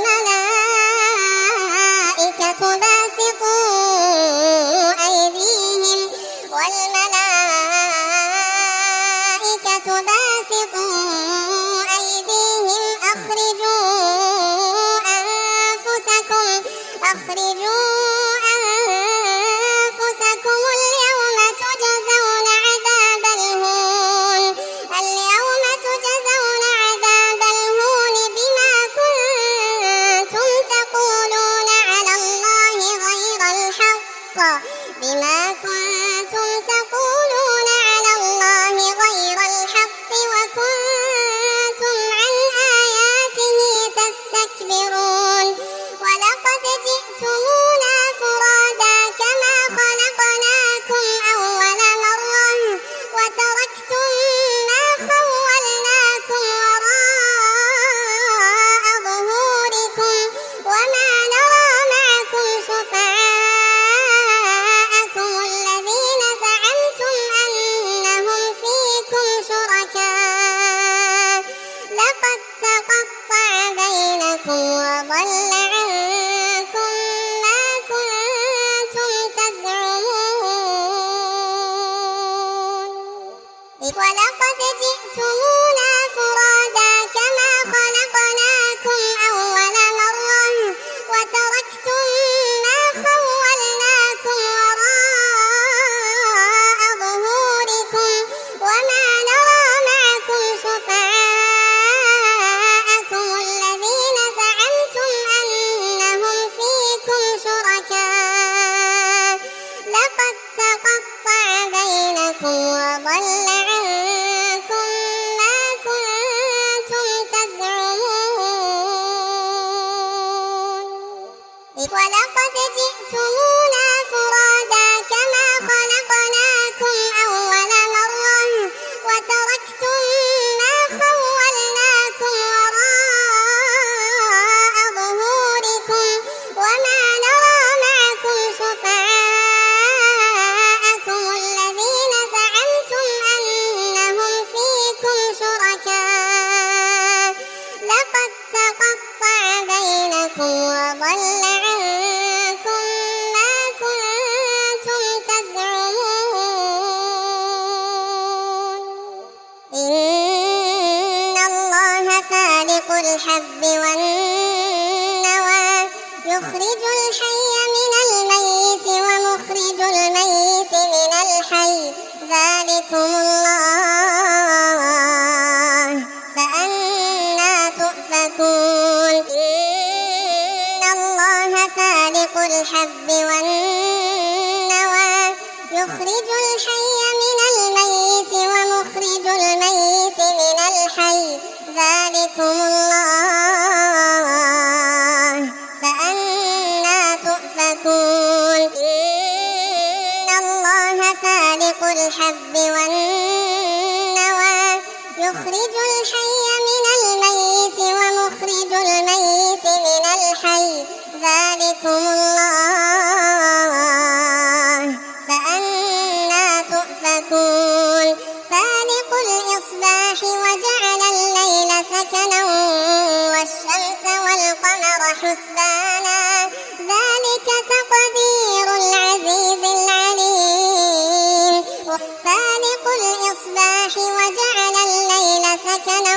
والملائكة باسطوا أيديهم والملائكة باسطوا أيديهم أخرجوا أنفسكم أخرجوا أنفسكم اليوم تجزون عذاب الهون اليوم تجزون عذاب الهون بما كنتم تقولون على الله غير الحق بما كنتم تقولون على الله غير الحق وكنتم عن آياته تستكبرون ولقد جئتمونا فرادا كما خلقناكم أول مرة وتركتم ما خولناكم وراء ظهوركم وما نرى معكم شفعاءكم الذين زعمتم أنهم فيكم شركاء لقد تقطع بينكم وضل عنكم ما كنتم تزعمون ولقد جئتمونا فرادا كما خلقناكم أول مرة وتركتم ما خولناكم وراء ظهوركم وما نرى معكم شفعاءكم الذين زعمتم أنهم فيكم شركاء لقد تقطع بينكم وضل عنكم ما كنتم تزعمون ولقد جئتمونا فرادا كما خلقناكم أول مرة وتركتم ما خولناكم وراء ظهوركم وما نرى معكم شفعاءكم الذين زعمتم أنهم فيكم شركاء لقد تقطع بينكم وضل عنكم ما كنتم تزعمون إن الله فالق الحب والنوى يخرج الحي من الميت ومخرج الميت من الحي ذلكم الله فأنى تؤفكون إن الله فالق الحب والنوى يخرج الحي من الميت ومخرج الميت من الحي ذلكم الله فأنى تؤفكون إن الله فالق الحب والنوى يخرج الحي من الميت ومخرج الميت من الحي ذلكم الله فأنى تؤفكون فالق الإصباح وجعل الليل سكنا والشمس والقمر حسبانا ذلك تقدير العزيز العليم فالق الإصباح وجعل الليل سكنا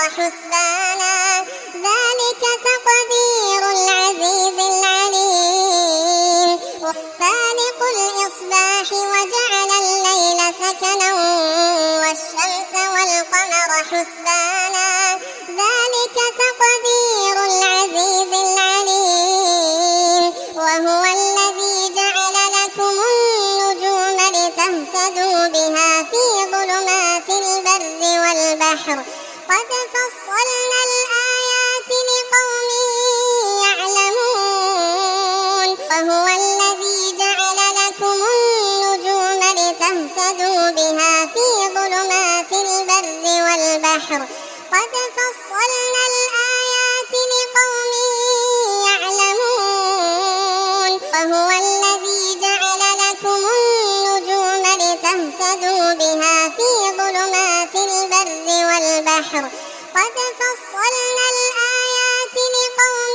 حسبانا ذلك تقدير العزيز العليم فالق الإصباح وجعل الليل سكنا والشمس والقمر حسبانا ذلك تقدير العزيز العليم وهو الذي جعل لكم النجوم لتهتدوا بها في ظلمات البر والبحر قد فصلنا الآيات لقوم يعلمون وهو الذي جعل لكم النجوم لتهتدوا بها في ظلمات البر والبحر قد فصلنا الآيات لقوم يعلمون وهو الذي جعل لكم النجوم لتهتدوا بها في ظلمات البر والبحر قد فصلنا الآيات لقوم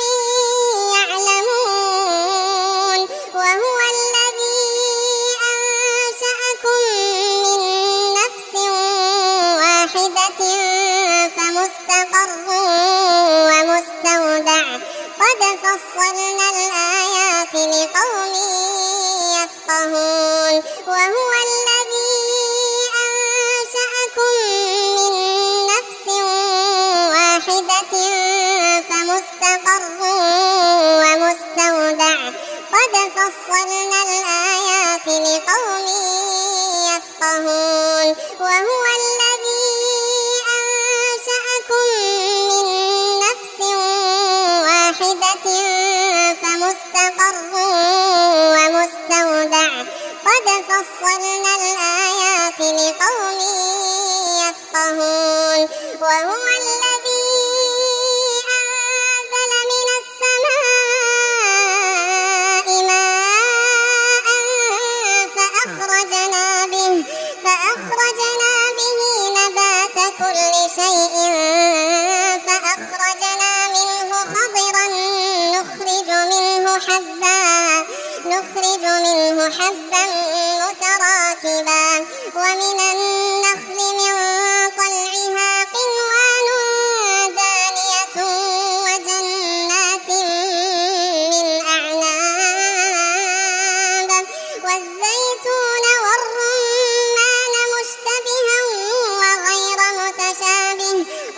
يعلمون وهو الذي أنشأكم من نفس واحدة فمستقر ومستودع قد فصلنا الآيات لقوم يفقهون وهو الذي أنشأكم من نفس واحدة فمستقر ومستودع قد فصلنا الآيات لقوم يفقهون وهو الذي أنشأكم من نفس واحدة فمستقر ومستودع قد فصلنا الآيات لقوم يفقهون وهو الذي أنزل من السماء ماء فأخرجنا به فأخرجنا به نبات كل شيء فأخرجنا منه خضرا نخرج منه حبا نخرج منه حبا متراكبا ومن النخل من طلعها قنوان دانية وجنات من أعناب والزيتون والرمان مشتبها وغير متشابه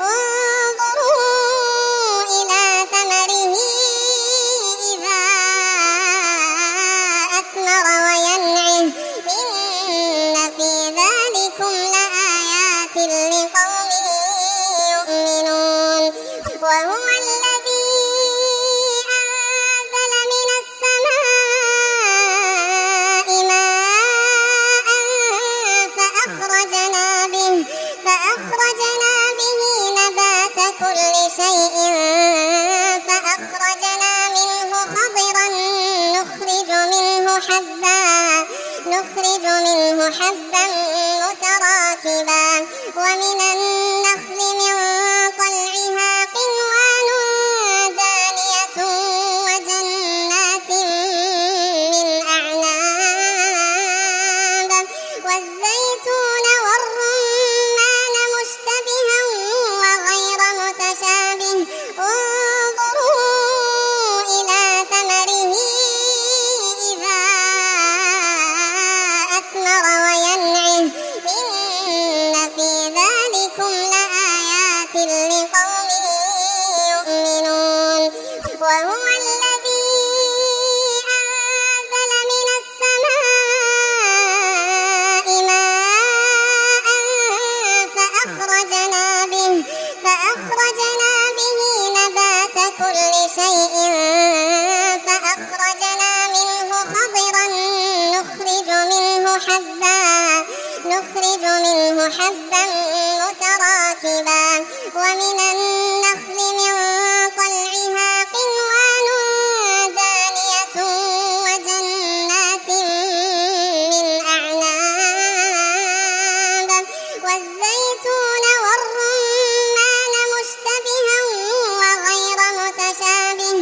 انظروا إلى ثمره إذا أثمر وينعه إن في ذلكم لآيات لقوم يؤمنون وهو الذي أنزل من السماء ماء فأخرجنا به فأخرجنا به نبات كل شيء فأخرجنا منه خضرا نخرج منه حبا نخرج منه حبا متراكبا ومن النخل من طلعها قنوان دانية وجنات من أعناب والزيتون والرمان مشتبها وغير متشابه انظروا إلى ثمره إذا أثمر وينعه إن في ذلكم لآيات لقوم يؤمنون وهو الذي أنزل من السماء ماء فأخرجنا به فأخرجنا به نبات كل شيء فأخرجنا منه خضرا نخرج منه حبا نخرج منه حبا متراكبا ومن النخل من طلعها قنوان دانية وجنات من أعناب والزيتون والرمان مشتبها وغير متشابه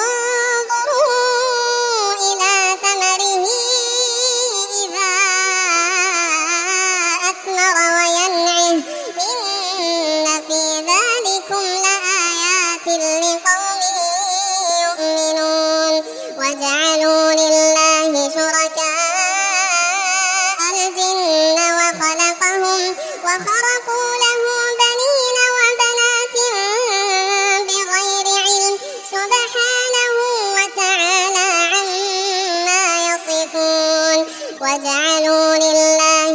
انظروا إلى ثمره إذا أثمر وينعه إن في ذلك وخرقوا له بنين وبنات بغير علم سبحانه وتعالى عما يصفون وجعلوا لله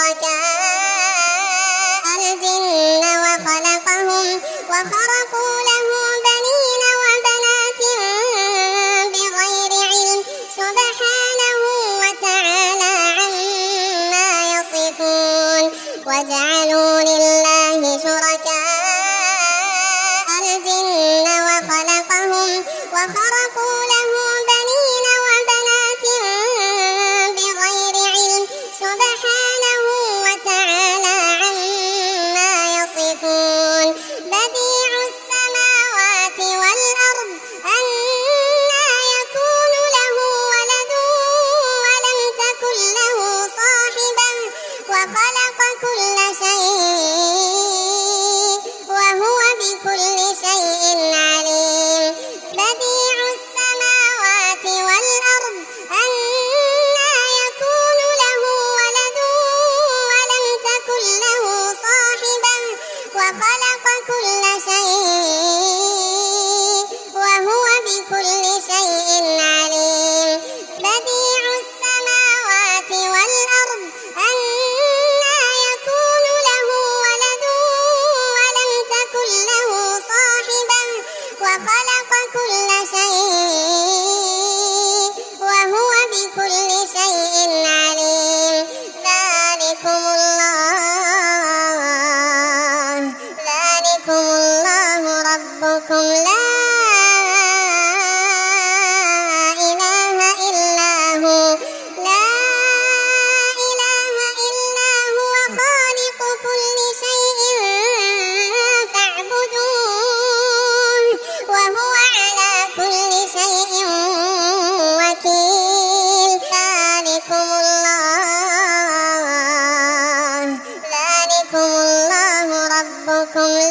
شركاء الجن وخلقهم وخرقوا له بنين وبنات بغير علم سبحانه وتعالى عما يصفون وجعلوا لله شركاء الجن وخلقهم وخرقوا له بنين وبنات بغير علم سبحانه وتعالى عما يصفون بديع السماوات والأرض أنى يكون له ولد ولم تكن له صاحبة وخلق كل شيء وهو بكل شيء عليم بديع السماوات والأرض أنى يكون له ولد ولم تكن له صاحبة وخلق كل شيء وهو بكل شيء عليم بديع السماوات والأرض أنى يكون له ولد ولم تكن له صاحبة وخلق كل شيء وهو بكل شيء عليم ذلكم الله ذلكم الله ربكم لا إله إلا هو لا إله إلا هو خالق كل شيء فاعبدوه وهو على كل شيء وكيل ذلكم الله ذلكم الله ربكم لا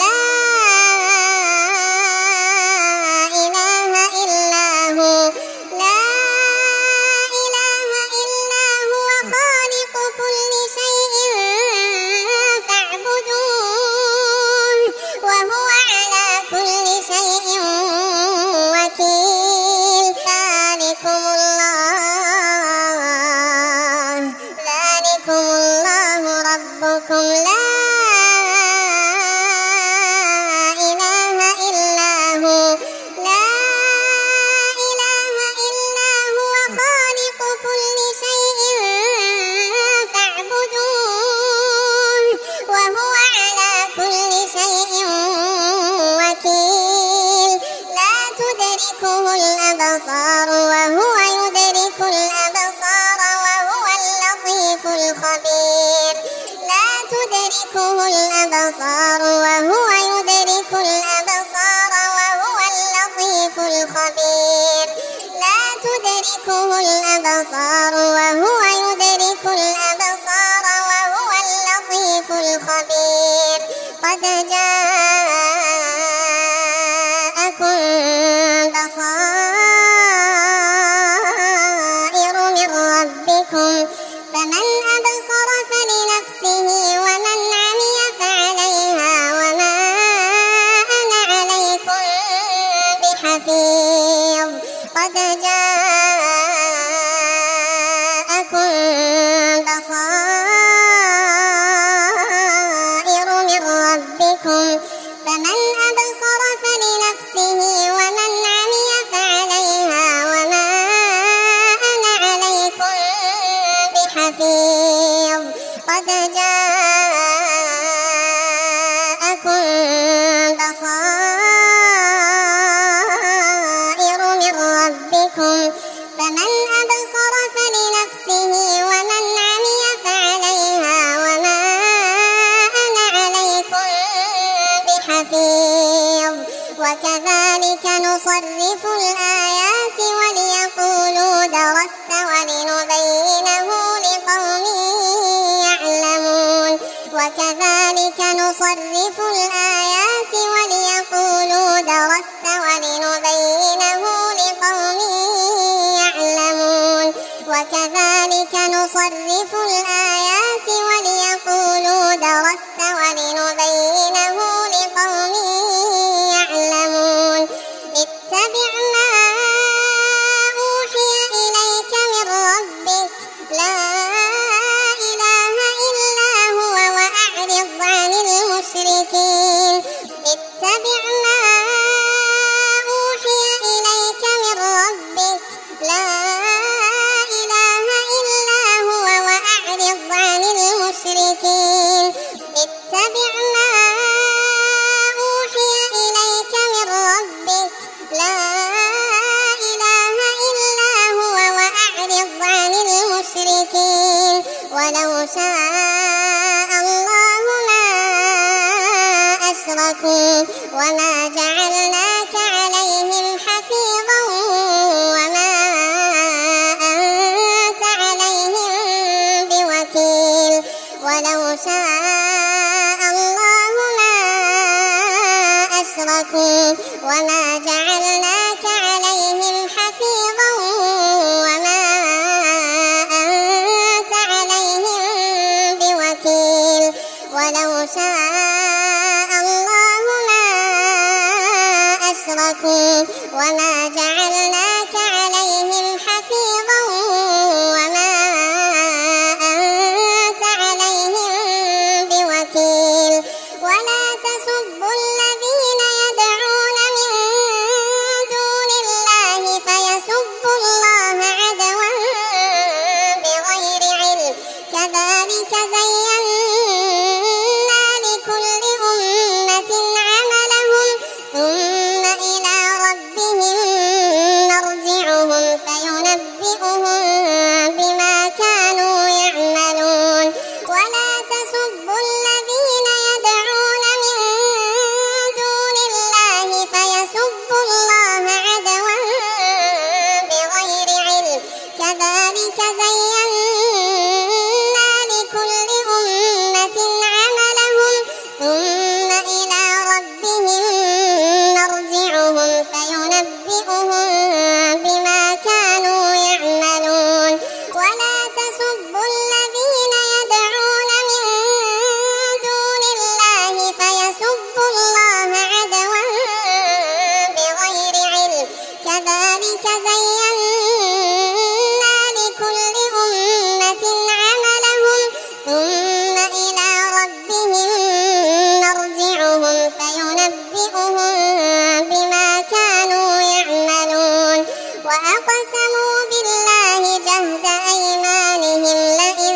إله إلا هو لا إله إلا هو خالق كل شيء فاعبدوه وهو على كل شيء وكيل ذلكم الله ذلكم الله ربكم لا إله إلا هو لا إله إلا هو خالق كل شيء فاعبدوه وهو على كل شيء وكيل لا تدركه الأبصار وهو يدرك الأبصار وهو اللطيف الخبير لا تدركه الأبصار وهو يدرك الأبصار وهو اللطيف الخبير لا تدركه الأبصار وهو يدرك الأبصار وهو اللطيف الخبير قد جاءكم بصائر من ربكم فمن أبصر فلنفسه ومن عمي فعليها وما أنا عليكم بحفيظ قد جاءكم بصائر من ربكم فمن أبصر فلنفسه ومن عمي فعليها وما أنا عليكم بحفيظ قد جاءكم بصائر من ربكم فمن أبصر فلنفسه ومن عمي فعليها وما أنا عليكم بحفيظ وكذلك نصرف الآيات وليقولوا درست ولنبينه لقوم يعلمون وكذلك نصرف الآيات وليقولوا درست ولنبينه لقوم يعلمون وكذلك نصرف الآيات وليقولوا درست المشركين اتبع ما أوحي إليك من ربك لا إله إلا هو وأعرض عن المشركين اتبع ما أوحي إليك من ربك لا إله إلا هو وأعرض عن المشركين ولو شاء الله ما أشركوا وما جعلناك عليهم حفيظا وما أنت عليهم بوكيل ولو شاء الله ما أشركوا وما جعلناك عليهم حفيظا وما أنت عليهم بوكيل ولو شاء الله ما أشركوا وما جعلناك عليهم حفيظا وما أنت عليهم بوكيل ولا تسبوا الذين يدعون من دون الله فيسبوا الله عدوا بغير علم كذلك زينا لكل أمة عملهم ثم إلى ربهم مرجعهم فينبئهم بما كانوا يعملون ولا تسبوا الذين يدعون من دون الله فيسبوا الله عدوا بغير علم كذلك زينا لكل أمة عملهم ثم إلى ربهم مرجعهم فينبئهم بما كانوا يعملون ولا تسبوا الذين يدعون من دون الله فيسبوا الله عدوا بغير علم كذلك زينا لكل أمة عملهم ثم إلى ربهم مرجعهم فينبئهم بما كانوا يعملون وأقسموا بالله جهد أيمانهم لئن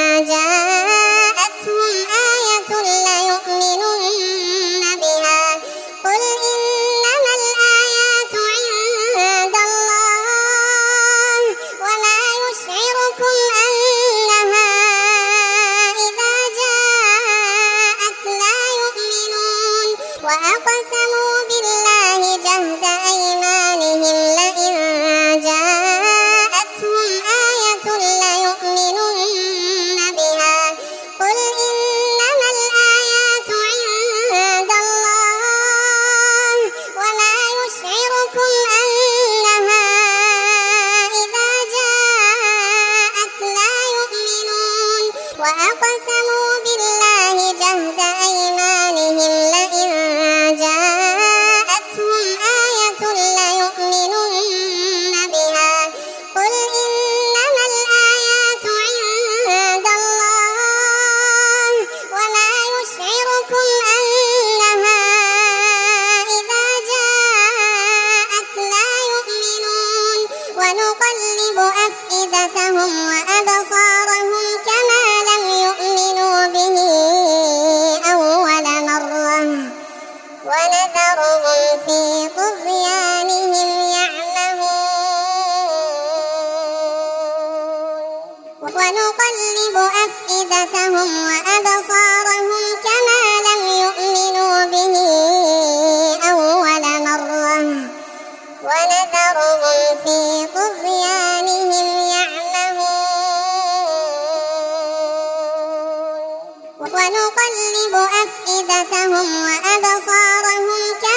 جاءتهم آية ليؤمنن بها قل إنما الآيات عند الله وما يشعركم أنها إذا جاءت لا يؤمنون وأقسموا بالله جهد أيمانهم لئن جاءتهم آية ليؤمنن بها قل إنما الآيات عند الله وما يشعركم أنها إذا جاءت لا يؤمنون وأقسموا بالله جهد أيمانهم لئن جاءتهم آية ليؤمنن بها قل إنما الآيات عند الله وما يشعركم أنها إذا جاءت لا يؤمنون ونقلب أفئدتهم وأبصارهم كما لم يؤمنوا به أول مرة ونذرهم في طغيانهم يعمهون. ونقلب أفئدتهم وأبصارهم كما لم يؤمنوا به أول مرة ونذرهم في طغيانهم يعمهون. ونقلب أفئدتهم وأبصارهم كما لم يؤمنوا به أول مرة ونذرهم في طغيانهم يعمهون. ونقلب أفئدتهم وأبصارهم كما لم يؤمنوا به أول مرة ونذرهم في طغيانهم يعمهون. ونقلب أفئدتهم وأبصارهم